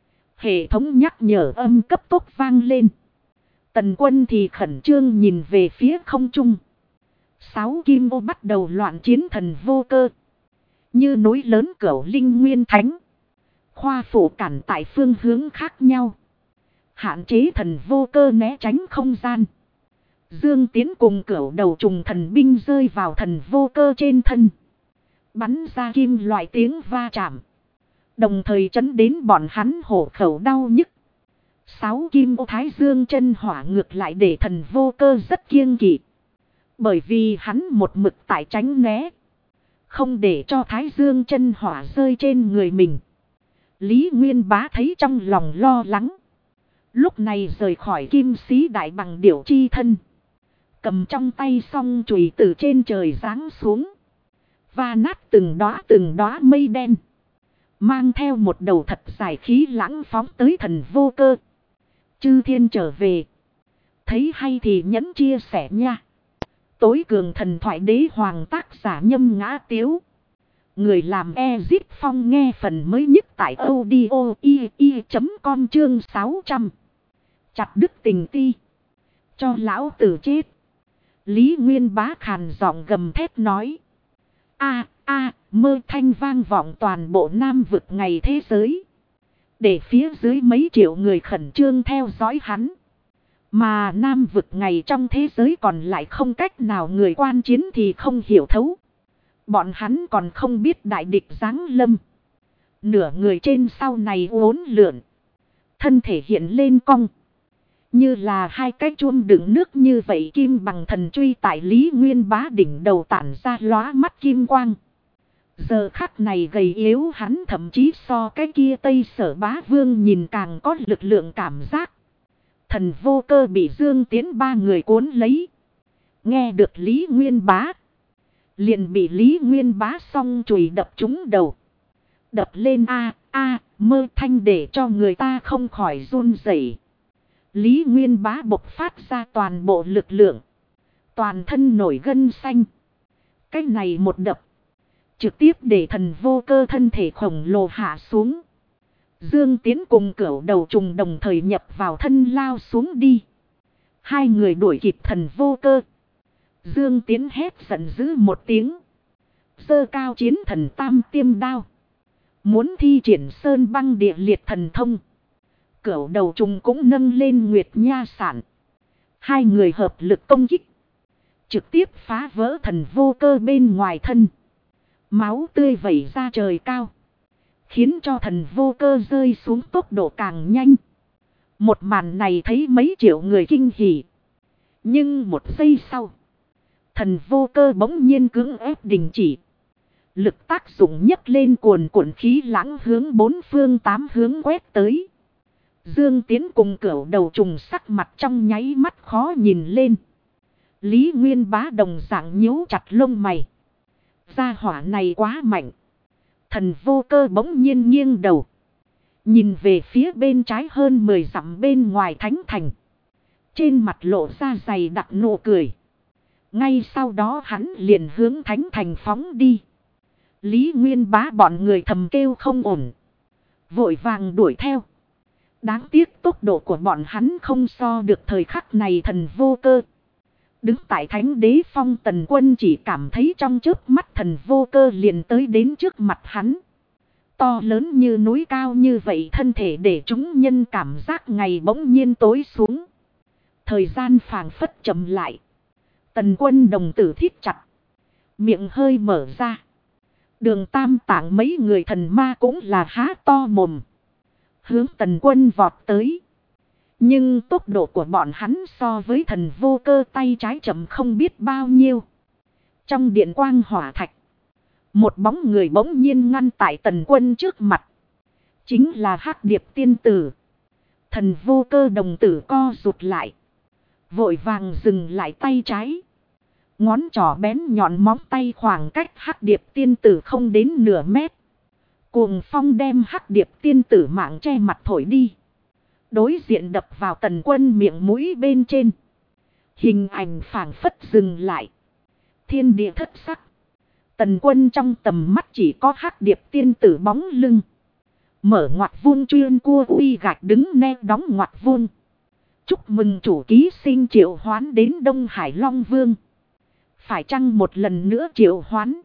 Hệ thống nhắc nhở âm cấp tốc vang lên. Tần Quân thì khẩn trương nhìn về phía không trung. Sáu kim ô bắt đầu loạn chiến Thần Vô Cơ. Như núi lớn Cửu Linh Nguyên Thánh. Khoa Phụ cản tại phương hướng khác nhau. Hạn chế Thần Vô Cơ né tránh không gian. Dương Tiến cùng cửu đầu trùng thần binh rơi vào Thần Vô Cơ trên thân. Bắn ra kim loại tiếng va chạm. Đồng thời chấn đến bọn hắn hổ khẩu đau nhức. Sáu kim ô thái dương chân hỏa ngược lại để Thần Vô Cơ rất kiêng kỵ. Bởi vì hắn một mực tại tránh né. Không để cho thái dương chân hỏa rơi trên người mình. Lý Nguyên Bá thấy trong lòng lo lắng. Lúc này rời khỏi kim sĩ đại bằng điểu chi thân. Cầm trong tay song chùy từ trên trời giáng xuống. Và nát từng đóa mây đen. Mang theo một đầu thật dài khí lãng phóng tới Thần Vô Cơ. Chư thiên trở về. Thấy hay thì nhấn chia sẻ nha. Tối cường thần thoại đế hoàng tác giả Nhâm Ngã Tiếu. Người làm Ezip Phong nghe phần mới nhất tại audio.com chương 600. Chặt đứt tình ti. Cho lão tử chết. Lý Nguyên Bá khàn giọng gầm thét nói. Mơ thanh vang vọng toàn bộ Nam vực ngày thế giới. Để phía dưới mấy triệu người khẩn trương theo dõi hắn. Mà Nam vực ngày trong thế giới còn lại không cách nào người quan chiến thì không hiểu thấu. Bọn hắn còn không biết đại địch giáng lâm. Nửa người trên sau này uốn lượn. Thân thể hiện lên cong. Như là hai cái chuông đựng nước như vậy kim bằng thần truy tại Lý Nguyên Bá đỉnh đầu tản ra lóa mắt kim quang. Giờ khắc này gầy yếu hắn thậm chí so cái kia Tây Sở Bá Vương nhìn càng có lực lượng cảm giác. Thần Vô Cơ bị Dương Tiến ba người cuốn lấy. Nghe được Lý Nguyên Bá. Liền bị Lý Nguyên Bá song chùy đập trúng đầu. Đập lên mơ thanh để cho người ta không khỏi run rẩy. Lý Nguyên Bá bộc phát ra toàn bộ lực lượng. Toàn thân nổi gân xanh. Cái này một đập. Trực tiếp để Thần Vô Cơ thân thể khổng lồ hạ xuống. Dương Tiến cùng Cửu Đầu Trùng đồng thời nhập vào thân lao xuống đi. Hai người đuổi kịp Thần Vô Cơ. Dương Tiến hét giận dữ một tiếng. Giơ cao chiến thần tam tiêm đao. Muốn thi triển sơn băng địa liệt thần thông. Cửu Đầu Trùng cũng nâng lên Nguyệt Nha Sản. Hai người hợp lực công kích. Trực tiếp phá vỡ Thần Vô Cơ bên ngoài thân. Máu tươi vẩy ra trời cao. Khiến cho Thần Vô Cơ rơi xuống tốc độ càng nhanh. Một màn này thấy mấy triệu người kinh hỉ. Nhưng một giây sau. Thần Vô Cơ bỗng nhiên cưỡng ép đình chỉ. Lực tác dụng nhấc lên cuồn cuộn khí lãng hướng bốn phương tám hướng quét tới. Dương Tiến cùng Cửu Đầu Trùng sắc mặt trong nháy mắt khó nhìn lên. Lý Nguyên Bá đồng dạng nhíu chặt lông mày. Gia hỏa này quá mạnh. Thần Vô Cơ bỗng nhiên nghiêng đầu. Nhìn về phía bên trái hơn 10 dặm bên ngoài thánh thành. Trên mặt lộ ra dày đặc nụ cười. Ngay sau đó hắn liền hướng thánh thành phóng đi. Lý Nguyên Bá bọn người thầm kêu không ổn. Vội vàng đuổi theo. Đáng tiếc tốc độ của bọn hắn không so được thời khắc này Thần Vô Cơ. Đứng tại Thánh Đế Phong Tần Quân chỉ cảm thấy trong chớp mắt Thần Vô Cơ liền tới đến trước mặt hắn. To lớn như núi cao như vậy thân thể để chúng nhân cảm giác ngày bỗng nhiên tối xuống. Thời gian phảng phất chậm lại. Tần Quân đồng tử thít chặt. Miệng hơi mở ra. Đường Tam Tạng mấy người thần ma cũng là há to mồm. Hướng Tần Quân vọt tới. Nhưng tốc độ của bọn hắn so với Thần Vô Cơ tay trái chậm không biết bao nhiêu. Trong điện quang hỏa thạch. Một bóng người bỗng nhiên ngăn tại Tần Quân trước mặt. Chính là Hắc Điệp tiên tử. Thần Vô Cơ đồng tử co rụt lại. Vội vàng dừng lại tay trái. Ngón trỏ bén nhọn móng tay khoảng cách Hắc Điệp tiên tử không đến nửa mét. Cuồng phong đem Hắc Điệp tiên tử mạng che mặt thổi đi. Đối diện đập vào Tần Quân miệng mũi bên trên. Hình ảnh phảng phất dừng lại. Thiên địa thất sắc. Tần Quân trong tầm mắt chỉ có Hắc Điệp tiên tử bóng lưng. Mở ngoặt vuông chuyên cua uy gạch đứng ne đóng ngoặt vuông. Chúc mừng chủ ký sinh triệu hoán đến Đông Hải Long Vương. Phải chăng một lần nữa triệu hoán?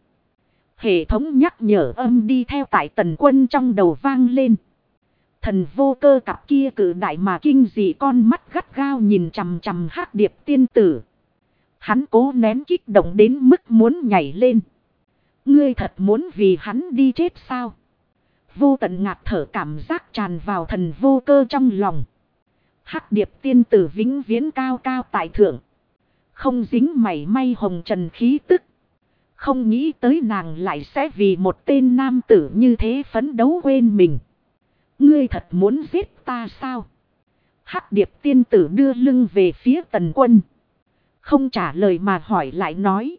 Hệ thống nhắc nhở âm đi theo tại Tần Quân trong đầu vang lên. Thần Vô Cơ cặp kia cử đại mà kinh dị con mắt gắt gao nhìn chằm chằm Hắc Điệp tiên tử. Hắn cố nén kích động đến mức muốn nhảy lên. Ngươi thật muốn vì hắn đi chết sao? Vô tận ngạt thở cảm giác tràn vào Thần Vô Cơ trong lòng. Hắc Điệp tiên tử vĩnh viễn cao cao tại thượng. Không dính mảy may hồng trần khí tức. Không nghĩ tới nàng lại sẽ vì một tên nam tử như thế phấn đấu quên mình. Ngươi thật muốn giết ta sao? Hắc Điệp tiên tử đưa lưng về phía Tần Quân. Không trả lời mà hỏi lại nói.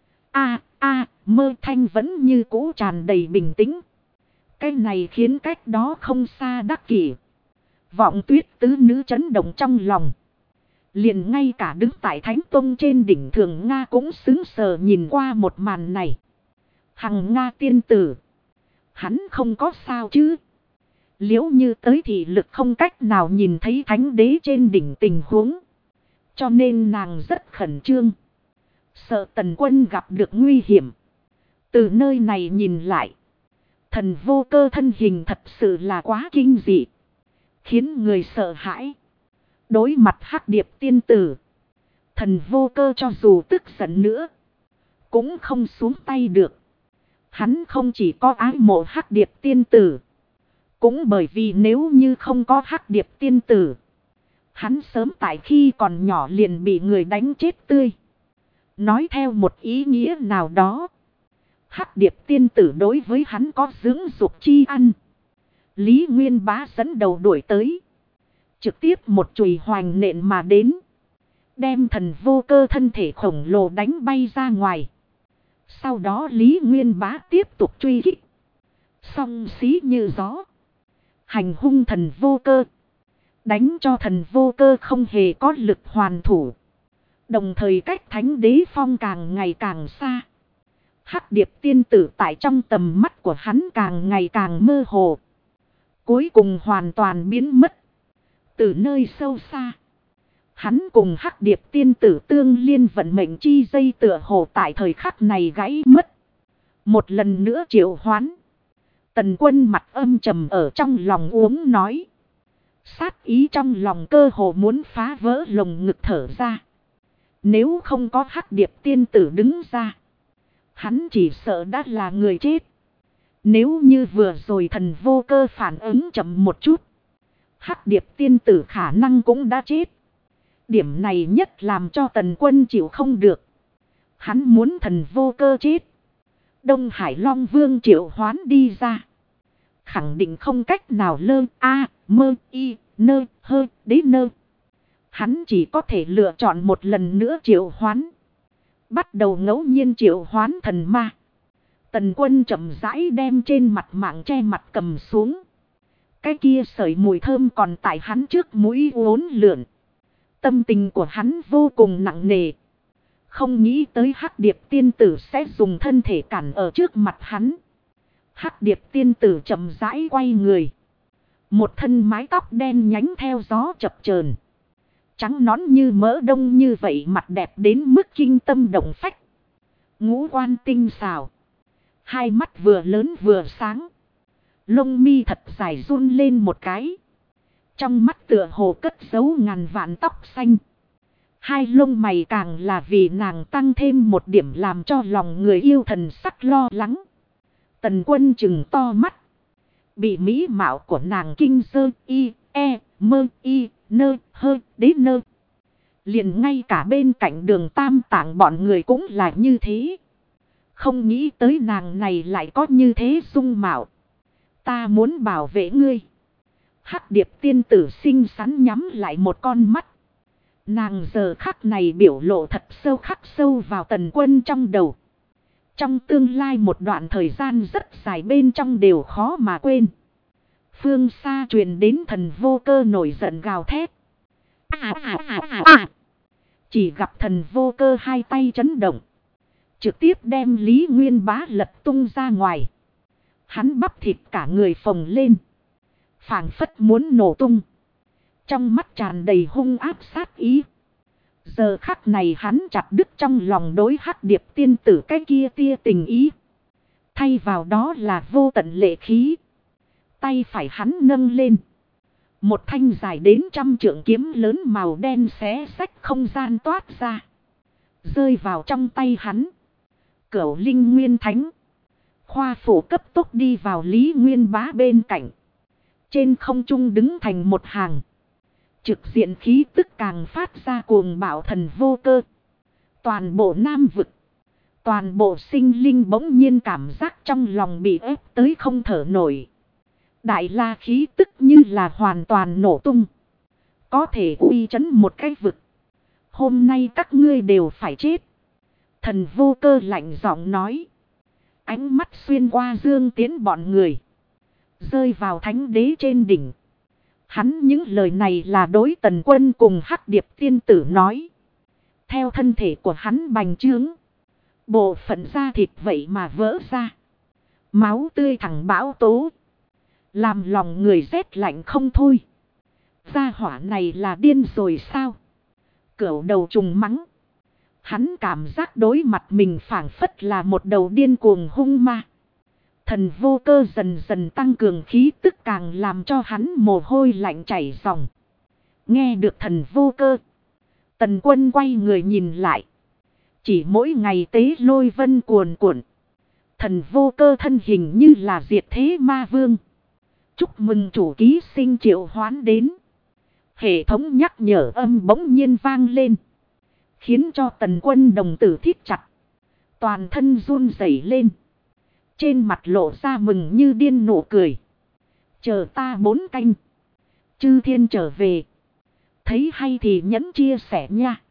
Mơ thanh vẫn như cũ tràn đầy bình tĩnh. Cái này khiến cách đó không xa Đắc Kỷ. Vọng Tuyết tứ nữ chấn động trong lòng. Liền ngay cả đứng tại Thánh Tông trên đỉnh Thường Nga cũng sững sờ nhìn qua một màn này. Hằng Nga tiên tử. Hắn không có sao chứ? Liễu Như tới thì lực không cách nào nhìn thấy Thánh Đế trên đỉnh tình huống. Cho nên nàng rất khẩn trương. Sợ Tần Quân gặp được nguy hiểm. Từ nơi này nhìn lại. Thần Vô Cơ thân hình thật sự là quá kinh dị. Khiến người sợ hãi. Đối mặt Hắc Điệp tiên tử. Thần Vô Cơ cho dù tức giận nữa. Cũng không xuống tay được. Hắn không chỉ có ái mộ Hắc Điệp tiên tử. Cũng bởi vì nếu như không có Hắc Điệp tiên tử. Hắn sớm tại khi còn nhỏ liền bị người đánh chết tươi. Nói theo một ý nghĩa nào đó. Hắc Điệp tiên tử đối với hắn có dưỡng dục chi ăn. Lý Nguyên Bá dẫn đầu đuổi tới. Trực tiếp một chùy hoành nện mà đến. Đem Thần Vô Cơ thân thể khổng lồ đánh bay ra ngoài. Sau đó Lý Nguyên Bá tiếp tục truy kích. Song xí như gió. Hành hung thần vô cơ. Đánh cho thần vô cơ không hề có lực hoàn thủ. Đồng thời cách thánh đế phong càng ngày càng xa. Hắc điệp tiên tử tại trong tầm mắt của hắn càng ngày càng mơ hồ. Cuối cùng hoàn toàn biến mất. Từ nơi sâu xa. Hắn cùng hắc điệp tiên tử tương liên vận mệnh chi dây tựa hồ tại thời khắc này gãy mất. Một lần nữa triệu hoán. Tần Quân mặt âm trầm ở trong lòng uống nói. Sát ý trong lòng cơ hồ muốn phá vỡ lồng ngực thở ra. Nếu không có hắc điệp tiên tử đứng ra. Hắn chỉ sợ đã là người chết. Nếu như vừa rồi thần vô cơ phản ứng chậm một chút. Hắc điệp tiên tử khả năng cũng đã chết. Điểm này nhất làm cho Tần Quân chịu không được. Hắn muốn thần vô cơ chết. Đông Hải Long Vương triệu hoán đi ra. Khẳng định không cách nào lơ mơ y nơ hơ đế nơ. Hắn chỉ có thể lựa chọn một lần nữa triệu hoán. Bắt đầu ngẫu nhiên triệu hoán thần ma. Tần Quân chậm rãi đem trên mặt mạng che mặt cầm xuống. Cái kia sợi mùi thơm còn tại hắn trước mũi uốn lượn. Tâm tình của hắn vô cùng nặng nề. Không nghĩ tới hắc điệp tiên tử sẽ dùng thân thể cản ở trước mặt hắn. Hắc điệp tiên tử chậm rãi quay người. Một thân mái tóc đen nhánh theo gió chập chờn, trắng nõn như mỡ đông như vậy, mặt đẹp đến mức kinh tâm động phách. Ngũ quan tinh xảo. Hai mắt vừa lớn vừa sáng. Lông mi thật dài run lên một cái. Trong mắt tựa hồ cất giấu ngàn vạn tóc xanh. Hai lông mày càng là vì nàng tăng thêm một điểm làm cho lòng người yêu thần sắc lo lắng. Tần Quân trừng to mắt. Bị mỹ mạo của nàng kinh dơ y, e, mơ y, nơ, hơ, đế nơ. Liền ngay cả bên cạnh Đường Tam Tạng bọn người cũng là như thế. Không nghĩ tới nàng này lại có như thế dung mạo. Ta muốn bảo vệ ngươi. Hắc điệp tiên tử xinh xắn nhắm lại một con mắt. Nàng giờ khắc này biểu lộ thật sâu khắc sâu vào Tần Quân trong đầu. Trong tương lai một đoạn thời gian rất dài bên trong đều khó mà quên. Phương xa truyền đến thần vô cơ nổi giận gào thét. Chỉ gặp thần vô cơ hai tay chấn động. Trực tiếp đem Lý Nguyên Bá lật tung ra ngoài. Hắn bắp thịt cả người phồng lên. Phảng phất muốn nổ tung. Trong mắt tràn đầy hung áp sát ý. Giờ khắc này hắn chặt đứt trong lòng đối hắc điệp tiên tử cái kia tia tình ý. Thay vào đó là vô tận lệ khí. Tay phải hắn nâng lên. Một thanh dài đến 100 trượng kiếm lớn màu đen xé xách không gian toát ra. Rơi vào trong tay hắn. Cửu Linh Nguyên Thánh. Khoa phủ cấp tốc đi vào Lý Nguyên Bá bên cạnh. Trên không trung đứng thành một hàng. Trực diện khí tức càng phát ra cuồng bạo thần vô cơ. Toàn bộ Nam vực. Toàn bộ sinh linh bỗng nhiên cảm giác trong lòng bị ép tới không thở nổi. Đại la khí tức như là hoàn toàn nổ tung. Có thể uy chấn một cái vực. Hôm nay các ngươi đều phải chết. Thần vô cơ lạnh giọng nói. Ánh mắt xuyên qua Dương Tiến bọn người. Rơi vào thánh đế trên đỉnh. Hắn những lời này là đối Tần Quân cùng hắc điệp tiên tử nói. Theo thân thể của hắn bành trướng. Bộ phận da thịt vậy mà vỡ ra. Máu tươi thẳng bão tố. Làm lòng người rét lạnh không thôi. Gia hỏa này là điên rồi sao? Cửu đầu trùng mắng. Hắn cảm giác đối mặt mình phảng phất là một đầu điên cuồng hung ma. Thần vô cơ dần dần tăng cường khí tức càng làm cho hắn mồ hôi lạnh chảy ròng. Nghe được thần vô cơ. Tần Quân quay người nhìn lại. Chỉ mỗi ngày tế lôi vân cuồn cuộn. Thần vô cơ thân hình như là diệt thế ma vương. Chúc mừng chủ ký sinh triệu hoán đến. Hệ thống nhắc nhở âm bỗng nhiên vang lên. Khiến cho Tần Quân đồng tử thít chặt. Toàn thân run rẩy lên. Trên mặt lộ ra mừng như điên nụ cười. Chờ ta 4 canh. Chư thiên trở về. Thấy hay thì nhấn chia sẻ nha.